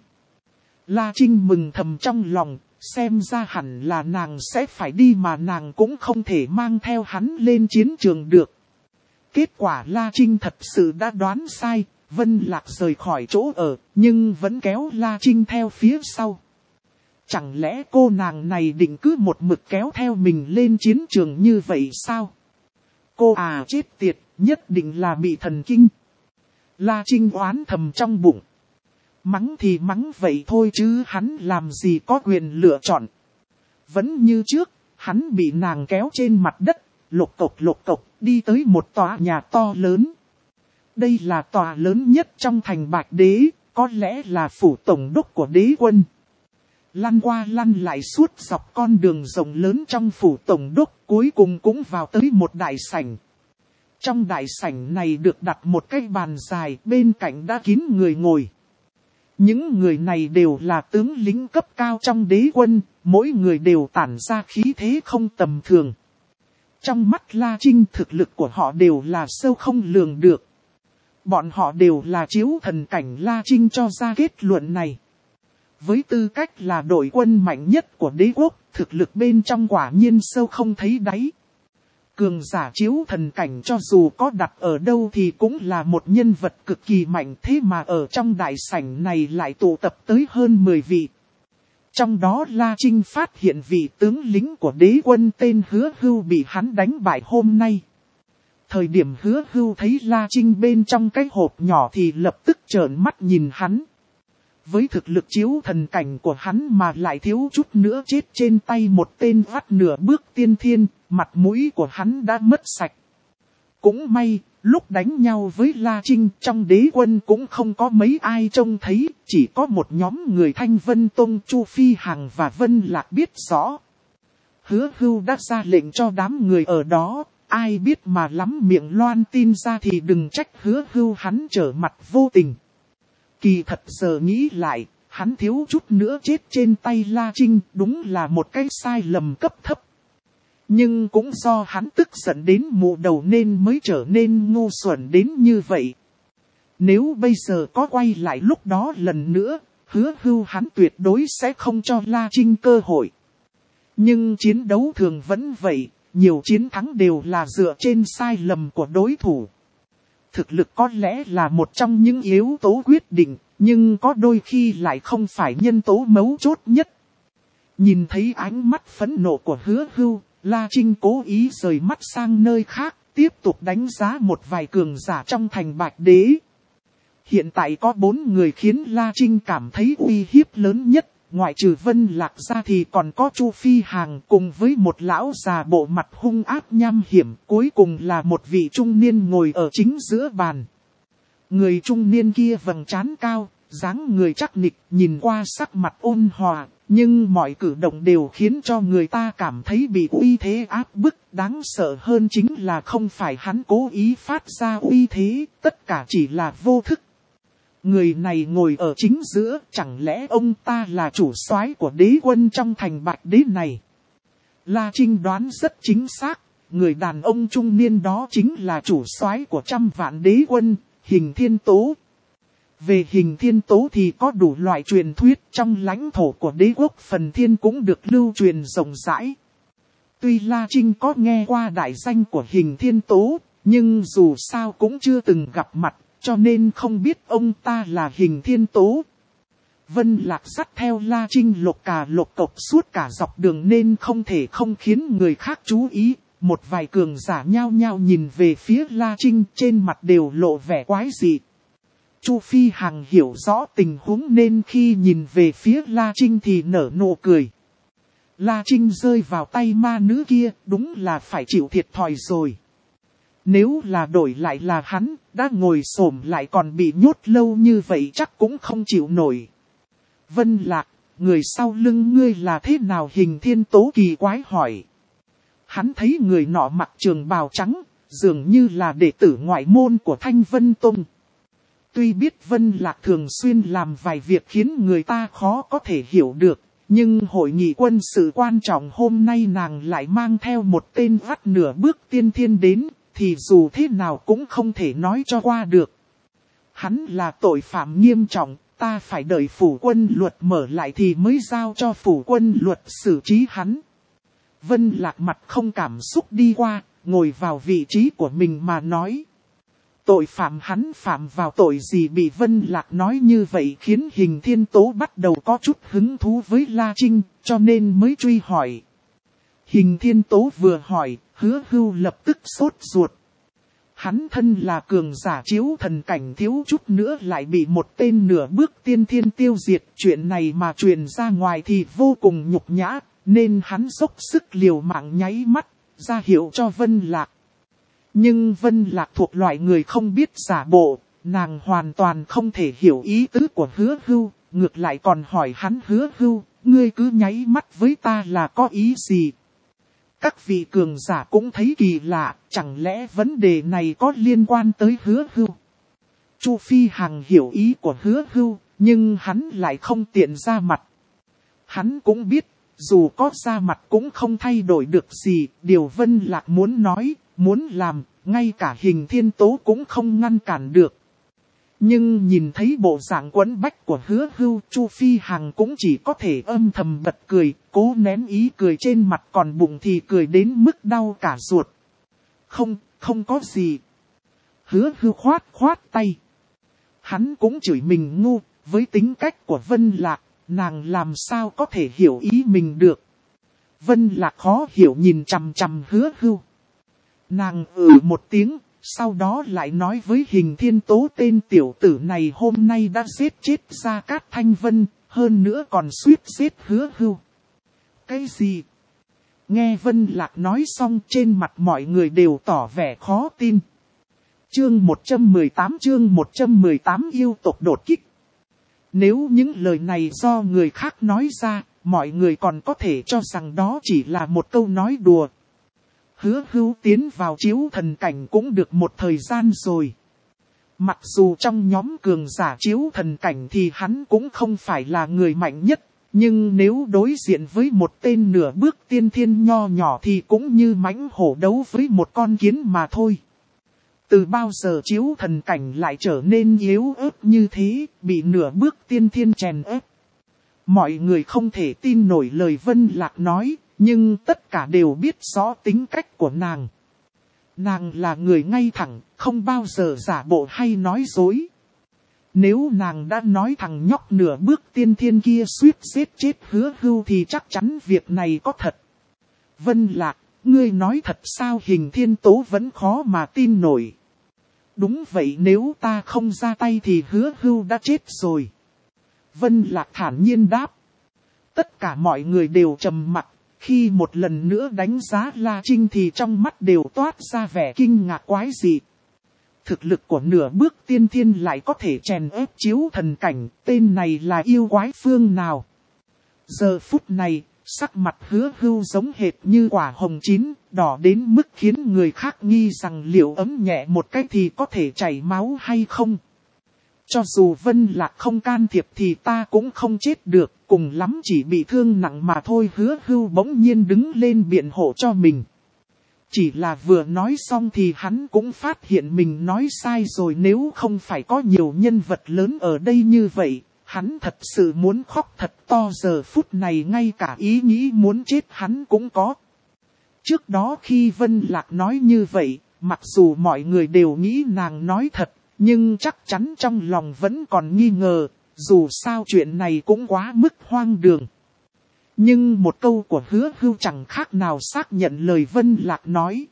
La Trinh mừng thầm trong lòng, xem ra hẳn là nàng sẽ phải đi mà nàng cũng không thể mang theo hắn lên chiến trường được. Kết quả La Trinh thật sự đã đoán sai, Vân Lạc rời khỏi chỗ ở, nhưng vẫn kéo La Trinh theo phía sau. Chẳng lẽ cô nàng này định cứ một mực kéo theo mình lên chiến trường như vậy sao? Cô à chết tiệt, nhất định là bị thần kinh. La Trinh oán thầm trong bụng. Mắng thì mắng vậy thôi chứ hắn làm gì có quyền lựa chọn. Vẫn như trước, hắn bị nàng kéo trên mặt đất, lục cộc lục cộc, đi tới một tòa nhà to lớn. Đây là tòa lớn nhất trong thành Bạch Đế, có lẽ là phủ tổng đốc của đế quân. Lăn qua lăn lại suốt dọc con đường rộng lớn trong phủ tổng đốc, cuối cùng cũng vào tới một đại sảnh. Trong đại sảnh này được đặt một cái bàn dài, bên cạnh đã kín người ngồi. Những người này đều là tướng lính cấp cao trong đế quân, mỗi người đều tản ra khí thế không tầm thường. Trong mắt La Trinh thực lực của họ đều là sâu không lường được. Bọn họ đều là chiếu thần cảnh, La Trinh cho ra kết luận này. Với tư cách là đội quân mạnh nhất của đế quốc, thực lực bên trong quả nhiên sâu không thấy đáy. Cường giả chiếu thần cảnh cho dù có đặt ở đâu thì cũng là một nhân vật cực kỳ mạnh, thế mà ở trong đại sảnh này lại tụ tập tới hơn mười vị. Trong đó La Trinh phát hiện vị tướng lính của đế quân tên Hứa Hưu bị hắn đánh bại hôm nay. Thời điểm Hứa Hưu thấy La Trinh bên trong cái hộp nhỏ thì lập tức trợn mắt nhìn hắn. Với thực lực chiếu thần cảnh của hắn mà lại thiếu chút nữa chết trên tay một tên vắt nửa bước tiên thiên, mặt mũi của hắn đã mất sạch. Cũng may, lúc đánh nhau với La Trinh trong đế quân cũng không có mấy ai trông thấy, chỉ có một nhóm người Thanh Vân Tông Chu Phi Hằng và Vân Lạc biết rõ. Hứa Hưu đã ra lệnh cho đám người ở đó, ai biết mà lắm miệng loan tin ra thì đừng trách Hứa Hưu hắn trở mặt vô tình. Kỳ thật giờ nghĩ lại, hắn thiếu chút nữa chết trên tay La Trinh, đúng là một cái sai lầm cấp thấp. Nhưng cũng do hắn tức giận đến mụ đầu nên mới trở nên ngu xuẩn đến như vậy. Nếu bây giờ có quay lại lúc đó lần nữa, Hứa Hưu hắn tuyệt đối sẽ không cho La Trinh cơ hội. Nhưng chiến đấu thường vẫn vậy, nhiều chiến thắng đều là dựa trên sai lầm của đối thủ. Thực lực có lẽ là một trong những yếu tố quyết định, nhưng có đôi khi lại không phải nhân tố mấu chốt nhất. Nhìn thấy ánh mắt phẫn nộ của Hứa Hưu, La Trinh cố ý rời mắt sang nơi khác, tiếp tục đánh giá một vài cường giả trong thành Bạch Đế. Hiện tại có bốn người khiến La Trinh cảm thấy uy hiếp lớn nhất, ngoại trừ Vân Lạc ra thì còn có Chu Phi Hằng cùng với một lão già bộ mặt hung ác nham hiểm, cuối cùng là một vị trung niên ngồi ở chính giữa bàn. Người trung niên kia vầng trán cao, dáng người chắc nịch, nhìn qua sắc mặt ôn hòa, nhưng mọi cử động đều khiến cho người ta cảm thấy bị uy thế áp bức. Đáng sợ hơn chính là không phải hắn cố ý phát ra uy thế, tất cả chỉ là vô thức. Người này ngồi ở chính giữa, chẳng lẽ ông ta là chủ soái của đế quân trong thành Bạch Đế này? La Trinh đoán rất chính xác, người đàn ông trung niên đó chính là chủ soái của trăm vạn đế quân, Hình Thiên Tố. Về Hình Thiên Tố thì có đủ loại truyền thuyết, trong lãnh thổ của đế quốc Phần Thiên cũng được lưu truyền rộng rãi. Tuy La Trinh có nghe qua đại danh của Hình Thiên Tố, nhưng dù sao cũng chưa từng gặp mặt, cho nên không biết ông ta là Hình Thiên Tố. Vân Lạc dắt theo La Trinh lột cà lột cộc suốt cả dọc đường nên không thể không khiến người khác chú ý. Một vài cường giả nhao nhao nhìn về phía La Trinh, trên mặt đều lộ vẻ quái dị. Chu Phi Hằng hiểu rõ tình huống nên khi nhìn về phía La Trinh thì nở nụ cười. La Trinh rơi vào tay ma nữ kia, đúng là phải chịu thiệt thòi rồi. Nếu là đổi lại là hắn, đã ngồi xổm lại còn bị nhốt lâu như vậy chắc cũng không chịu nổi. Vân Lạc, người sau lưng ngươi là thế nào? Hình Thiên Tố kỳ quái hỏi. Hắn thấy người nọ mặc trường bào trắng, dường như là đệ tử ngoại môn của Thanh Vân Tông. Tuy biết Vân Lạc thường xuyên làm vài việc khiến người ta khó có thể hiểu được, nhưng hội nghị quân sự quan trọng hôm nay nàng lại mang theo một tên vắt nửa bước tiên thiên đến, thì dù thế nào cũng không thể nói cho qua được. Hắn là tội phạm nghiêm trọng, ta phải đợi phủ quân luật mở lại thì mới giao cho phủ quân luật xử trí hắn. Vân Lạc mặt không cảm xúc đi qua, ngồi vào vị trí của mình mà nói. Tội phạm hắn phạm vào tội gì? Bị Vân Lạc nói như vậy khiến Hình Thiên Tố bắt đầu có chút hứng thú với La Trinh, cho nên mới truy hỏi. Hình Thiên Tố vừa hỏi, Hứa Hưu lập tức sốt ruột. Hắn thân là cường giả chiếu thần cảnh, thiếu chút nữa lại bị một tên nửa bước tiên thiên tiêu diệt. Chuyện này mà truyền ra ngoài thì vô cùng nhục nhã, nên hắn dốc sức liều mạng nháy mắt, ra hiệu cho Vân Lạc. Nhưng Vân Lạc thuộc loại người không biết giả bộ, nàng hoàn toàn không thể hiểu ý tứ của Hứa Hưu, ngược lại còn hỏi hắn: Hứa Hưu, ngươi cứ nháy mắt với ta là có ý gì? Các vị cường giả cũng thấy kỳ lạ, chẳng lẽ vấn đề này có liên quan tới Hứa Hưu? Chu Phi Hằng hiểu ý của Hứa Hưu, nhưng hắn lại không tiện ra mặt. Hắn cũng biết, dù có ra mặt cũng không thay đổi được gì, điều Vân Lạc muốn nói, muốn làm, ngay cả Hình Thiên Tố cũng không ngăn cản được. Nhưng nhìn thấy bộ dạng quẫn bách của Hứa Hưu, Chu Phi Hằng cũng chỉ có thể âm thầm bật cười, cố nén ý cười trên mặt, còn bụng thì cười đến mức đau cả ruột. Không, không có gì. Hứa Hưu khoát khoát tay. Hắn cũng chửi mình ngu, với tính cách của Vân Lạc, nàng làm sao có thể hiểu ý mình được. Vân Lạc khó hiểu nhìn chằm chằm Hứa Hưu. Nàng ừ một tiếng, sau đó lại nói với Hình Thiên Tố: tên tiểu tử này hôm nay đã giết chết Gia Cát Thanh Vân, hơn nữa còn suýt giết Hứa Hưu. Cái gì? Nghe Vân Lạc nói xong, trên mặt mọi người đều tỏ vẻ khó tin. Chương một trăm mười tám chương một trăm mười tám yêu tộc đột kích. Nếu những lời này do người khác nói ra, mọi người còn có thể cho rằng đó chỉ là một câu nói đùa. Hứa Hưu tiến vào chiếu thần cảnh cũng được một thời gian rồi. Mặc dù trong nhóm cường giả chiếu thần cảnh thì hắn cũng không phải là người mạnh nhất, Nhưng nếu đối diện với một tên nửa bước tiên thiên nho nhỏ thì cũng như mãnh hổ đấu với một con kiến mà thôi. Từ bao giờ chiếu thần cảnh lại trở nên yếu ớt như thế, bị nửa bước tiên thiên chèn ép. Mọi người không thể tin nổi lời Vân Lạc nói, nhưng tất cả đều biết rõ tính cách của nàng. Nàng là người ngay thẳng, không bao giờ giả bộ hay nói dối. Nếu nàng đã nói thằng nhóc nửa bước tiên thiên kia suýt giết chết Hứa Hưu thì chắc chắn việc này có thật. Vân Lạc, ngươi nói thật sao? Hình Thiên Tố vẫn khó mà tin nổi. Đúng vậy, nếu ta không ra tay thì Hứa Hưu đã chết rồi. Vân Lạc thản nhiên đáp. Tất cả mọi người đều trầm mặc, khi một lần nữa đánh giá La Trinh thì trong mắt đều toát ra vẻ kinh ngạc quái dị. Thực lực của nửa bước tiên thiên lại có thể chèn ép chiếu thần cảnh, tên này là yêu quái phương nào? Giờ phút này, sắc mặt Hứa Hưu giống hệt như quả hồng chín, đỏ đến mức khiến người khác nghi rằng liệu ấm nhẹ một cái thì có thể chảy máu hay không. Cho dù Vân Lạc không can thiệp thì ta cũng không chết được, cùng lắm chỉ bị thương nặng mà thôi. Hứa Hưu bỗng nhiên đứng lên biện hộ cho mình. Chỉ là vừa nói xong thì hắn cũng phát hiện mình nói sai rồi, nếu không phải có nhiều nhân vật lớn ở đây như vậy, hắn thật sự muốn khóc thật to. Giờ phút này ngay cả ý nghĩ muốn chết hắn cũng có. Trước đó khi Vân Lạc nói như vậy, mặc dù mọi người đều nghĩ nàng nói thật, nhưng chắc chắn trong lòng vẫn còn nghi ngờ, dù sao chuyện này cũng quá mức hoang đường. Nhưng một câu của Hứa Hưu chẳng khác nào xác nhận lời Vân Lạc nói.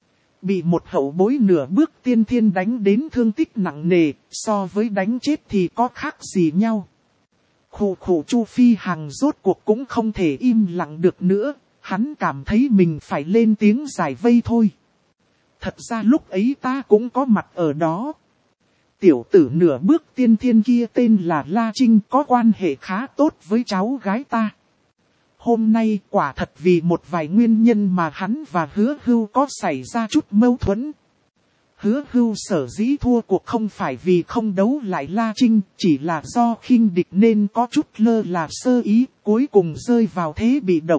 Bị một hậu bối nửa bước tiên thiên đánh đến thương tích nặng nề, so với đánh chết thì có khác gì nhau. Khủ khủ Chu Phi Hằng rốt cuộc cũng không thể im lặng được nữa, hắn cảm thấy mình phải lên tiếng giải vây thôi. Thật ra lúc ấy ta cũng có mặt ở đó. Tiểu tử nửa bước tiên thiên kia tên là La Trinh, có quan hệ khá tốt với cháu gái ta. Hôm nay quả thật vì một vài nguyên nhân mà hắn và Hứa Hưu có xảy ra chút mâu thuẫn. Hứa Hưu sở dĩ thua cuộc không phải vì không đấu lại La Trinh, chỉ là do khinh địch nên có chút lơ là sơ ý, cuối cùng rơi vào thế bị động.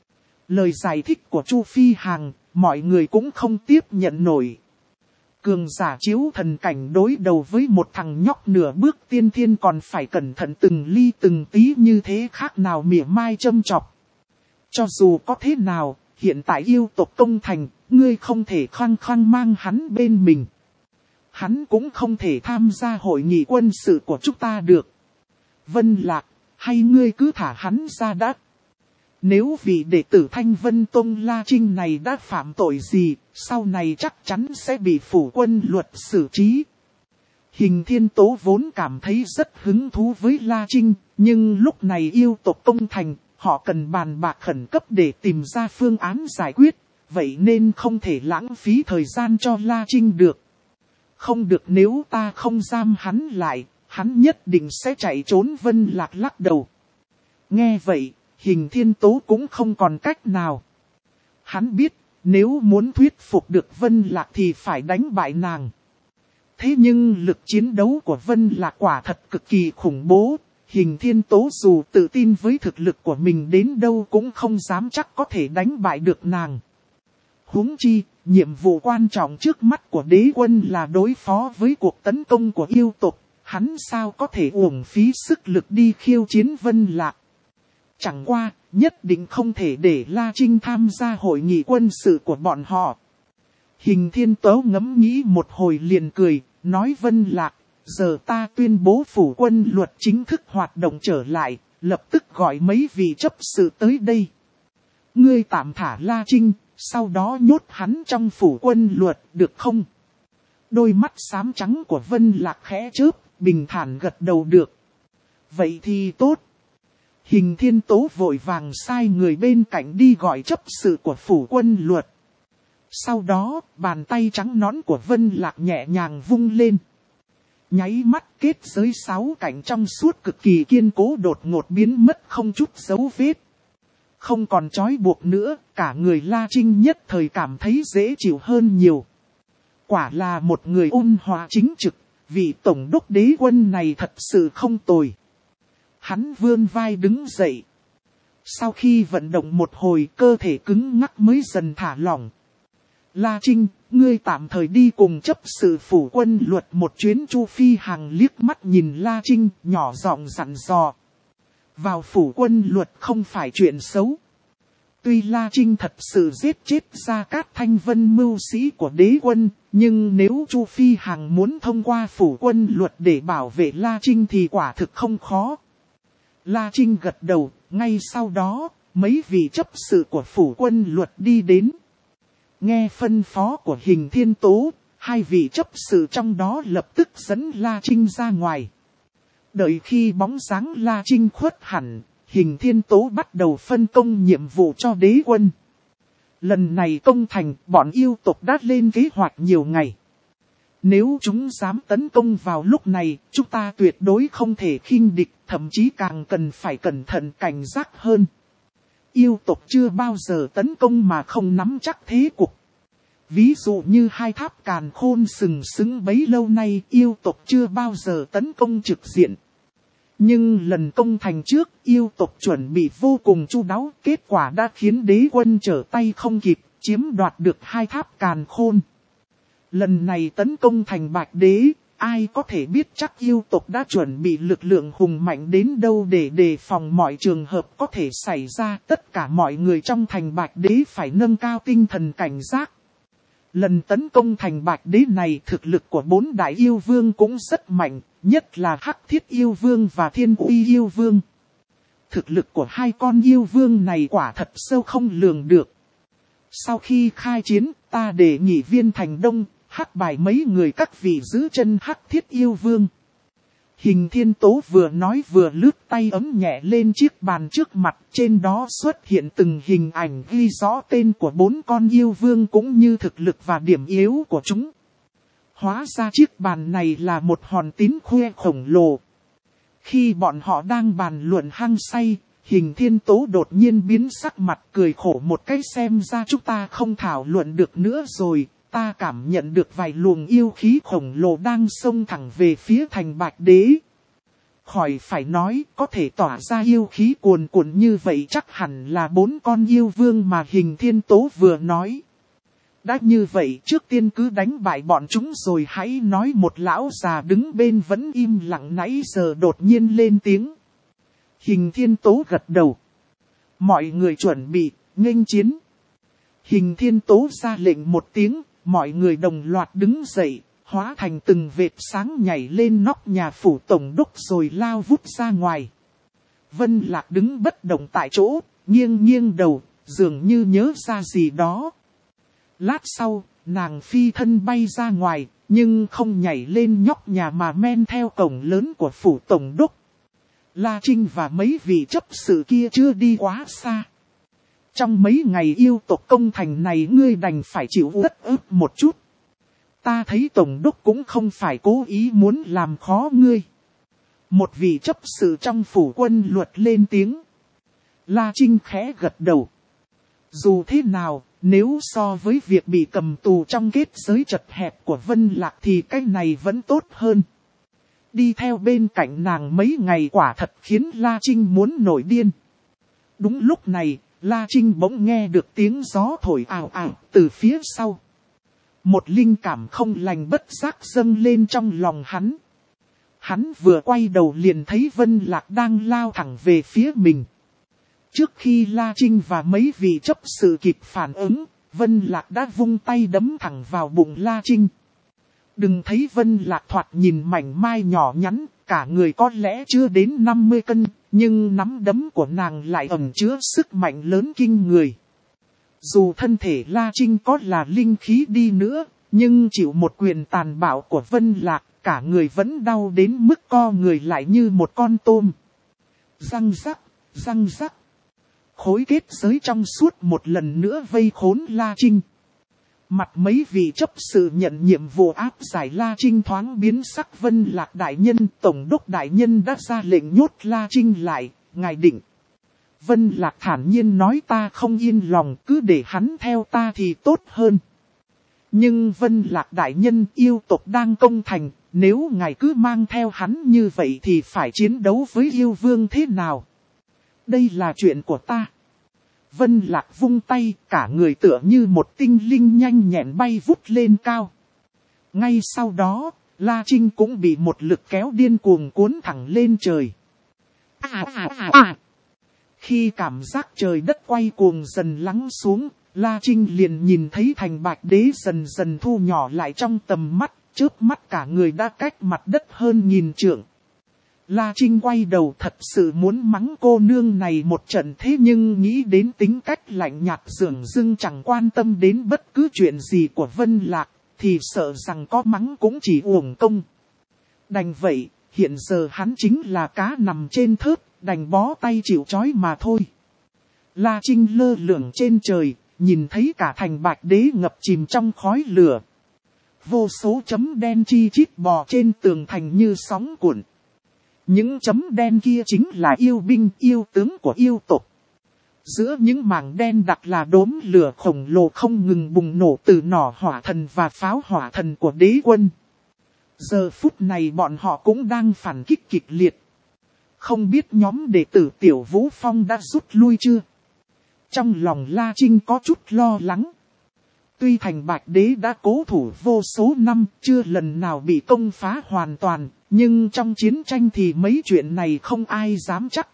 Lời giải thích của Chu Phi Hằng, mọi người cũng không tiếp nhận nổi. Cường giả chiếu thần cảnh đối đầu với một thằng nhóc nửa bước tiên thiên còn phải cẩn thận từng ly từng tí như thế, khác nào mỉa mai châm chọc. Cho dù có thế nào, hiện tại yêu tộc công thành, ngươi không thể khăng khăng mang hắn bên mình. Hắn cũng không thể tham gia hội nghị quân sự của chúng ta được. Vân Lạc, hay ngươi cứ thả hắn ra đã. Nếu vị đệ tử Thanh Vân Tông La Trinh này đã phạm tội gì, sau này chắc chắn sẽ bị phủ quân luật xử trí. Hình Thiên Tố vốn cảm thấy rất hứng thú với La Trinh, nhưng lúc này yêu tộc công thành, họ cần bàn bạc khẩn cấp để tìm ra phương án giải quyết, vậy nên không thể lãng phí thời gian cho La Trinh được. Không được, nếu ta không giam hắn lại, hắn nhất định sẽ chạy trốn. Vân Lạc lắc đầu. Nghe vậy, Hình Thiên Tố cũng không còn cách nào. Hắn biết, nếu muốn thuyết phục được Vân Lạc thì phải đánh bại nàng. Thế nhưng lực chiến đấu của Vân Lạc quả thật cực kỳ khủng bố. Hình Thiên Tố dù tự tin với thực lực của mình đến đâu cũng không dám chắc có thể đánh bại được nàng. Huống chi, nhiệm vụ quan trọng trước mắt của đế quân là đối phó với cuộc tấn công của yêu tộc. Hắn sao có thể uổng phí sức lực đi khiêu chiến Vân Lạc. Chẳng qua, nhất định không thể để La Trinh tham gia hội nghị quân sự của bọn họ. Hình Thiên Tố ngẫm nghĩ một hồi liền cười, nói Vân Lạc, giờ ta tuyên bố phủ quân luật chính thức hoạt động trở lại, lập tức gọi mấy vị chấp sự tới đây. Ngươi tạm thả La Trinh, sau đó nhốt hắn trong phủ quân luật, được không? Đôi mắt xám trắng của Vân Lạc khẽ chớp, bình thản gật đầu được. Vậy thì tốt. Hình Thiên Tố vội vàng sai người bên cạnh đi gọi chấp sự của phủ quân luật. Sau đó, bàn tay trắng nõn của Vân Lạc nhẹ nhàng vung lên. Nháy mắt kết giới sáu cảnh trong suốt cực kỳ kiên cố đột ngột biến mất không chút dấu vết. Không còn trói buộc nữa, cả người La Trinh nhất thời cảm thấy dễ chịu hơn nhiều. Quả là một người ôn hòa chính trực, vị tổng đốc đế quân này thật sự không tồi. Hắn vươn vai đứng dậy, Sau khi vận động một hồi, cơ thể cứng ngắc mới dần thả lỏng. La Trinh, ngươi tạm thời đi cùng chấp sự phủ quân luật một chuyến. Chu Phi Hằng liếc mắt nhìn La Trinh, nhỏ giọng dặn dò. Vào phủ quân luật không phải chuyện xấu. Tuy La Trinh thật sự giết chết Gia Cát Thanh Vân mưu sĩ của đế quân, nhưng nếu Chu Phi Hằng muốn thông qua phủ quân luật để bảo vệ La Trinh thì quả thực không khó. La Trinh gật đầu, ngay sau đó, mấy vị chấp sự của phủ quân luật đi đến. Nghe phân phó của Hình Thiên Tố, hai vị chấp sự trong đó lập tức dẫn La Trinh ra ngoài. Đợi khi bóng dáng La Trinh khuất hẳn, Hình Thiên Tố bắt đầu phân công nhiệm vụ cho đế quân. Lần này công thành, bọn yêu tộc đã lên kế hoạch nhiều ngày. Nếu chúng dám tấn công vào lúc này, chúng ta tuyệt đối không thể khinh địch, thậm chí càng cần phải cẩn thận cảnh giác hơn. Yêu tộc chưa bao giờ tấn công mà không nắm chắc thế cục. Ví dụ như hai tháp càn khôn sừng sững bấy lâu nay, yêu tộc chưa bao giờ tấn công trực diện. Nhưng lần công thành trước, yêu tộc chuẩn bị vô cùng chu đáo, kết quả đã khiến đế quân trở tay không kịp, chiếm đoạt được hai tháp càn khôn. Lần này tấn công thành Bạch Đế, ai có thể biết chắc yêu tộc đã chuẩn bị lực lượng hùng mạnh đến đâu để đề phòng mọi trường hợp có thể xảy ra. Tất cả mọi người trong thành Bạch Đế phải nâng cao tinh thần cảnh giác. Lần tấn công thành Bạch Đế này thực lực của bốn đại yêu vương cũng rất mạnh, nhất là Hắc Thiết yêu vương và Thiên Uy yêu vương. Thực lực của hai con yêu vương này quả thật sâu không lường được. Sau khi khai chiến, ta đề nghị Viên Thành Đông, Hắc Bài mấy người các vị giữ chân Hắc Thiết yêu vương. Hình Thiên Tố vừa nói vừa lướt tay ấm nhẹ lên chiếc bàn trước mặt, trên đó xuất hiện từng hình ảnh ghi rõ tên của bốn con yêu vương cũng như thực lực và điểm yếu của chúng. Hóa ra chiếc bàn này là một hòn tín khoe khổng lồ. Khi bọn họ đang bàn luận hăng say, Hình Thiên Tố đột nhiên biến sắc mặt cười khổ một cái, xem ra chúng ta không thảo luận được nữa rồi. Ta cảm nhận được vài luồng yêu khí khổng lồ đang xông thẳng về phía thành Bạch Đế. Khỏi phải nói, có thể tỏa ra yêu khí cuồn cuộn như vậy chắc hẳn là bốn con yêu vương mà Hình Thiên Tố vừa nói. Đã như vậy, trước tiên cứ đánh bại bọn chúng rồi hãy nói. Một lão già đứng bên vẫn im lặng nãy giờ đột nhiên lên tiếng. Hình Thiên Tố gật đầu. Mọi người chuẩn bị, nghênh chiến. Hình Thiên Tố ra lệnh một tiếng. Mọi người đồng loạt đứng dậy, hóa thành từng vệt sáng nhảy lên nóc nhà phủ tổng đốc rồi lao vút ra ngoài. Vân Lạc đứng bất động tại chỗ, nghiêng nghiêng đầu, dường như nhớ ra gì đó. Lát sau, nàng phi thân bay ra ngoài, nhưng không nhảy lên nóc nhà mà men theo cổng lớn của phủ tổng đốc. La Trinh và mấy vị chấp sự kia chưa đi quá xa. Trong mấy ngày yêu tộc công thành này ngươi đành phải chịu rất ức một chút. Ta thấy tổng đốc cũng không phải cố ý muốn làm khó ngươi. Một vị chấp sự trong phủ quân luật lên tiếng. La Trinh khẽ gật đầu. Dù thế nào, nếu so với việc bị cầm tù trong kết giới chật hẹp của Vân Lạc thì cái này vẫn tốt hơn. Đi theo bên cạnh nàng mấy ngày quả thật khiến La Trinh muốn nổi điên. Đúng lúc này, La Trinh bỗng nghe được tiếng gió thổi ào ào từ phía sau. Một linh cảm không lành bất giác dâng lên trong lòng hắn. Hắn vừa quay đầu liền thấy Vân Lạc đang lao thẳng về phía mình. Trước khi La Trinh và mấy vị chấp sự kịp phản ứng, Vân Lạc đã vung tay đấm thẳng vào bụng La Trinh. Đừng thấy Vân Lạc thoạt nhìn mảnh mai nhỏ nhắn, cả người có lẽ chưa đến năm mươi cân, nhưng nắm đấm của nàng lại ẩn chứa sức mạnh lớn kinh người. Dù thân thể La Trinh có là linh khí đi nữa, nhưng chịu một quyền tàn bạo của Vân Lạc, cả người vẫn đau đến mức co người lại như một con tôm. Răng rắc, răng rắc. Khối kết giới trong suốt một lần nữa vây khốn La Trinh. Mặt mấy vị chấp sự nhận nhiệm vụ áp giải La Trinh thoáng biến sắc. Vân Lạc đại nhân, tổng đốc đại nhân đã ra lệnh nhốt La Trinh lại, ngài định. Vân Lạc thản nhiên nói ta không yên lòng, cứ để hắn theo ta thì tốt hơn. Nhưng Vân Lạc đại nhân, yêu tộc đang công thành, nếu ngài cứ mang theo hắn như vậy thì phải chiến đấu với yêu vương thế nào? Đây là chuyện của ta. Vân Lạc vung tay, cả người tựa như một tinh linh nhanh nhẹn bay vút lên cao. Ngay sau đó, La Trinh cũng bị một lực kéo điên cuồng cuốn thẳng lên trời. À, à, à, à. Khi cảm giác trời đất quay cuồng dần lắng xuống, La Trinh liền nhìn thấy Thành Bạch Đế dần dần thu nhỏ lại trong tầm mắt, chớp mắt cả người đã cách mặt đất hơn nghìn trượng. La Trinh quay đầu thật sự muốn mắng cô nương này một trận, thế nhưng nghĩ đến tính cách lạnh nhạt dửng dưng chẳng quan tâm đến bất cứ chuyện gì của Vân Lạc, thì sợ rằng có mắng cũng chỉ uổng công. Đành vậy, hiện giờ hắn chính là cá nằm trên thớt, đành bó tay chịu trói mà thôi. La Trinh lơ lửng trên trời, nhìn thấy cả Thành Bạch Đế ngập chìm trong khói lửa. Vô số chấm đen chi chít bò trên tường thành như sóng cuộn. Những chấm đen kia chính là yêu binh, yêu tướng của yêu tộc. Giữa những mảng đen đặc là đốm lửa khổng lồ không ngừng bùng nổ từ nỏ hỏa thần và pháo hỏa thần của đế quân. Giờ phút này bọn họ cũng đang phản kích kịch liệt. Không biết nhóm đệ tử Tiểu Vũ Phong đã rút lui chưa? Trong lòng La Trinh có chút lo lắng. Tuy Thành Bạch Đế đã cố thủ vô số năm, chưa lần nào bị công phá hoàn toàn, nhưng trong chiến tranh thì mấy chuyện này không ai dám chắc.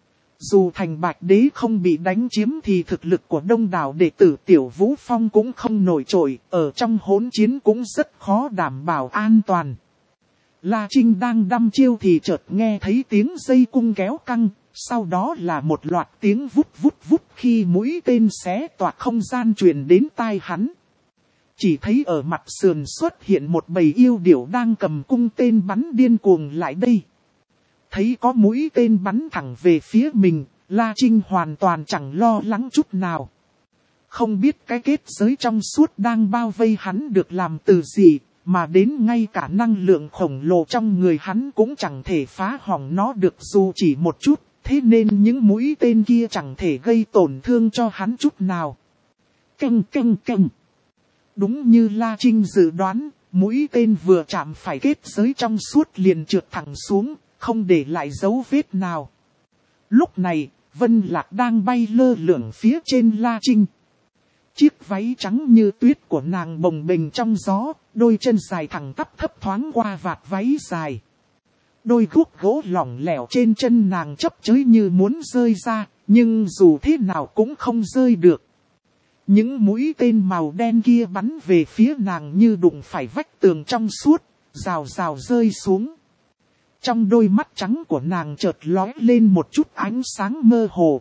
Dù Thành Bạch Đế không bị đánh chiếm thì thực lực của đông đảo đệ tử Tiểu Vũ Phong cũng không nổi trội, ở trong hỗn chiến cũng rất khó đảm bảo an toàn. La Trinh đang đăm chiêu thì chợt nghe thấy tiếng dây cung kéo căng, sau đó là một loạt tiếng vút vút vút khi mũi tên xé toạc không gian truyền đến tai hắn. Chỉ thấy ở mặt sườn xuất hiện một bầy yêu điểu đang cầm cung tên bắn điên cuồng lại đây. Thấy có mũi tên bắn thẳng về phía mình, La Trinh hoàn toàn chẳng lo lắng chút nào. Không biết cái kết giới trong suốt đang bao vây hắn được làm từ gì, mà đến ngay cả năng lượng khổng lồ trong người hắn cũng chẳng thể phá hỏng nó được dù chỉ một chút, thế nên những mũi tên kia chẳng thể gây tổn thương cho hắn chút nào. Căng căng căng. Đúng như La Trinh dự đoán, mũi tên vừa chạm phải kết giới trong suốt liền trượt thẳng xuống, không để lại dấu vết nào. Lúc này, Vân Lạc đang bay lơ lửng phía trên La Trinh. Chiếc váy trắng như tuyết của nàng bồng bềnh trong gió, đôi chân dài thẳng tắp thấp thoáng qua vạt váy dài. Đôi guốc gỗ lỏng lẻo trên chân nàng chấp chới như muốn rơi ra, nhưng dù thế nào cũng không rơi được. Những mũi tên màu đen kia bắn về phía nàng như đụng phải vách tường trong suốt, rào rào rơi xuống. Trong đôi mắt trắng của nàng chợt lóe lên một chút ánh sáng mơ hồ.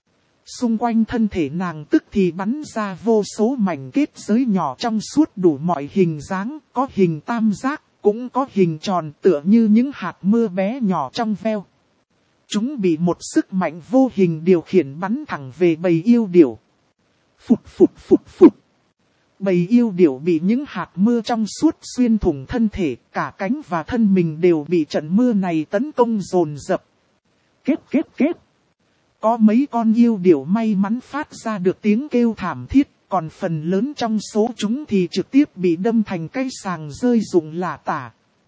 Xung quanh thân thể nàng tức thì bắn ra vô số mảnh kết giới nhỏ trong suốt đủ mọi hình dáng, có hình tam giác, cũng có hình tròn tựa như những hạt mưa bé nhỏ trong veo. Chúng bị một sức mạnh vô hình điều khiển bắn thẳng về bầy yêu điểu. Phụt phụt phụt phụt. Bầy yêu điểu bị những hạt mưa trong suốt xuyên thủng thân thể, cả cánh và thân mình đều bị trận mưa này tấn công dồn dập. Kết kết kết. Có mấy con yêu điểu may mắn phát ra được tiếng kêu thảm thiết, còn phần lớn trong số chúng thì trực tiếp bị đâm thành cây sàng rơi rụng lả tả.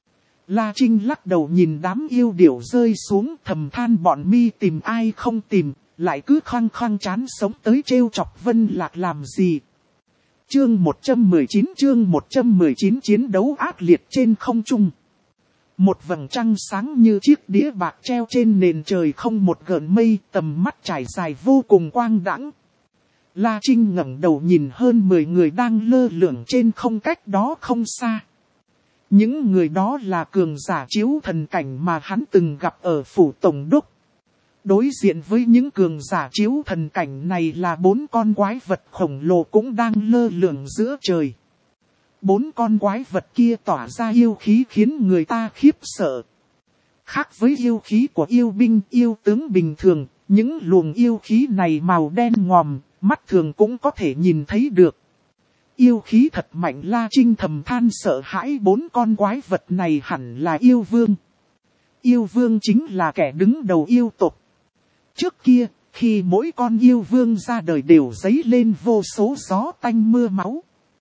La Trinh lắc đầu nhìn đám yêu điểu rơi xuống, thầm than bọn mi tìm ai không tìm, lại cứ khăng khăng chán sống tới trêu chọc Vân Lạc làm gì. Chương một trăm mười chín chương một trăm mười chín chiến đấu ác liệt trên không trung. Một vầng trăng sáng như chiếc đĩa bạc treo trên nền trời không một gợn mây, tầm mắt trải dài vô cùng quang đãng. La Trinh ngẩng đầu nhìn hơn mười người đang lơ lửng trên không cách đó không xa. Những người đó là cường giả chiếu thần cảnh mà hắn từng gặp ở phủ tổng đốc. Đối diện với những cường giả chiếu thần cảnh này là bốn con quái vật khổng lồ cũng đang lơ lửng giữa trời. Bốn con quái vật kia tỏa ra yêu khí khiến người ta khiếp sợ. Khác với yêu khí của yêu binh, yêu tướng bình thường, những luồng yêu khí này màu đen ngòm, mắt thường cũng có thể nhìn thấy được. Yêu khí thật mạnh, La Trinh thầm than sợ hãi, bốn con quái vật này hẳn là yêu vương. Yêu vương chính là kẻ đứng đầu yêu tộc. Trước kia, khi mỗi con yêu vương ra đời đều dấy lên vô số gió tanh mưa máu.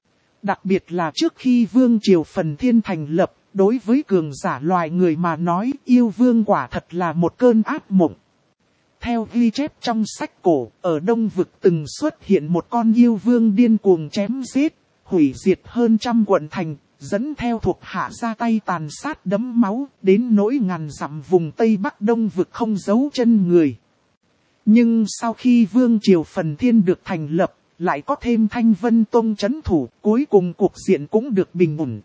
Đặc biệt là trước khi vương triều Phần Thiên thành lập, đối với cường giả loài người mà nói, yêu vương quả thật là một cơn ác mộng. theo ghi chép trong sách cổ, ở Đông Vực từng xuất hiện một con yêu vương điên cuồng chém giết, hủy diệt hơn trăm quận thành, dẫn theo thuộc hạ ra tay tàn sát đẫm máu, đến nỗi ngàn dặm vùng Tây Bắc Đông Vực không giấu chân người. Nhưng sau khi Vương Triều Phần Thiên được thành lập, lại có thêm Thanh Vân Tông trấn thủ, cuối cùng cuộc diện cũng được bình ổn.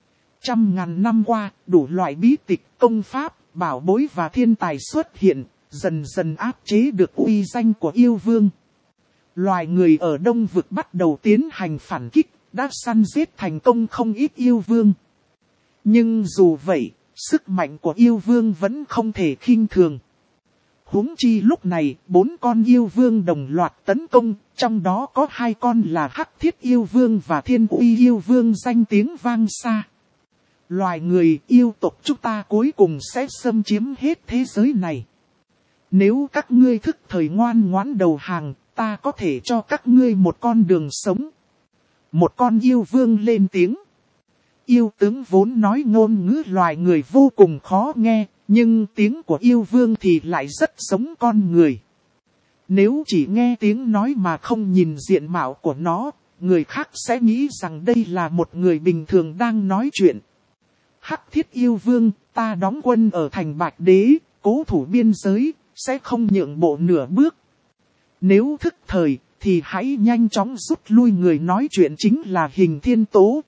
Trăm ngàn năm qua, đủ loại bí tịch, công pháp, bảo bối và thiên tài xuất hiện, dần dần áp chế được uy danh của yêu vương. Loài người ở Đông Vực bắt đầu tiến hành phản kích, đã săn giết thành công không ít yêu vương. Nhưng dù vậy, sức mạnh của yêu vương vẫn không thể khinh thường. Huống chi lúc này, bốn con yêu vương đồng loạt tấn công, trong đó có hai con là Hắc Thiết yêu vương và Thiên Uy yêu vương danh tiếng vang xa. Loài người yêu tộc chúng ta cuối cùng sẽ xâm chiếm hết thế giới này. Nếu các ngươi thức thời ngoan ngoãn đầu hàng, ta có thể cho các ngươi một con đường sống. Một con yêu vương lên tiếng. Yêu tướng vốn nói ngôn ngữ loài người vô cùng khó nghe, nhưng tiếng của yêu vương thì lại rất giống con người. Nếu chỉ nghe tiếng nói mà không nhìn diện mạo của nó, người khác sẽ nghĩ rằng đây là một người bình thường đang nói chuyện. Hắc Thiết yêu vương, ta đóng quân ở thành Bạch Đế, cố thủ biên giới, sẽ không nhượng bộ nửa bước. Nếu thức thời, thì hãy nhanh chóng rút lui. Người nói chuyện chính là Hình Thiên Tố.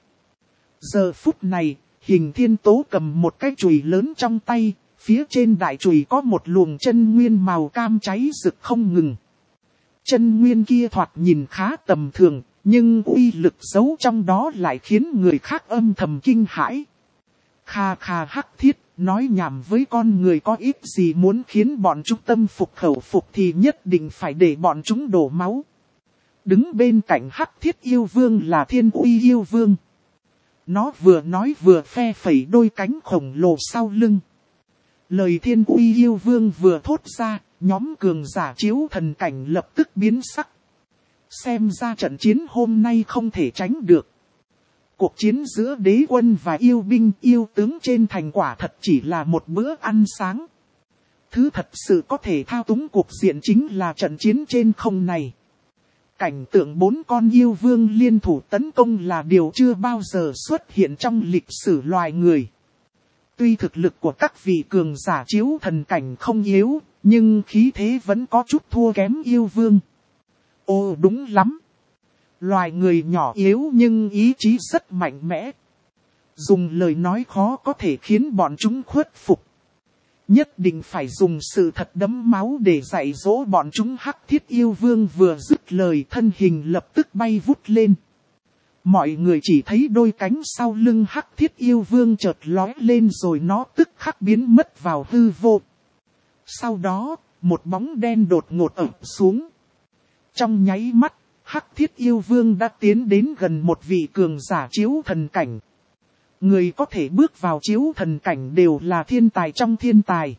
Giờ phút này, Hình Thiên Tố cầm một cái chùy lớn trong tay, phía trên đại chùy có một luồng chân nguyên màu cam cháy rực không ngừng. Chân nguyên kia thoạt nhìn khá tầm thường, nhưng uy lực giấu trong đó lại khiến người khác âm thầm kinh hãi. Kha kha Hắc Thiết, nói nhảm với con người có ít gì, muốn khiến bọn chúng tâm phục khẩu phục thì nhất định phải để bọn chúng đổ máu. Đứng bên cạnh Hắc Thiết yêu vương là Thiên Uy yêu vương. Nó vừa nói vừa phe phẩy đôi cánh khổng lồ sau lưng. Lời Thiên Uy yêu vương vừa thốt ra, nhóm cường giả chiếu thần cảnh lập tức biến sắc. Xem ra trận chiến hôm nay không thể tránh được. Cuộc chiến giữa đế quân và yêu binh yêu tướng trên thành quả thật chỉ là một bữa ăn sáng. Thứ thật sự có thể thao túng cuộc diện chính là trận chiến trên không này. Cảnh tượng bốn con yêu vương liên thủ tấn công là điều chưa bao giờ xuất hiện trong lịch sử loài người. Tuy thực lực của các vị cường giả chiếu thần cảnh không yếu, nhưng khí thế vẫn có chút thua kém yêu vương. Ồ đúng lắm. Loài người nhỏ yếu nhưng ý chí rất mạnh mẽ. Dùng lời nói khó có thể khiến bọn chúng khuất phục. Nhất định phải dùng sự thật đẫm máu để dạy dỗ bọn chúng. Hắc Thiết yêu vương vừa dứt lời, thân hình lập tức bay vút lên. Mọi người chỉ thấy đôi cánh sau lưng Hắc Thiết yêu vương chợt lóe lên rồi nó tức khắc biến mất vào hư vô. Sau đó, một bóng đen đột ngột ập xuống. Trong nháy mắt, Hắc Thiết yêu vương đã tiến đến gần một vị cường giả chiếu thần cảnh. Người có thể bước vào chiếu thần cảnh đều là thiên tài trong thiên tài.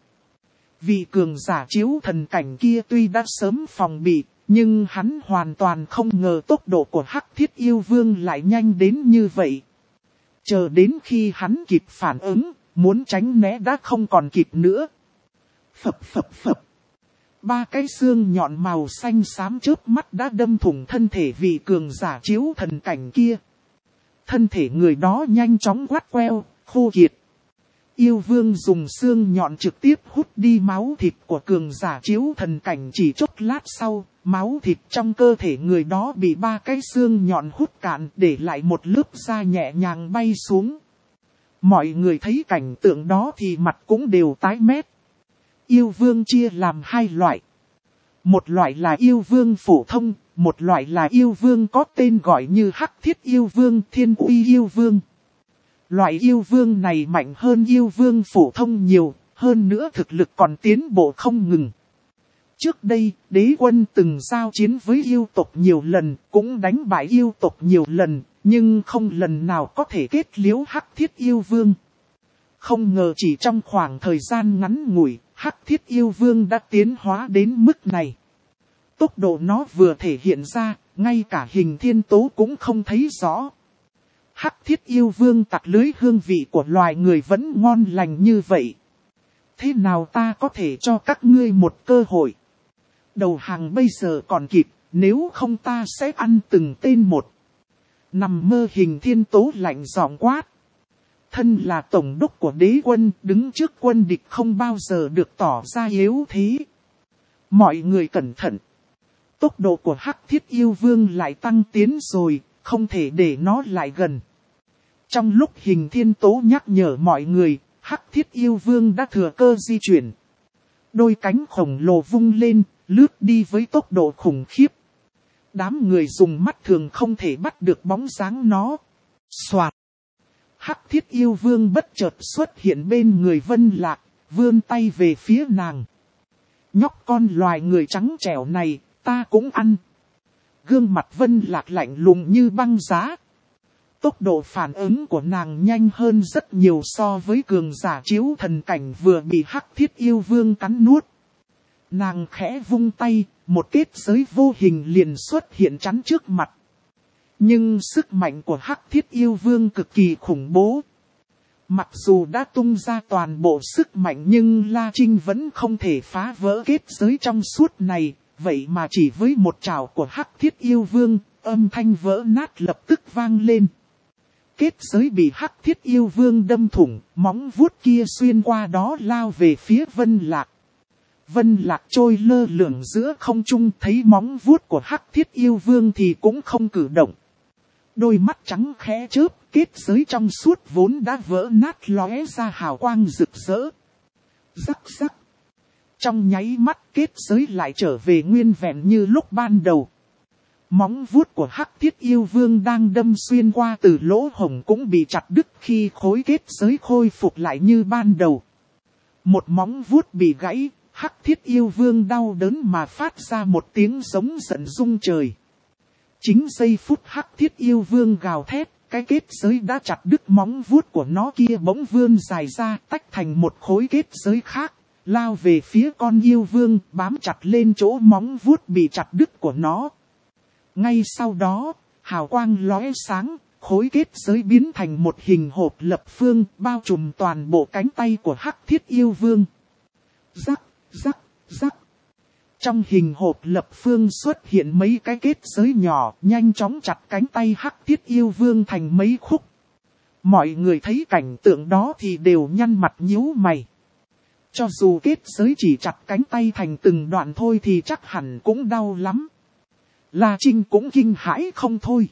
Vị cường giả chiếu thần cảnh kia tuy đã sớm phòng bị, nhưng hắn hoàn toàn không ngờ tốc độ của Hắc Thiết yêu vương lại nhanh đến như vậy. Chờ đến khi hắn kịp phản ứng, muốn tránh né đã không còn kịp nữa. Phập phập phập. Ba cái xương nhọn màu xanh xám chớp mắt đã đâm thủng thân thể vị cường giả chiếu thần cảnh kia. Thân thể người đó nhanh chóng quắt queo, khô kiệt. Yêu vương dùng xương nhọn trực tiếp hút đi máu thịt của cường giả chiếu thần cảnh, chỉ chốc lát sau, máu thịt trong cơ thể người đó bị ba cái xương nhọn hút cạn, để lại một lớp da nhẹ nhàng bay xuống. Mọi người thấy cảnh tượng đó thì mặt cũng đều tái mét. Yêu vương chia làm hai loại. Một loại là yêu vương phổ thông, một loại là yêu vương có tên gọi như Hắc Thiết yêu vương, Thiên Uy yêu vương. Loại yêu vương này mạnh hơn yêu vương phổ thông nhiều, hơn nữa thực lực còn tiến bộ không ngừng. Trước đây, đế quân từng giao chiến với yêu tộc nhiều lần, cũng đánh bại yêu tộc nhiều lần, nhưng không lần nào có thể kết liễu Hắc Thiết yêu vương. Không ngờ chỉ trong khoảng thời gian ngắn ngủi, Hắc Thiết yêu vương đã tiến hóa đến mức này. Tốc độ nó vừa thể hiện ra, ngay cả Hình Thiên Tố cũng không thấy rõ. Hắc Thiết yêu vương tặc lưới, hương vị của loài người vẫn ngon lành như vậy. Thế nào ta có thể cho các ngươi một cơ hội? Đầu hàng bây giờ còn kịp, nếu không ta sẽ ăn từng tên một. Nằm mơ Hình Thiên Tố lạnh giọng quát. Thân là tổng đốc của đế quân, đứng trước quân địch không bao giờ được tỏ ra yếu thế. Mọi người cẩn thận. Tốc độ của Hắc Thiết Yêu Vương lại tăng tiến rồi, không thể để nó lại gần. Trong lúc Hình Thiên Tố nhắc nhở mọi người, Hắc Thiết Yêu Vương đã thừa cơ di chuyển. Đôi cánh khổng lồ vung lên, lướt đi với tốc độ khủng khiếp. Đám người dùng mắt thường không thể bắt được bóng dáng nó. Soạt. Hắc Thiết Yêu Vương bất chợt xuất hiện bên người Vân Lạc, vươn tay về phía nàng. Nhóc con loài người trắng trẻo này, ta cũng ăn. Gương mặt Vân Lạc lạnh lùng như băng giá. Tốc độ phản ứng của nàng nhanh hơn rất nhiều so với cường giả chiếu thần cảnh vừa bị Hắc Thiết Yêu Vương cắn nuốt. Nàng khẽ vung tay, một kết giới vô hình liền xuất hiện chắn trước mặt. Nhưng sức mạnh của Hắc Thiết Yêu Vương cực kỳ khủng bố. Mặc dù đã tung ra toàn bộ sức mạnh nhưng La Trinh vẫn không thể phá vỡ kết giới trong suốt này. Vậy mà chỉ với một trảo của Hắc Thiết Yêu Vương, âm thanh vỡ nát lập tức vang lên. Kết giới bị Hắc Thiết Yêu Vương đâm thủng, móng vuốt kia xuyên qua đó lao về phía Vân Lạc. Vân Lạc trôi lơ lửng giữa không trung, thấy móng vuốt của Hắc Thiết Yêu Vương thì cũng không cử động. Đôi mắt trắng khẽ chớp, kết giới trong suốt vốn đã vỡ nát lóe ra hào quang rực rỡ. Rắc rắc. Trong nháy mắt kết giới lại trở về nguyên vẹn như lúc ban đầu. Móng vuốt của Hắc Thiết Yêu Vương đang đâm xuyên qua từ lỗ hổng cũng bị chặt đứt khi khối kết giới khôi phục lại như ban đầu. Một móng vuốt bị gãy, Hắc Thiết Yêu Vương đau đớn mà phát ra một tiếng giống giận rung trời. Chính giây phút Hắc Thiết Yêu Vương gào thét, cái kết giới đã chặt đứt móng vuốt của nó kia bỗng vươn dài ra tách thành một khối kết giới khác, lao về phía con yêu vương bám chặt lên chỗ móng vuốt bị chặt đứt của nó. Ngay sau đó, hào quang lóe sáng, khối kết giới biến thành một hình hộp lập phương bao trùm toàn bộ cánh tay của Hắc Thiết Yêu Vương. Rắc, rắc, rắc. Trong hình hộp lập phương xuất hiện mấy cái kết giới nhỏ, nhanh chóng chặt cánh tay Hắc Thiết Yêu Vương thành mấy khúc. Mọi người thấy cảnh tượng đó thì đều nhăn mặt nhíu mày. Cho dù kết giới chỉ chặt cánh tay thành từng đoạn thôi thì chắc hẳn cũng đau lắm. La Trinh cũng kinh hãi không thôi.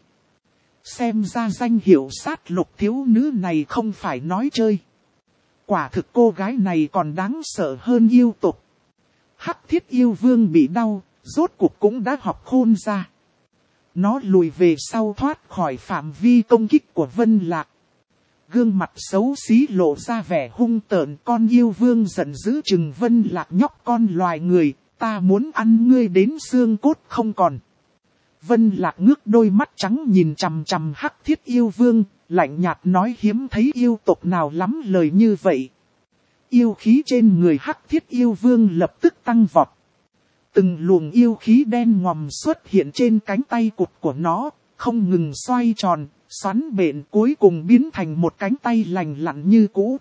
Xem ra danh hiệu sát lục thiếu nữ này không phải nói chơi. Quả thực cô gái này còn đáng sợ hơn yêu tục. Hắc Thiết Yêu Vương bị đau, rốt cuộc cũng đã học khôn ra. Nó lùi về sau thoát khỏi phạm vi công kích của Vân Lạc. Gương mặt xấu xí lộ ra vẻ hung tợn, con yêu vương giận dữ chừng Vân Lạc, nhóc con loài người, ta muốn ăn ngươi đến xương cốt không còn. Vân Lạc ngước đôi mắt trắng nhìn chằm chằm Hắc Thiết Yêu Vương, lạnh nhạt nói hiếm thấy yêu tộc nào lắm lời như vậy. Yêu khí trên người Hắc Thiết Yêu Vương lập tức tăng vọt. Từng luồng yêu khí đen ngòm xuất hiện trên cánh tay cụt của nó, không ngừng xoay tròn, xoắn bện cuối cùng biến thành một cánh tay lành lặn như cũ.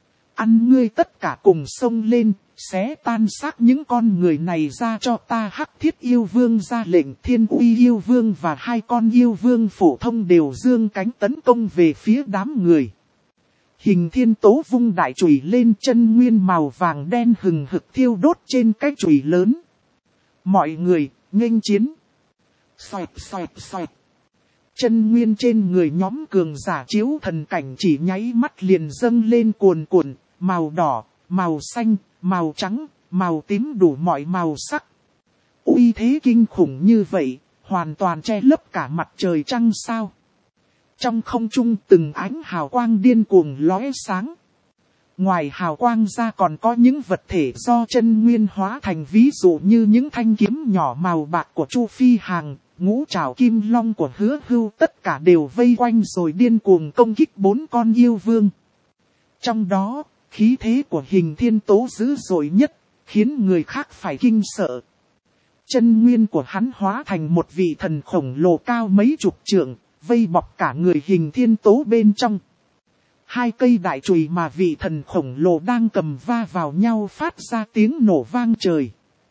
Ăn ngươi tất cả cùng xông lên, xé tan xác những con người này ra cho ta. Hắc Thiết Yêu Vương ra lệnh, Thiên Uy Yêu Vương và hai con yêu vương phổ thông đều giương cánh tấn công về phía đám người. Hình Thiên Tố vung đại chùy lên, chân nguyên màu vàng đen hừng hực thiêu đốt trên cái chùy lớn. Mọi người, nghênh chiến. Xoẹt xoẹt xoẹt. Chân nguyên trên người nhóm cường giả chiếu thần cảnh chỉ nháy mắt liền dâng lên cuồn cuộn, màu đỏ, màu xanh, màu trắng, màu tím đủ mọi màu sắc. Uy thế kinh khủng như vậy, hoàn toàn che lấp cả mặt trời trăng sao. Trong không trung từng ánh hào quang điên cuồng lóe sáng. Ngoài hào quang ra còn có những vật thể do chân nguyên hóa thành, ví dụ như những thanh kiếm nhỏ màu bạc của Chu Phi Hàng, ngũ trảo kim long của Hứa Hưu, tất cả đều vây quanh rồi điên cuồng công kích bốn con yêu vương. Trong đó, khí thế của Hình Thiên Tố dữ dội nhất, khiến người khác phải kinh sợ. Chân nguyên của hắn hóa thành một vị thần khổng lồ cao mấy chục trượng, vây bọc cả người Hình Thiên Tố bên trong. Hai cây đại chùy mà vị thần khổng lồ đang cầm va vào nhau phát ra tiếng nổ vang trời.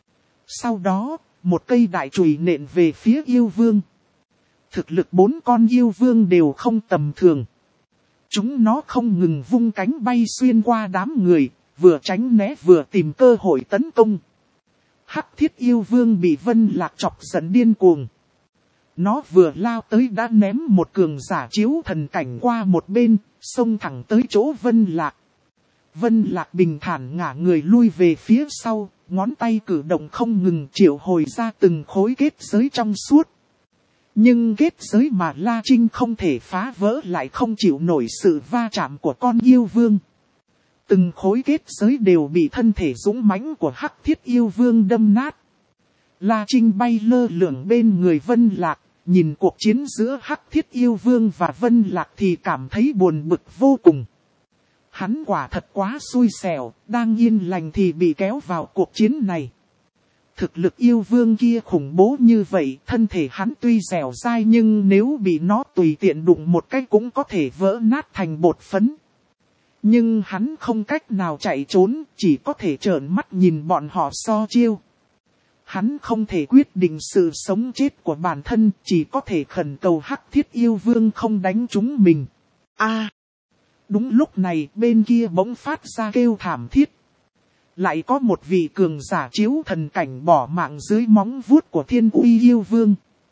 Sau đó, một cây đại chùy nện về phía yêu vương. Thực lực bốn con yêu vương đều không tầm thường. Chúng nó không ngừng vung cánh bay xuyên qua đám người, vừa tránh né vừa tìm cơ hội tấn công. Hắc thiết yêu vương bị Vân Lạc chọc giận điên cuồng. Nó vừa lao tới đã ném một cường giả chiếu thần cảnh qua một bên, xông thẳng tới chỗ Vân Lạc. Vân Lạc bình thản ngả người lui về phía sau, ngón tay cử động không ngừng triệu hồi ra từng khối kết giới trong suốt. Nhưng kết giới mà La Trinh không thể phá vỡ lại không chịu nổi sự va chạm của con yêu vương. Từng khối kết giới đều bị thân thể dũng mãnh của Hắc thiết yêu vương đâm nát. La Trinh bay lơ lửng bên người Vân Lạc, nhìn cuộc chiến giữa Hắc thiết yêu vương và Vân Lạc thì cảm thấy buồn bực vô cùng. Hắn quả thật quá xui xẻo, đang yên lành thì bị kéo vào cuộc chiến này. Thực lực yêu vương kia khủng bố như vậy, thân thể hắn tuy dẻo dai nhưng nếu bị nó tùy tiện đụng một cái cũng có thể vỡ nát thành bột phấn. Nhưng hắn không cách nào chạy trốn, chỉ có thể trợn mắt nhìn bọn họ so chiêu. Hắn không thể quyết định sự sống chết của bản thân, chỉ có thể khẩn cầu Hắc thiết yêu vương không đánh chúng mình. A à, đúng lúc này bên kia bỗng phát ra kêu thảm thiết. Lại có một vị cường giả chiếu thần cảnh bỏ mạng dưới móng vuốt của Thiên Uy yêu vương.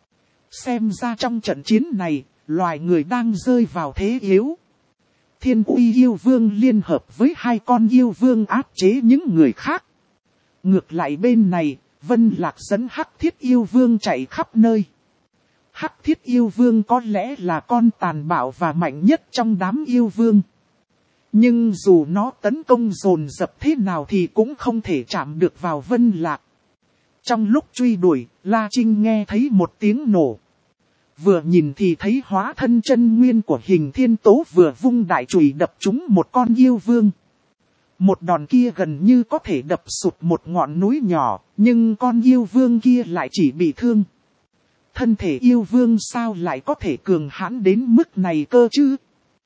Xem ra trong trận chiến này, loài người đang rơi vào thế yếu. Thiên Uy yêu vương liên hợp với hai con yêu vương áp chế những người khác. Ngược lại bên này, Vân Lạc dẫn Hắc thiết yêu vương chạy khắp nơi. Hắc thiết yêu vương có lẽ là con tàn bạo và mạnh nhất trong đám yêu vương. Nhưng dù nó tấn công dồn dập thế nào thì cũng không thể chạm được vào Vân Lạc. Trong lúc truy đuổi, La Trinh nghe thấy một tiếng nổ. Vừa nhìn thì thấy hóa thân chân nguyên của Hình Thiên Tố vừa vung đại chùy đập trúng một con yêu vương. Một đòn kia gần như có thể đập sụt một ngọn núi nhỏ, nhưng con yêu vương kia lại chỉ bị thương. Thân thể yêu vương sao lại có thể cường hãn đến mức này cơ chứ?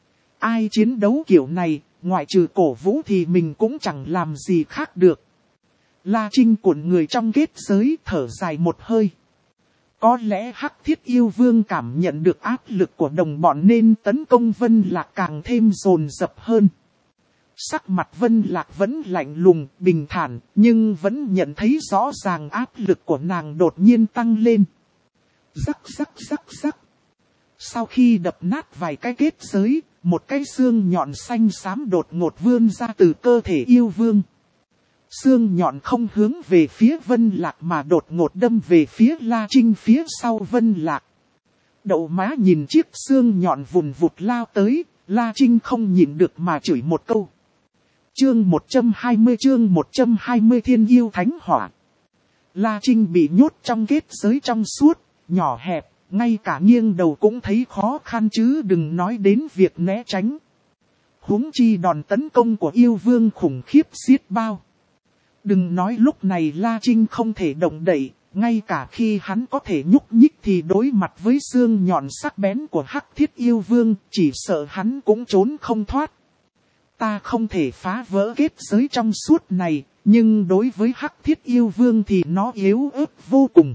Ai chiến đấu kiểu này, ngoại trừ cổ vũ thì mình cũng chẳng làm gì khác được. La Trinh cuộn người trong kết giới thở dài một hơi. Có lẽ Hắc thiết yêu vương cảm nhận được áp lực của đồng bọn nên tấn công Vân Lạc càng thêm dồn dập hơn. Sắc mặt Vân Lạc vẫn lạnh lùng, bình thản, nhưng vẫn nhận thấy rõ ràng áp lực của nàng đột nhiên tăng lên. Rắc rắc rắc rắc. Sau khi đập nát vài cái kết giới, một cái xương nhọn xanh xám đột ngột vươn ra từ cơ thể yêu vương. Xương nhọn không hướng về phía Vân Lạc mà đột ngột đâm về phía La Trinh phía sau Vân Lạc. Đậu má nhìn chiếc xương nhọn vùn vụt lao tới, La Trinh không nhịn được mà chửi một câu. Chương một trăm hai mươi chương một trăm hai mươi Thiên Yêu Thánh Hỏa. La Trinh bị nhốt trong kết giới trong suốt, nhỏ hẹp, ngay cả nghiêng đầu cũng thấy khó khăn chứ đừng nói đến việc né tránh. Huống chi đòn tấn công của yêu vương khủng khiếp xiết bao. Đừng nói lúc này La Trinh không thể động đậy, ngay cả khi hắn có thể nhúc nhích thì đối mặt với xương nhọn sắc bén của Hắc thiết yêu vương, chỉ sợ hắn cũng trốn không thoát. Ta không thể phá vỡ kết giới trong suốt này, nhưng đối với Hắc thiết yêu vương thì nó yếu ớt vô cùng.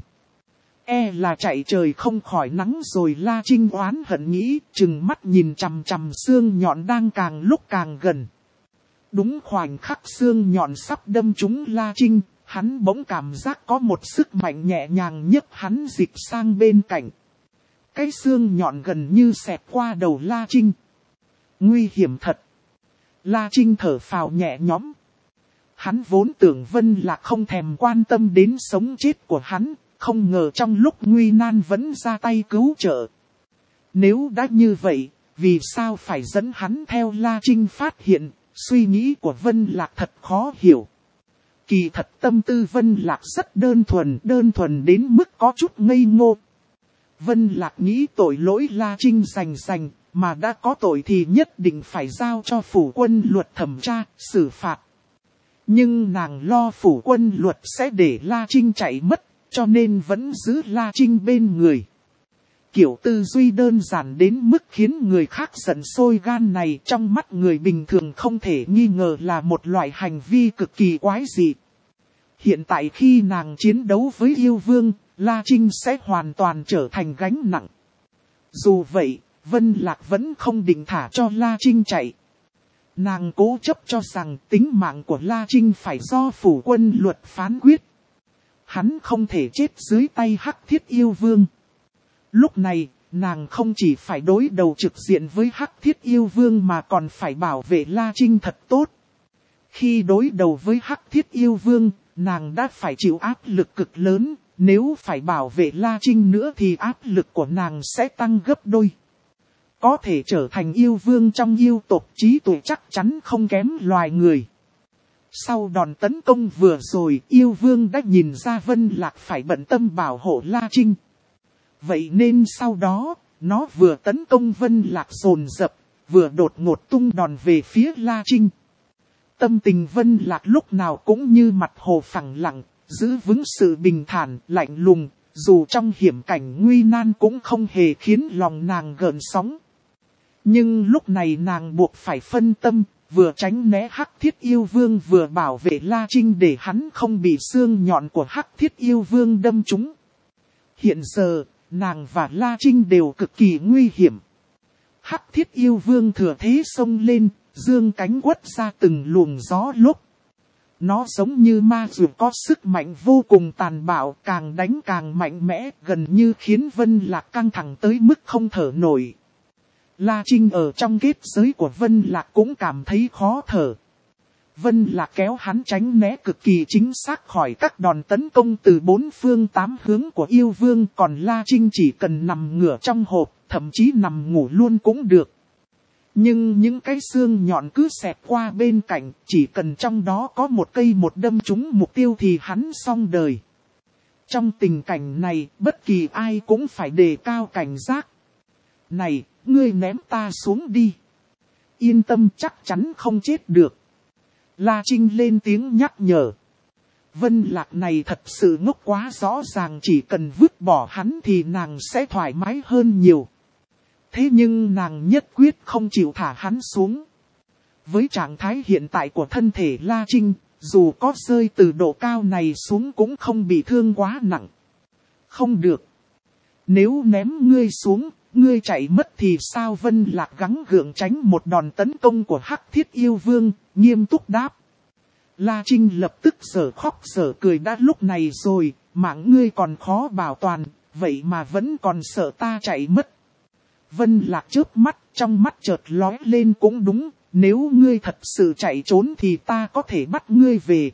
E là chạy trời không khỏi nắng rồi, La Trinh oán hận nghĩ, chừng mắt nhìn chằm chằm xương nhọn đang càng lúc càng gần. Đúng khoảnh khắc xương nhọn sắp đâm trúng La Trinh, hắn bỗng cảm giác có một sức mạnh nhẹ nhàng nhấc hắn dịch sang bên cạnh. Cái xương nhọn gần như xẹt qua đầu La Trinh. Nguy hiểm thật. La Trinh thở phào nhẹ nhõm. Hắn vốn tưởng Vân Lạc không thèm quan tâm đến sống chết của hắn, không ngờ trong lúc nguy nan vẫn ra tay cứu trợ. Nếu đã như vậy, vì sao phải dẫn hắn theo? La Trinh phát hiện, suy nghĩ của Vân Lạc thật khó hiểu. Kỳ thật tâm tư Vân Lạc rất đơn thuần, đơn thuần đến mức có chút ngây ngô. Vân Lạc nghĩ tội lỗi La Trinh rành rành, mà đã có tội thì nhất định phải giao cho phủ quân luật thẩm tra, xử phạt. Nhưng nàng lo phủ quân luật sẽ để La Trinh chạy mất, cho nên vẫn giữ La Trinh bên người. Kiểu tư duy đơn giản đến mức khiến người khác giận sôi gan này trong mắt người bình thường không thể nghi ngờ là một loại hành vi cực kỳ quái dị. Hiện tại khi nàng chiến đấu với yêu vương, La Trinh sẽ hoàn toàn trở thành gánh nặng. Dù vậy, Vân Lạc vẫn không định thả cho La Trinh chạy. Nàng cố chấp cho rằng tính mạng của La Trinh phải do phủ quân luật phán quyết. Hắn không thể chết dưới tay Hắc Thiết Yêu Vương. Lúc này, nàng không chỉ phải đối đầu trực diện với Hắc Thiết Yêu Vương mà còn phải bảo vệ La Trinh thật tốt. Khi đối đầu với Hắc Thiết Yêu Vương, nàng đã phải chịu áp lực cực lớn. Nếu phải bảo vệ La Trinh nữa thì áp lực của nàng sẽ tăng gấp đôi. Có thể trở thành yêu vương trong yêu tộc, trí tuệ chắc chắn không kém loài người. Sau đòn tấn công vừa rồi, yêu vương đã nhìn ra Vân Lạc phải bận tâm bảo hộ La Trinh. Vậy nên sau đó, nó vừa tấn công Vân Lạc dồn dập, vừa đột ngột tung đòn về phía La Trinh. Tâm tình Vân Lạc lúc nào cũng như mặt hồ phẳng lặng, giữ vững sự bình thản, lạnh lùng, dù trong hiểm cảnh nguy nan cũng không hề khiến lòng nàng gợn sóng. Nhưng lúc này nàng buộc phải phân tâm, vừa tránh né Hắc Thiết Yêu Vương vừa bảo vệ La Trinh để hắn không bị xương nhọn của Hắc Thiết Yêu Vương đâm trúng. Hiện giờ, nàng và La Trinh đều cực kỳ nguy hiểm. Hắc Thiết Yêu Vương thừa thế xông lên, dương cánh quất ra từng luồng gió lốc. Nó giống như ma dược có sức mạnh vô cùng tàn bạo, càng đánh càng mạnh mẽ, gần như khiến Vân Lạc căng thẳng tới mức không thở nổi. La Trinh ở trong kết giới của Vân Lạc cũng cảm thấy khó thở. Vân Lạc kéo hắn tránh né cực kỳ chính xác khỏi các đòn tấn công từ bốn phương tám hướng của yêu vương, còn La Trinh chỉ cần nằm ngửa trong hộp, thậm chí nằm ngủ luôn cũng được. Nhưng những cái xương nhọn cứ xẹt qua bên cạnh, chỉ cần trong đó có một cây một đâm trúng mục tiêu thì hắn xong đời. Trong tình cảnh này, bất kỳ ai cũng phải đề cao cảnh giác. Này, ngươi ném ta xuống đi. Yên tâm, chắc chắn không chết được. La Trinh lên tiếng nhắc nhở. Vân Lạc này thật sự ngốc quá, rõ ràng chỉ cần vứt bỏ hắn thì nàng sẽ thoải mái hơn nhiều. Thế nhưng nàng nhất quyết không chịu thả hắn xuống. Với trạng thái hiện tại của thân thể La Trinh, dù có rơi từ độ cao này xuống cũng không bị thương quá nặng. Không được. Nếu ném ngươi xuống, ngươi chạy mất thì sao? Vân Lạc gắng gượng tránh một đòn tấn công của Hắc Thiết Yêu Vương, nghiêm túc đáp. La Trinh lập tức sở khóc sở cười, đã lúc này rồi, mạng ngươi còn khó bảo toàn, vậy mà vẫn còn sợ ta chạy mất. Vân Lạc chớp mắt, trong mắt chợt lóe lên, cũng đúng, nếu ngươi thật sự chạy trốn thì ta có thể bắt ngươi về.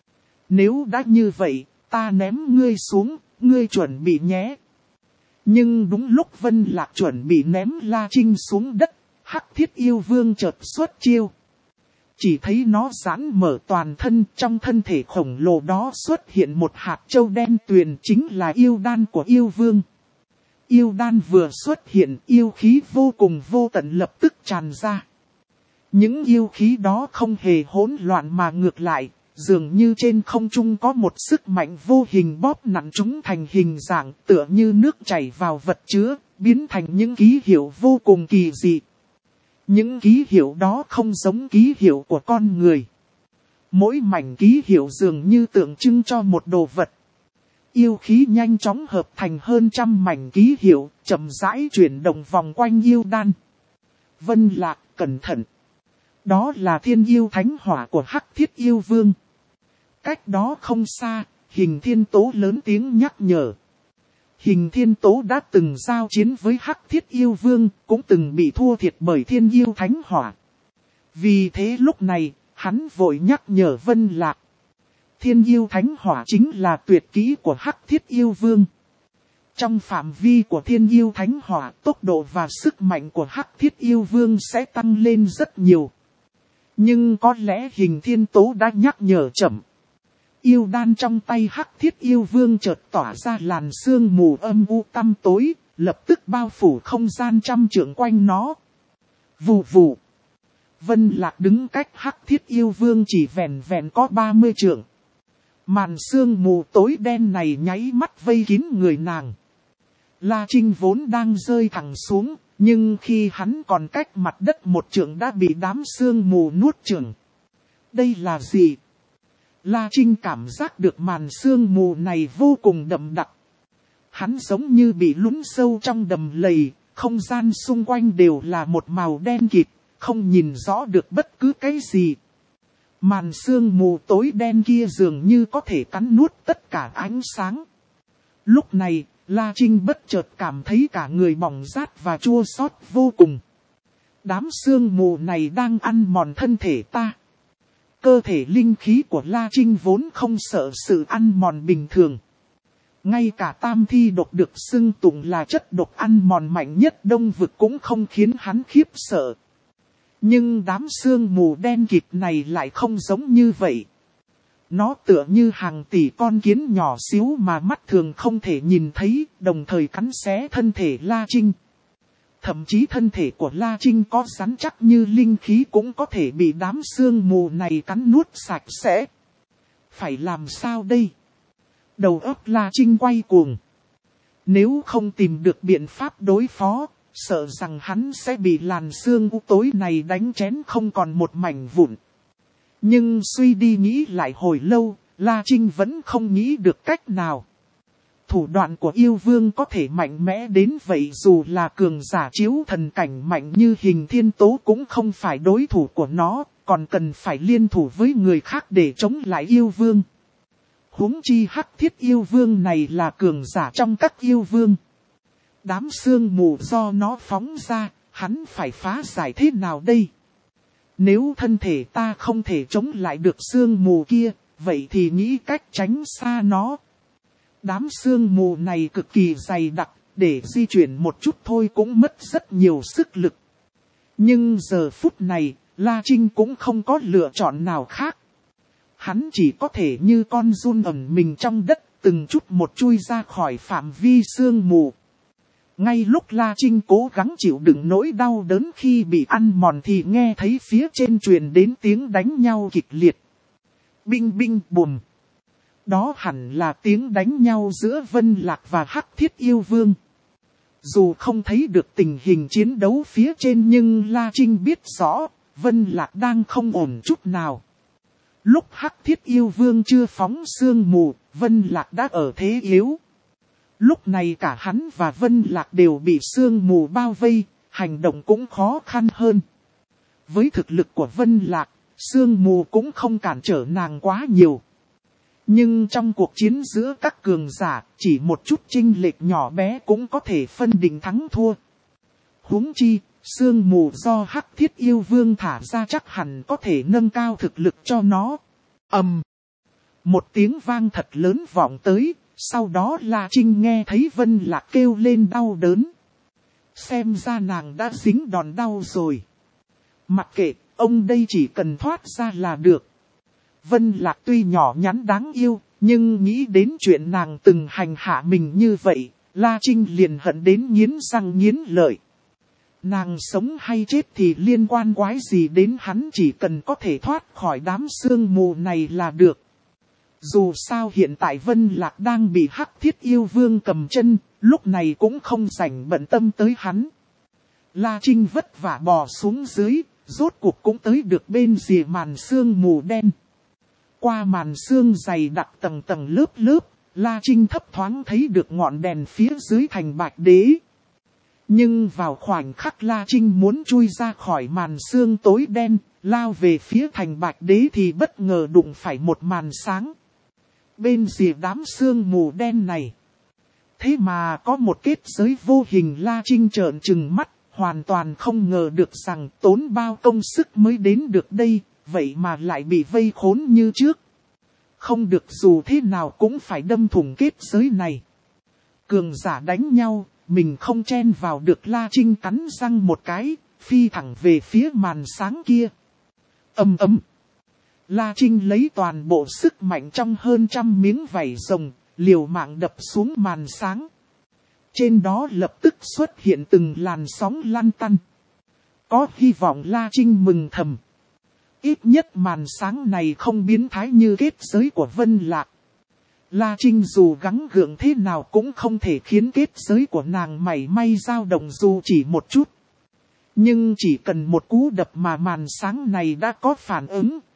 Nếu đã như vậy, ta ném ngươi xuống, ngươi chuẩn bị nhé. Nhưng đúng lúc Vân Lạc chuẩn bị ném La Trinh xuống đất, Hắc Thiết Yêu Vương chợt xuất chiêu. Chỉ thấy nó giãn mở toàn thân, trong thân thể khổng lồ đó xuất hiện một hạt châu đen tuyền, chính là yêu đan của yêu vương. Yêu đan vừa xuất hiện, yêu khí vô cùng vô tận lập tức tràn ra. Những yêu khí đó không hề hỗn loạn mà ngược lại, dường như trên không trung có một sức mạnh vô hình bóp nặn chúng thành hình dạng, tựa như nước chảy vào vật chứa, biến thành những ký hiệu vô cùng kỳ dị. Những ký hiệu đó không giống ký hiệu của con người. Mỗi mảnh ký hiệu dường như tượng trưng cho một đồ vật. Yêu khí nhanh chóng hợp thành hơn trăm mảnh ký hiệu, chậm rãi chuyển động vòng quanh yêu đan. Vân Lạc, cẩn thận. Đó là thiên yêu thánh hỏa của Hắc Thiết Yêu Vương. Cách đó không xa, Hình Thiên Tố lớn tiếng nhắc nhở. Hình Thiên Tố đã từng giao chiến với Hắc Thiết Yêu Vương, cũng từng bị thua thiệt bởi thiên yêu thánh hỏa. Vì thế lúc này, hắn vội nhắc nhở Vân Lạc. Thiên yêu thánh hỏa chính là tuyệt kỹ của Hắc Thiết Yêu Vương. Trong phạm vi của thiên yêu thánh hỏa, tốc độ và sức mạnh của Hắc Thiết Yêu Vương sẽ tăng lên rất nhiều. Nhưng có lẽ Hình Thiên Tố đã nhắc nhở chậm. Yêu đan trong tay Hắc Thiết Yêu Vương chợt tỏa ra làn sương mù âm u tăm tối, lập tức bao phủ không gian trăm trượng quanh nó. Vù vù. Vân Lạc đứng cách Hắc Thiết Yêu Vương chỉ vẹn vẹn có ba mươi trượng. Màn sương mù tối đen này nháy mắt vây kín người nàng. La Trinh vốn đang rơi thẳng xuống, nhưng khi hắn còn cách mặt đất một trượng đã bị đám sương mù nuốt chửng. Đây là gì? La Trinh cảm giác được màn sương mù này vô cùng đậm đặc. Hắn giống như bị lún sâu trong đầm lầy, không gian xung quanh đều là một màu đen kịt, không nhìn rõ được bất cứ cái gì. Màn sương mù tối đen kia dường như có thể cắn nuốt tất cả ánh sáng. Lúc này, La Trinh bất chợt cảm thấy cả người bỏng rát và chua xót vô cùng. Đám sương mù này đang ăn mòn thân thể ta. Cơ thể linh khí của La Trinh vốn không sợ sự ăn mòn bình thường. Ngay cả tam thi độc được xưng tụng là chất độc ăn mòn mạnh nhất Đông Vực cũng không khiến hắn khiếp sợ. Nhưng đám sương mù đen kịt này lại không giống như vậy. Nó tựa như hàng tỷ con kiến nhỏ xíu mà mắt thường không thể nhìn thấy, đồng thời cắn xé thân thể La Trinh. Thậm chí thân thể của La Trinh có rắn chắc như linh khí cũng có thể bị đám sương mù này cắn nuốt sạch sẽ. Phải làm sao đây? Đầu óc La Trinh quay cuồng. Nếu không tìm được biện pháp đối phó, sợ rằng hắn sẽ bị làn sương u tối này đánh chén không còn một mảnh vụn. Nhưng suy đi nghĩ lại hồi lâu, La Trinh vẫn không nghĩ được cách nào. Thủ đoạn của yêu vương có thể mạnh mẽ đến vậy, dù là cường giả chiếu thần cảnh mạnh như Hình Thiên Tố cũng không phải đối thủ của nó, còn cần phải liên thủ với người khác để chống lại yêu vương. Huống chi Hắc Thiết yêu vương này là cường giả trong các yêu vương. Đám sương mù do nó phóng ra, hắn phải phá giải thế nào đây? Nếu thân thể ta không thể chống lại được sương mù kia, vậy thì nghĩ cách tránh xa nó. Đám sương mù này cực kỳ dày đặc, để di chuyển một chút thôi cũng mất rất nhiều sức lực. Nhưng giờ phút này, La Trinh cũng không có lựa chọn nào khác. Hắn chỉ có thể như con giun ẩn mình trong đất, từng chút một chui ra khỏi phạm vi sương mù. Ngay lúc La Trinh cố gắng chịu đựng nỗi đau đớn khi bị ăn mòn thì nghe thấy phía trên truyền đến tiếng đánh nhau kịch liệt. Binh binh bùm. Đó hẳn là tiếng đánh nhau giữa Vân Lạc và Hắc Thiết yêu vương. Dù không thấy được tình hình chiến đấu phía trên nhưng La Trinh biết rõ, Vân Lạc đang không ổn chút nào. Lúc Hắc Thiết yêu vương chưa phóng sương mù, Vân Lạc đã ở thế yếu. Lúc này cả hắn và Vân Lạc đều bị sương mù bao vây, hành động cũng khó khăn hơn. Với thực lực của Vân Lạc, sương mù cũng không cản trở nàng quá nhiều. Nhưng trong cuộc chiến giữa các cường giả, chỉ một chút chênh lệch nhỏ bé cũng có thể phân định thắng thua. Huống chi, sương mù do Hắc Thiết yêu vương thả ra chắc hẳn có thể nâng cao thực lực cho nó. Ầm! Một tiếng vang thật lớn vọng tới, sau đó La Trinh nghe thấy Vân Lạc kêu lên đau đớn. Xem ra nàng đã dính đòn đau rồi. Mặc kệ, ông đây chỉ cần thoát ra là được. Vân Lạc tuy nhỏ nhắn đáng yêu, nhưng nghĩ đến chuyện nàng từng hành hạ mình như vậy, La Trinh liền hận đến nghiến răng nghiến lợi. Nàng sống hay chết thì liên quan quái gì đến hắn, chỉ cần có thể thoát khỏi đám sương mù này là được. Dù sao hiện tại Vân Lạc đang bị Hắc Thiết yêu vương cầm chân, lúc này cũng không rảnh bận tâm tới hắn. La Trinh vất vả bò xuống dưới, rốt cuộc cũng tới được bên rìa màn sương mù đen. Qua màn sương dày đặc tầng tầng lớp lớp, La Trinh thấp thoáng thấy được ngọn đèn phía dưới thành Bạch Đế. Nhưng vào khoảnh khắc La Trinh muốn chui ra khỏi màn sương tối đen, lao về phía thành Bạch Đế thì bất ngờ đụng phải một màn sáng. Bên rìa đám sương mù đen này, thế mà có một kết giới vô hình. La Trinh trợn trừng mắt, hoàn toàn không ngờ được rằng tốn bao công sức mới đến được đây, vậy mà lại bị vây khốn như trước. Không được, dù thế nào cũng phải đâm thủng kết giới này. Cường giả đánh nhau, mình không chen vào được. La Trinh cắn răng một cái, phi thẳng về phía màn sáng kia. Ầm ầm. La Trinh lấy toàn bộ sức mạnh trong hơn trăm miếng vảy rồng, liều mạng đập xuống màn sáng. Trên đó lập tức xuất hiện từng làn sóng lăn tăn. Có hy vọng, La Trinh mừng thầm. Ít nhất màn sáng này không biến thái như kết giới của Vân Lạc. La Trinh dù gắng gượng thế nào cũng không thể khiến kết giới của nàng mảy may dao động dù chỉ một chút. Nhưng chỉ cần một cú đập mà màn sáng này đã có phản ứng,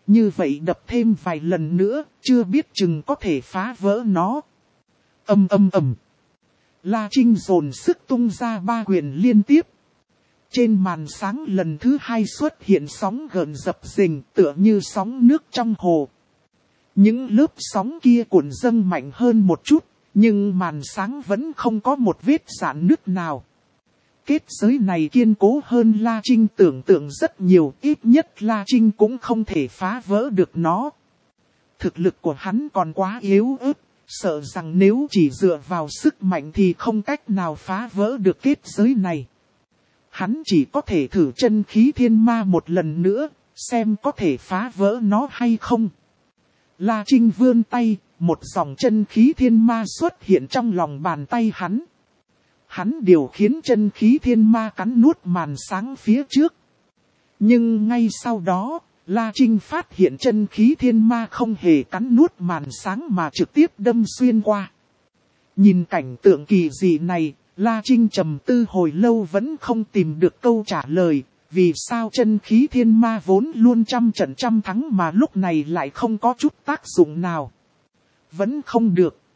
Như vậy đập thêm vài lần nữa, chưa biết chừng có thể phá vỡ nó. Ầm ầm ầm. La Trinh dồn sức tung ra ba quyền liên tiếp. Trên màn sáng lần thứ hai xuất hiện sóng gợn dập dềnh tựa như sóng nước trong hồ. Những lớp sóng kia cuộn dâng mạnh hơn một chút, nhưng màn sáng vẫn không có một vết rạn nứt nào. Kết giới này kiên cố hơn La Trinh tưởng tượng rất nhiều, ít nhất La Trinh cũng không thể phá vỡ được nó. Thực lực của hắn còn quá yếu ớt, sợ rằng nếu chỉ dựa vào sức mạnh thì không cách nào phá vỡ được kết giới này. Hắn chỉ có thể thử chân khí thiên ma một lần nữa, xem có thể phá vỡ nó hay không. La Trinh vươn tay, một dòng chân khí thiên ma xuất hiện trong lòng bàn tay hắn. Hắn điều khiến chân khí thiên ma cắn nuốt màn sáng phía trước. Nhưng ngay sau đó, La Trinh phát hiện chân khí thiên ma không hề cắn nuốt màn sáng mà trực tiếp đâm xuyên qua. Nhìn cảnh tượng kỳ dị này, La Trinh trầm tư hồi lâu vẫn không tìm được câu trả lời. Vì sao chân khí thiên ma vốn luôn trăm trận trăm thắng mà lúc này lại không có chút tác dụng nào? Vẫn không được.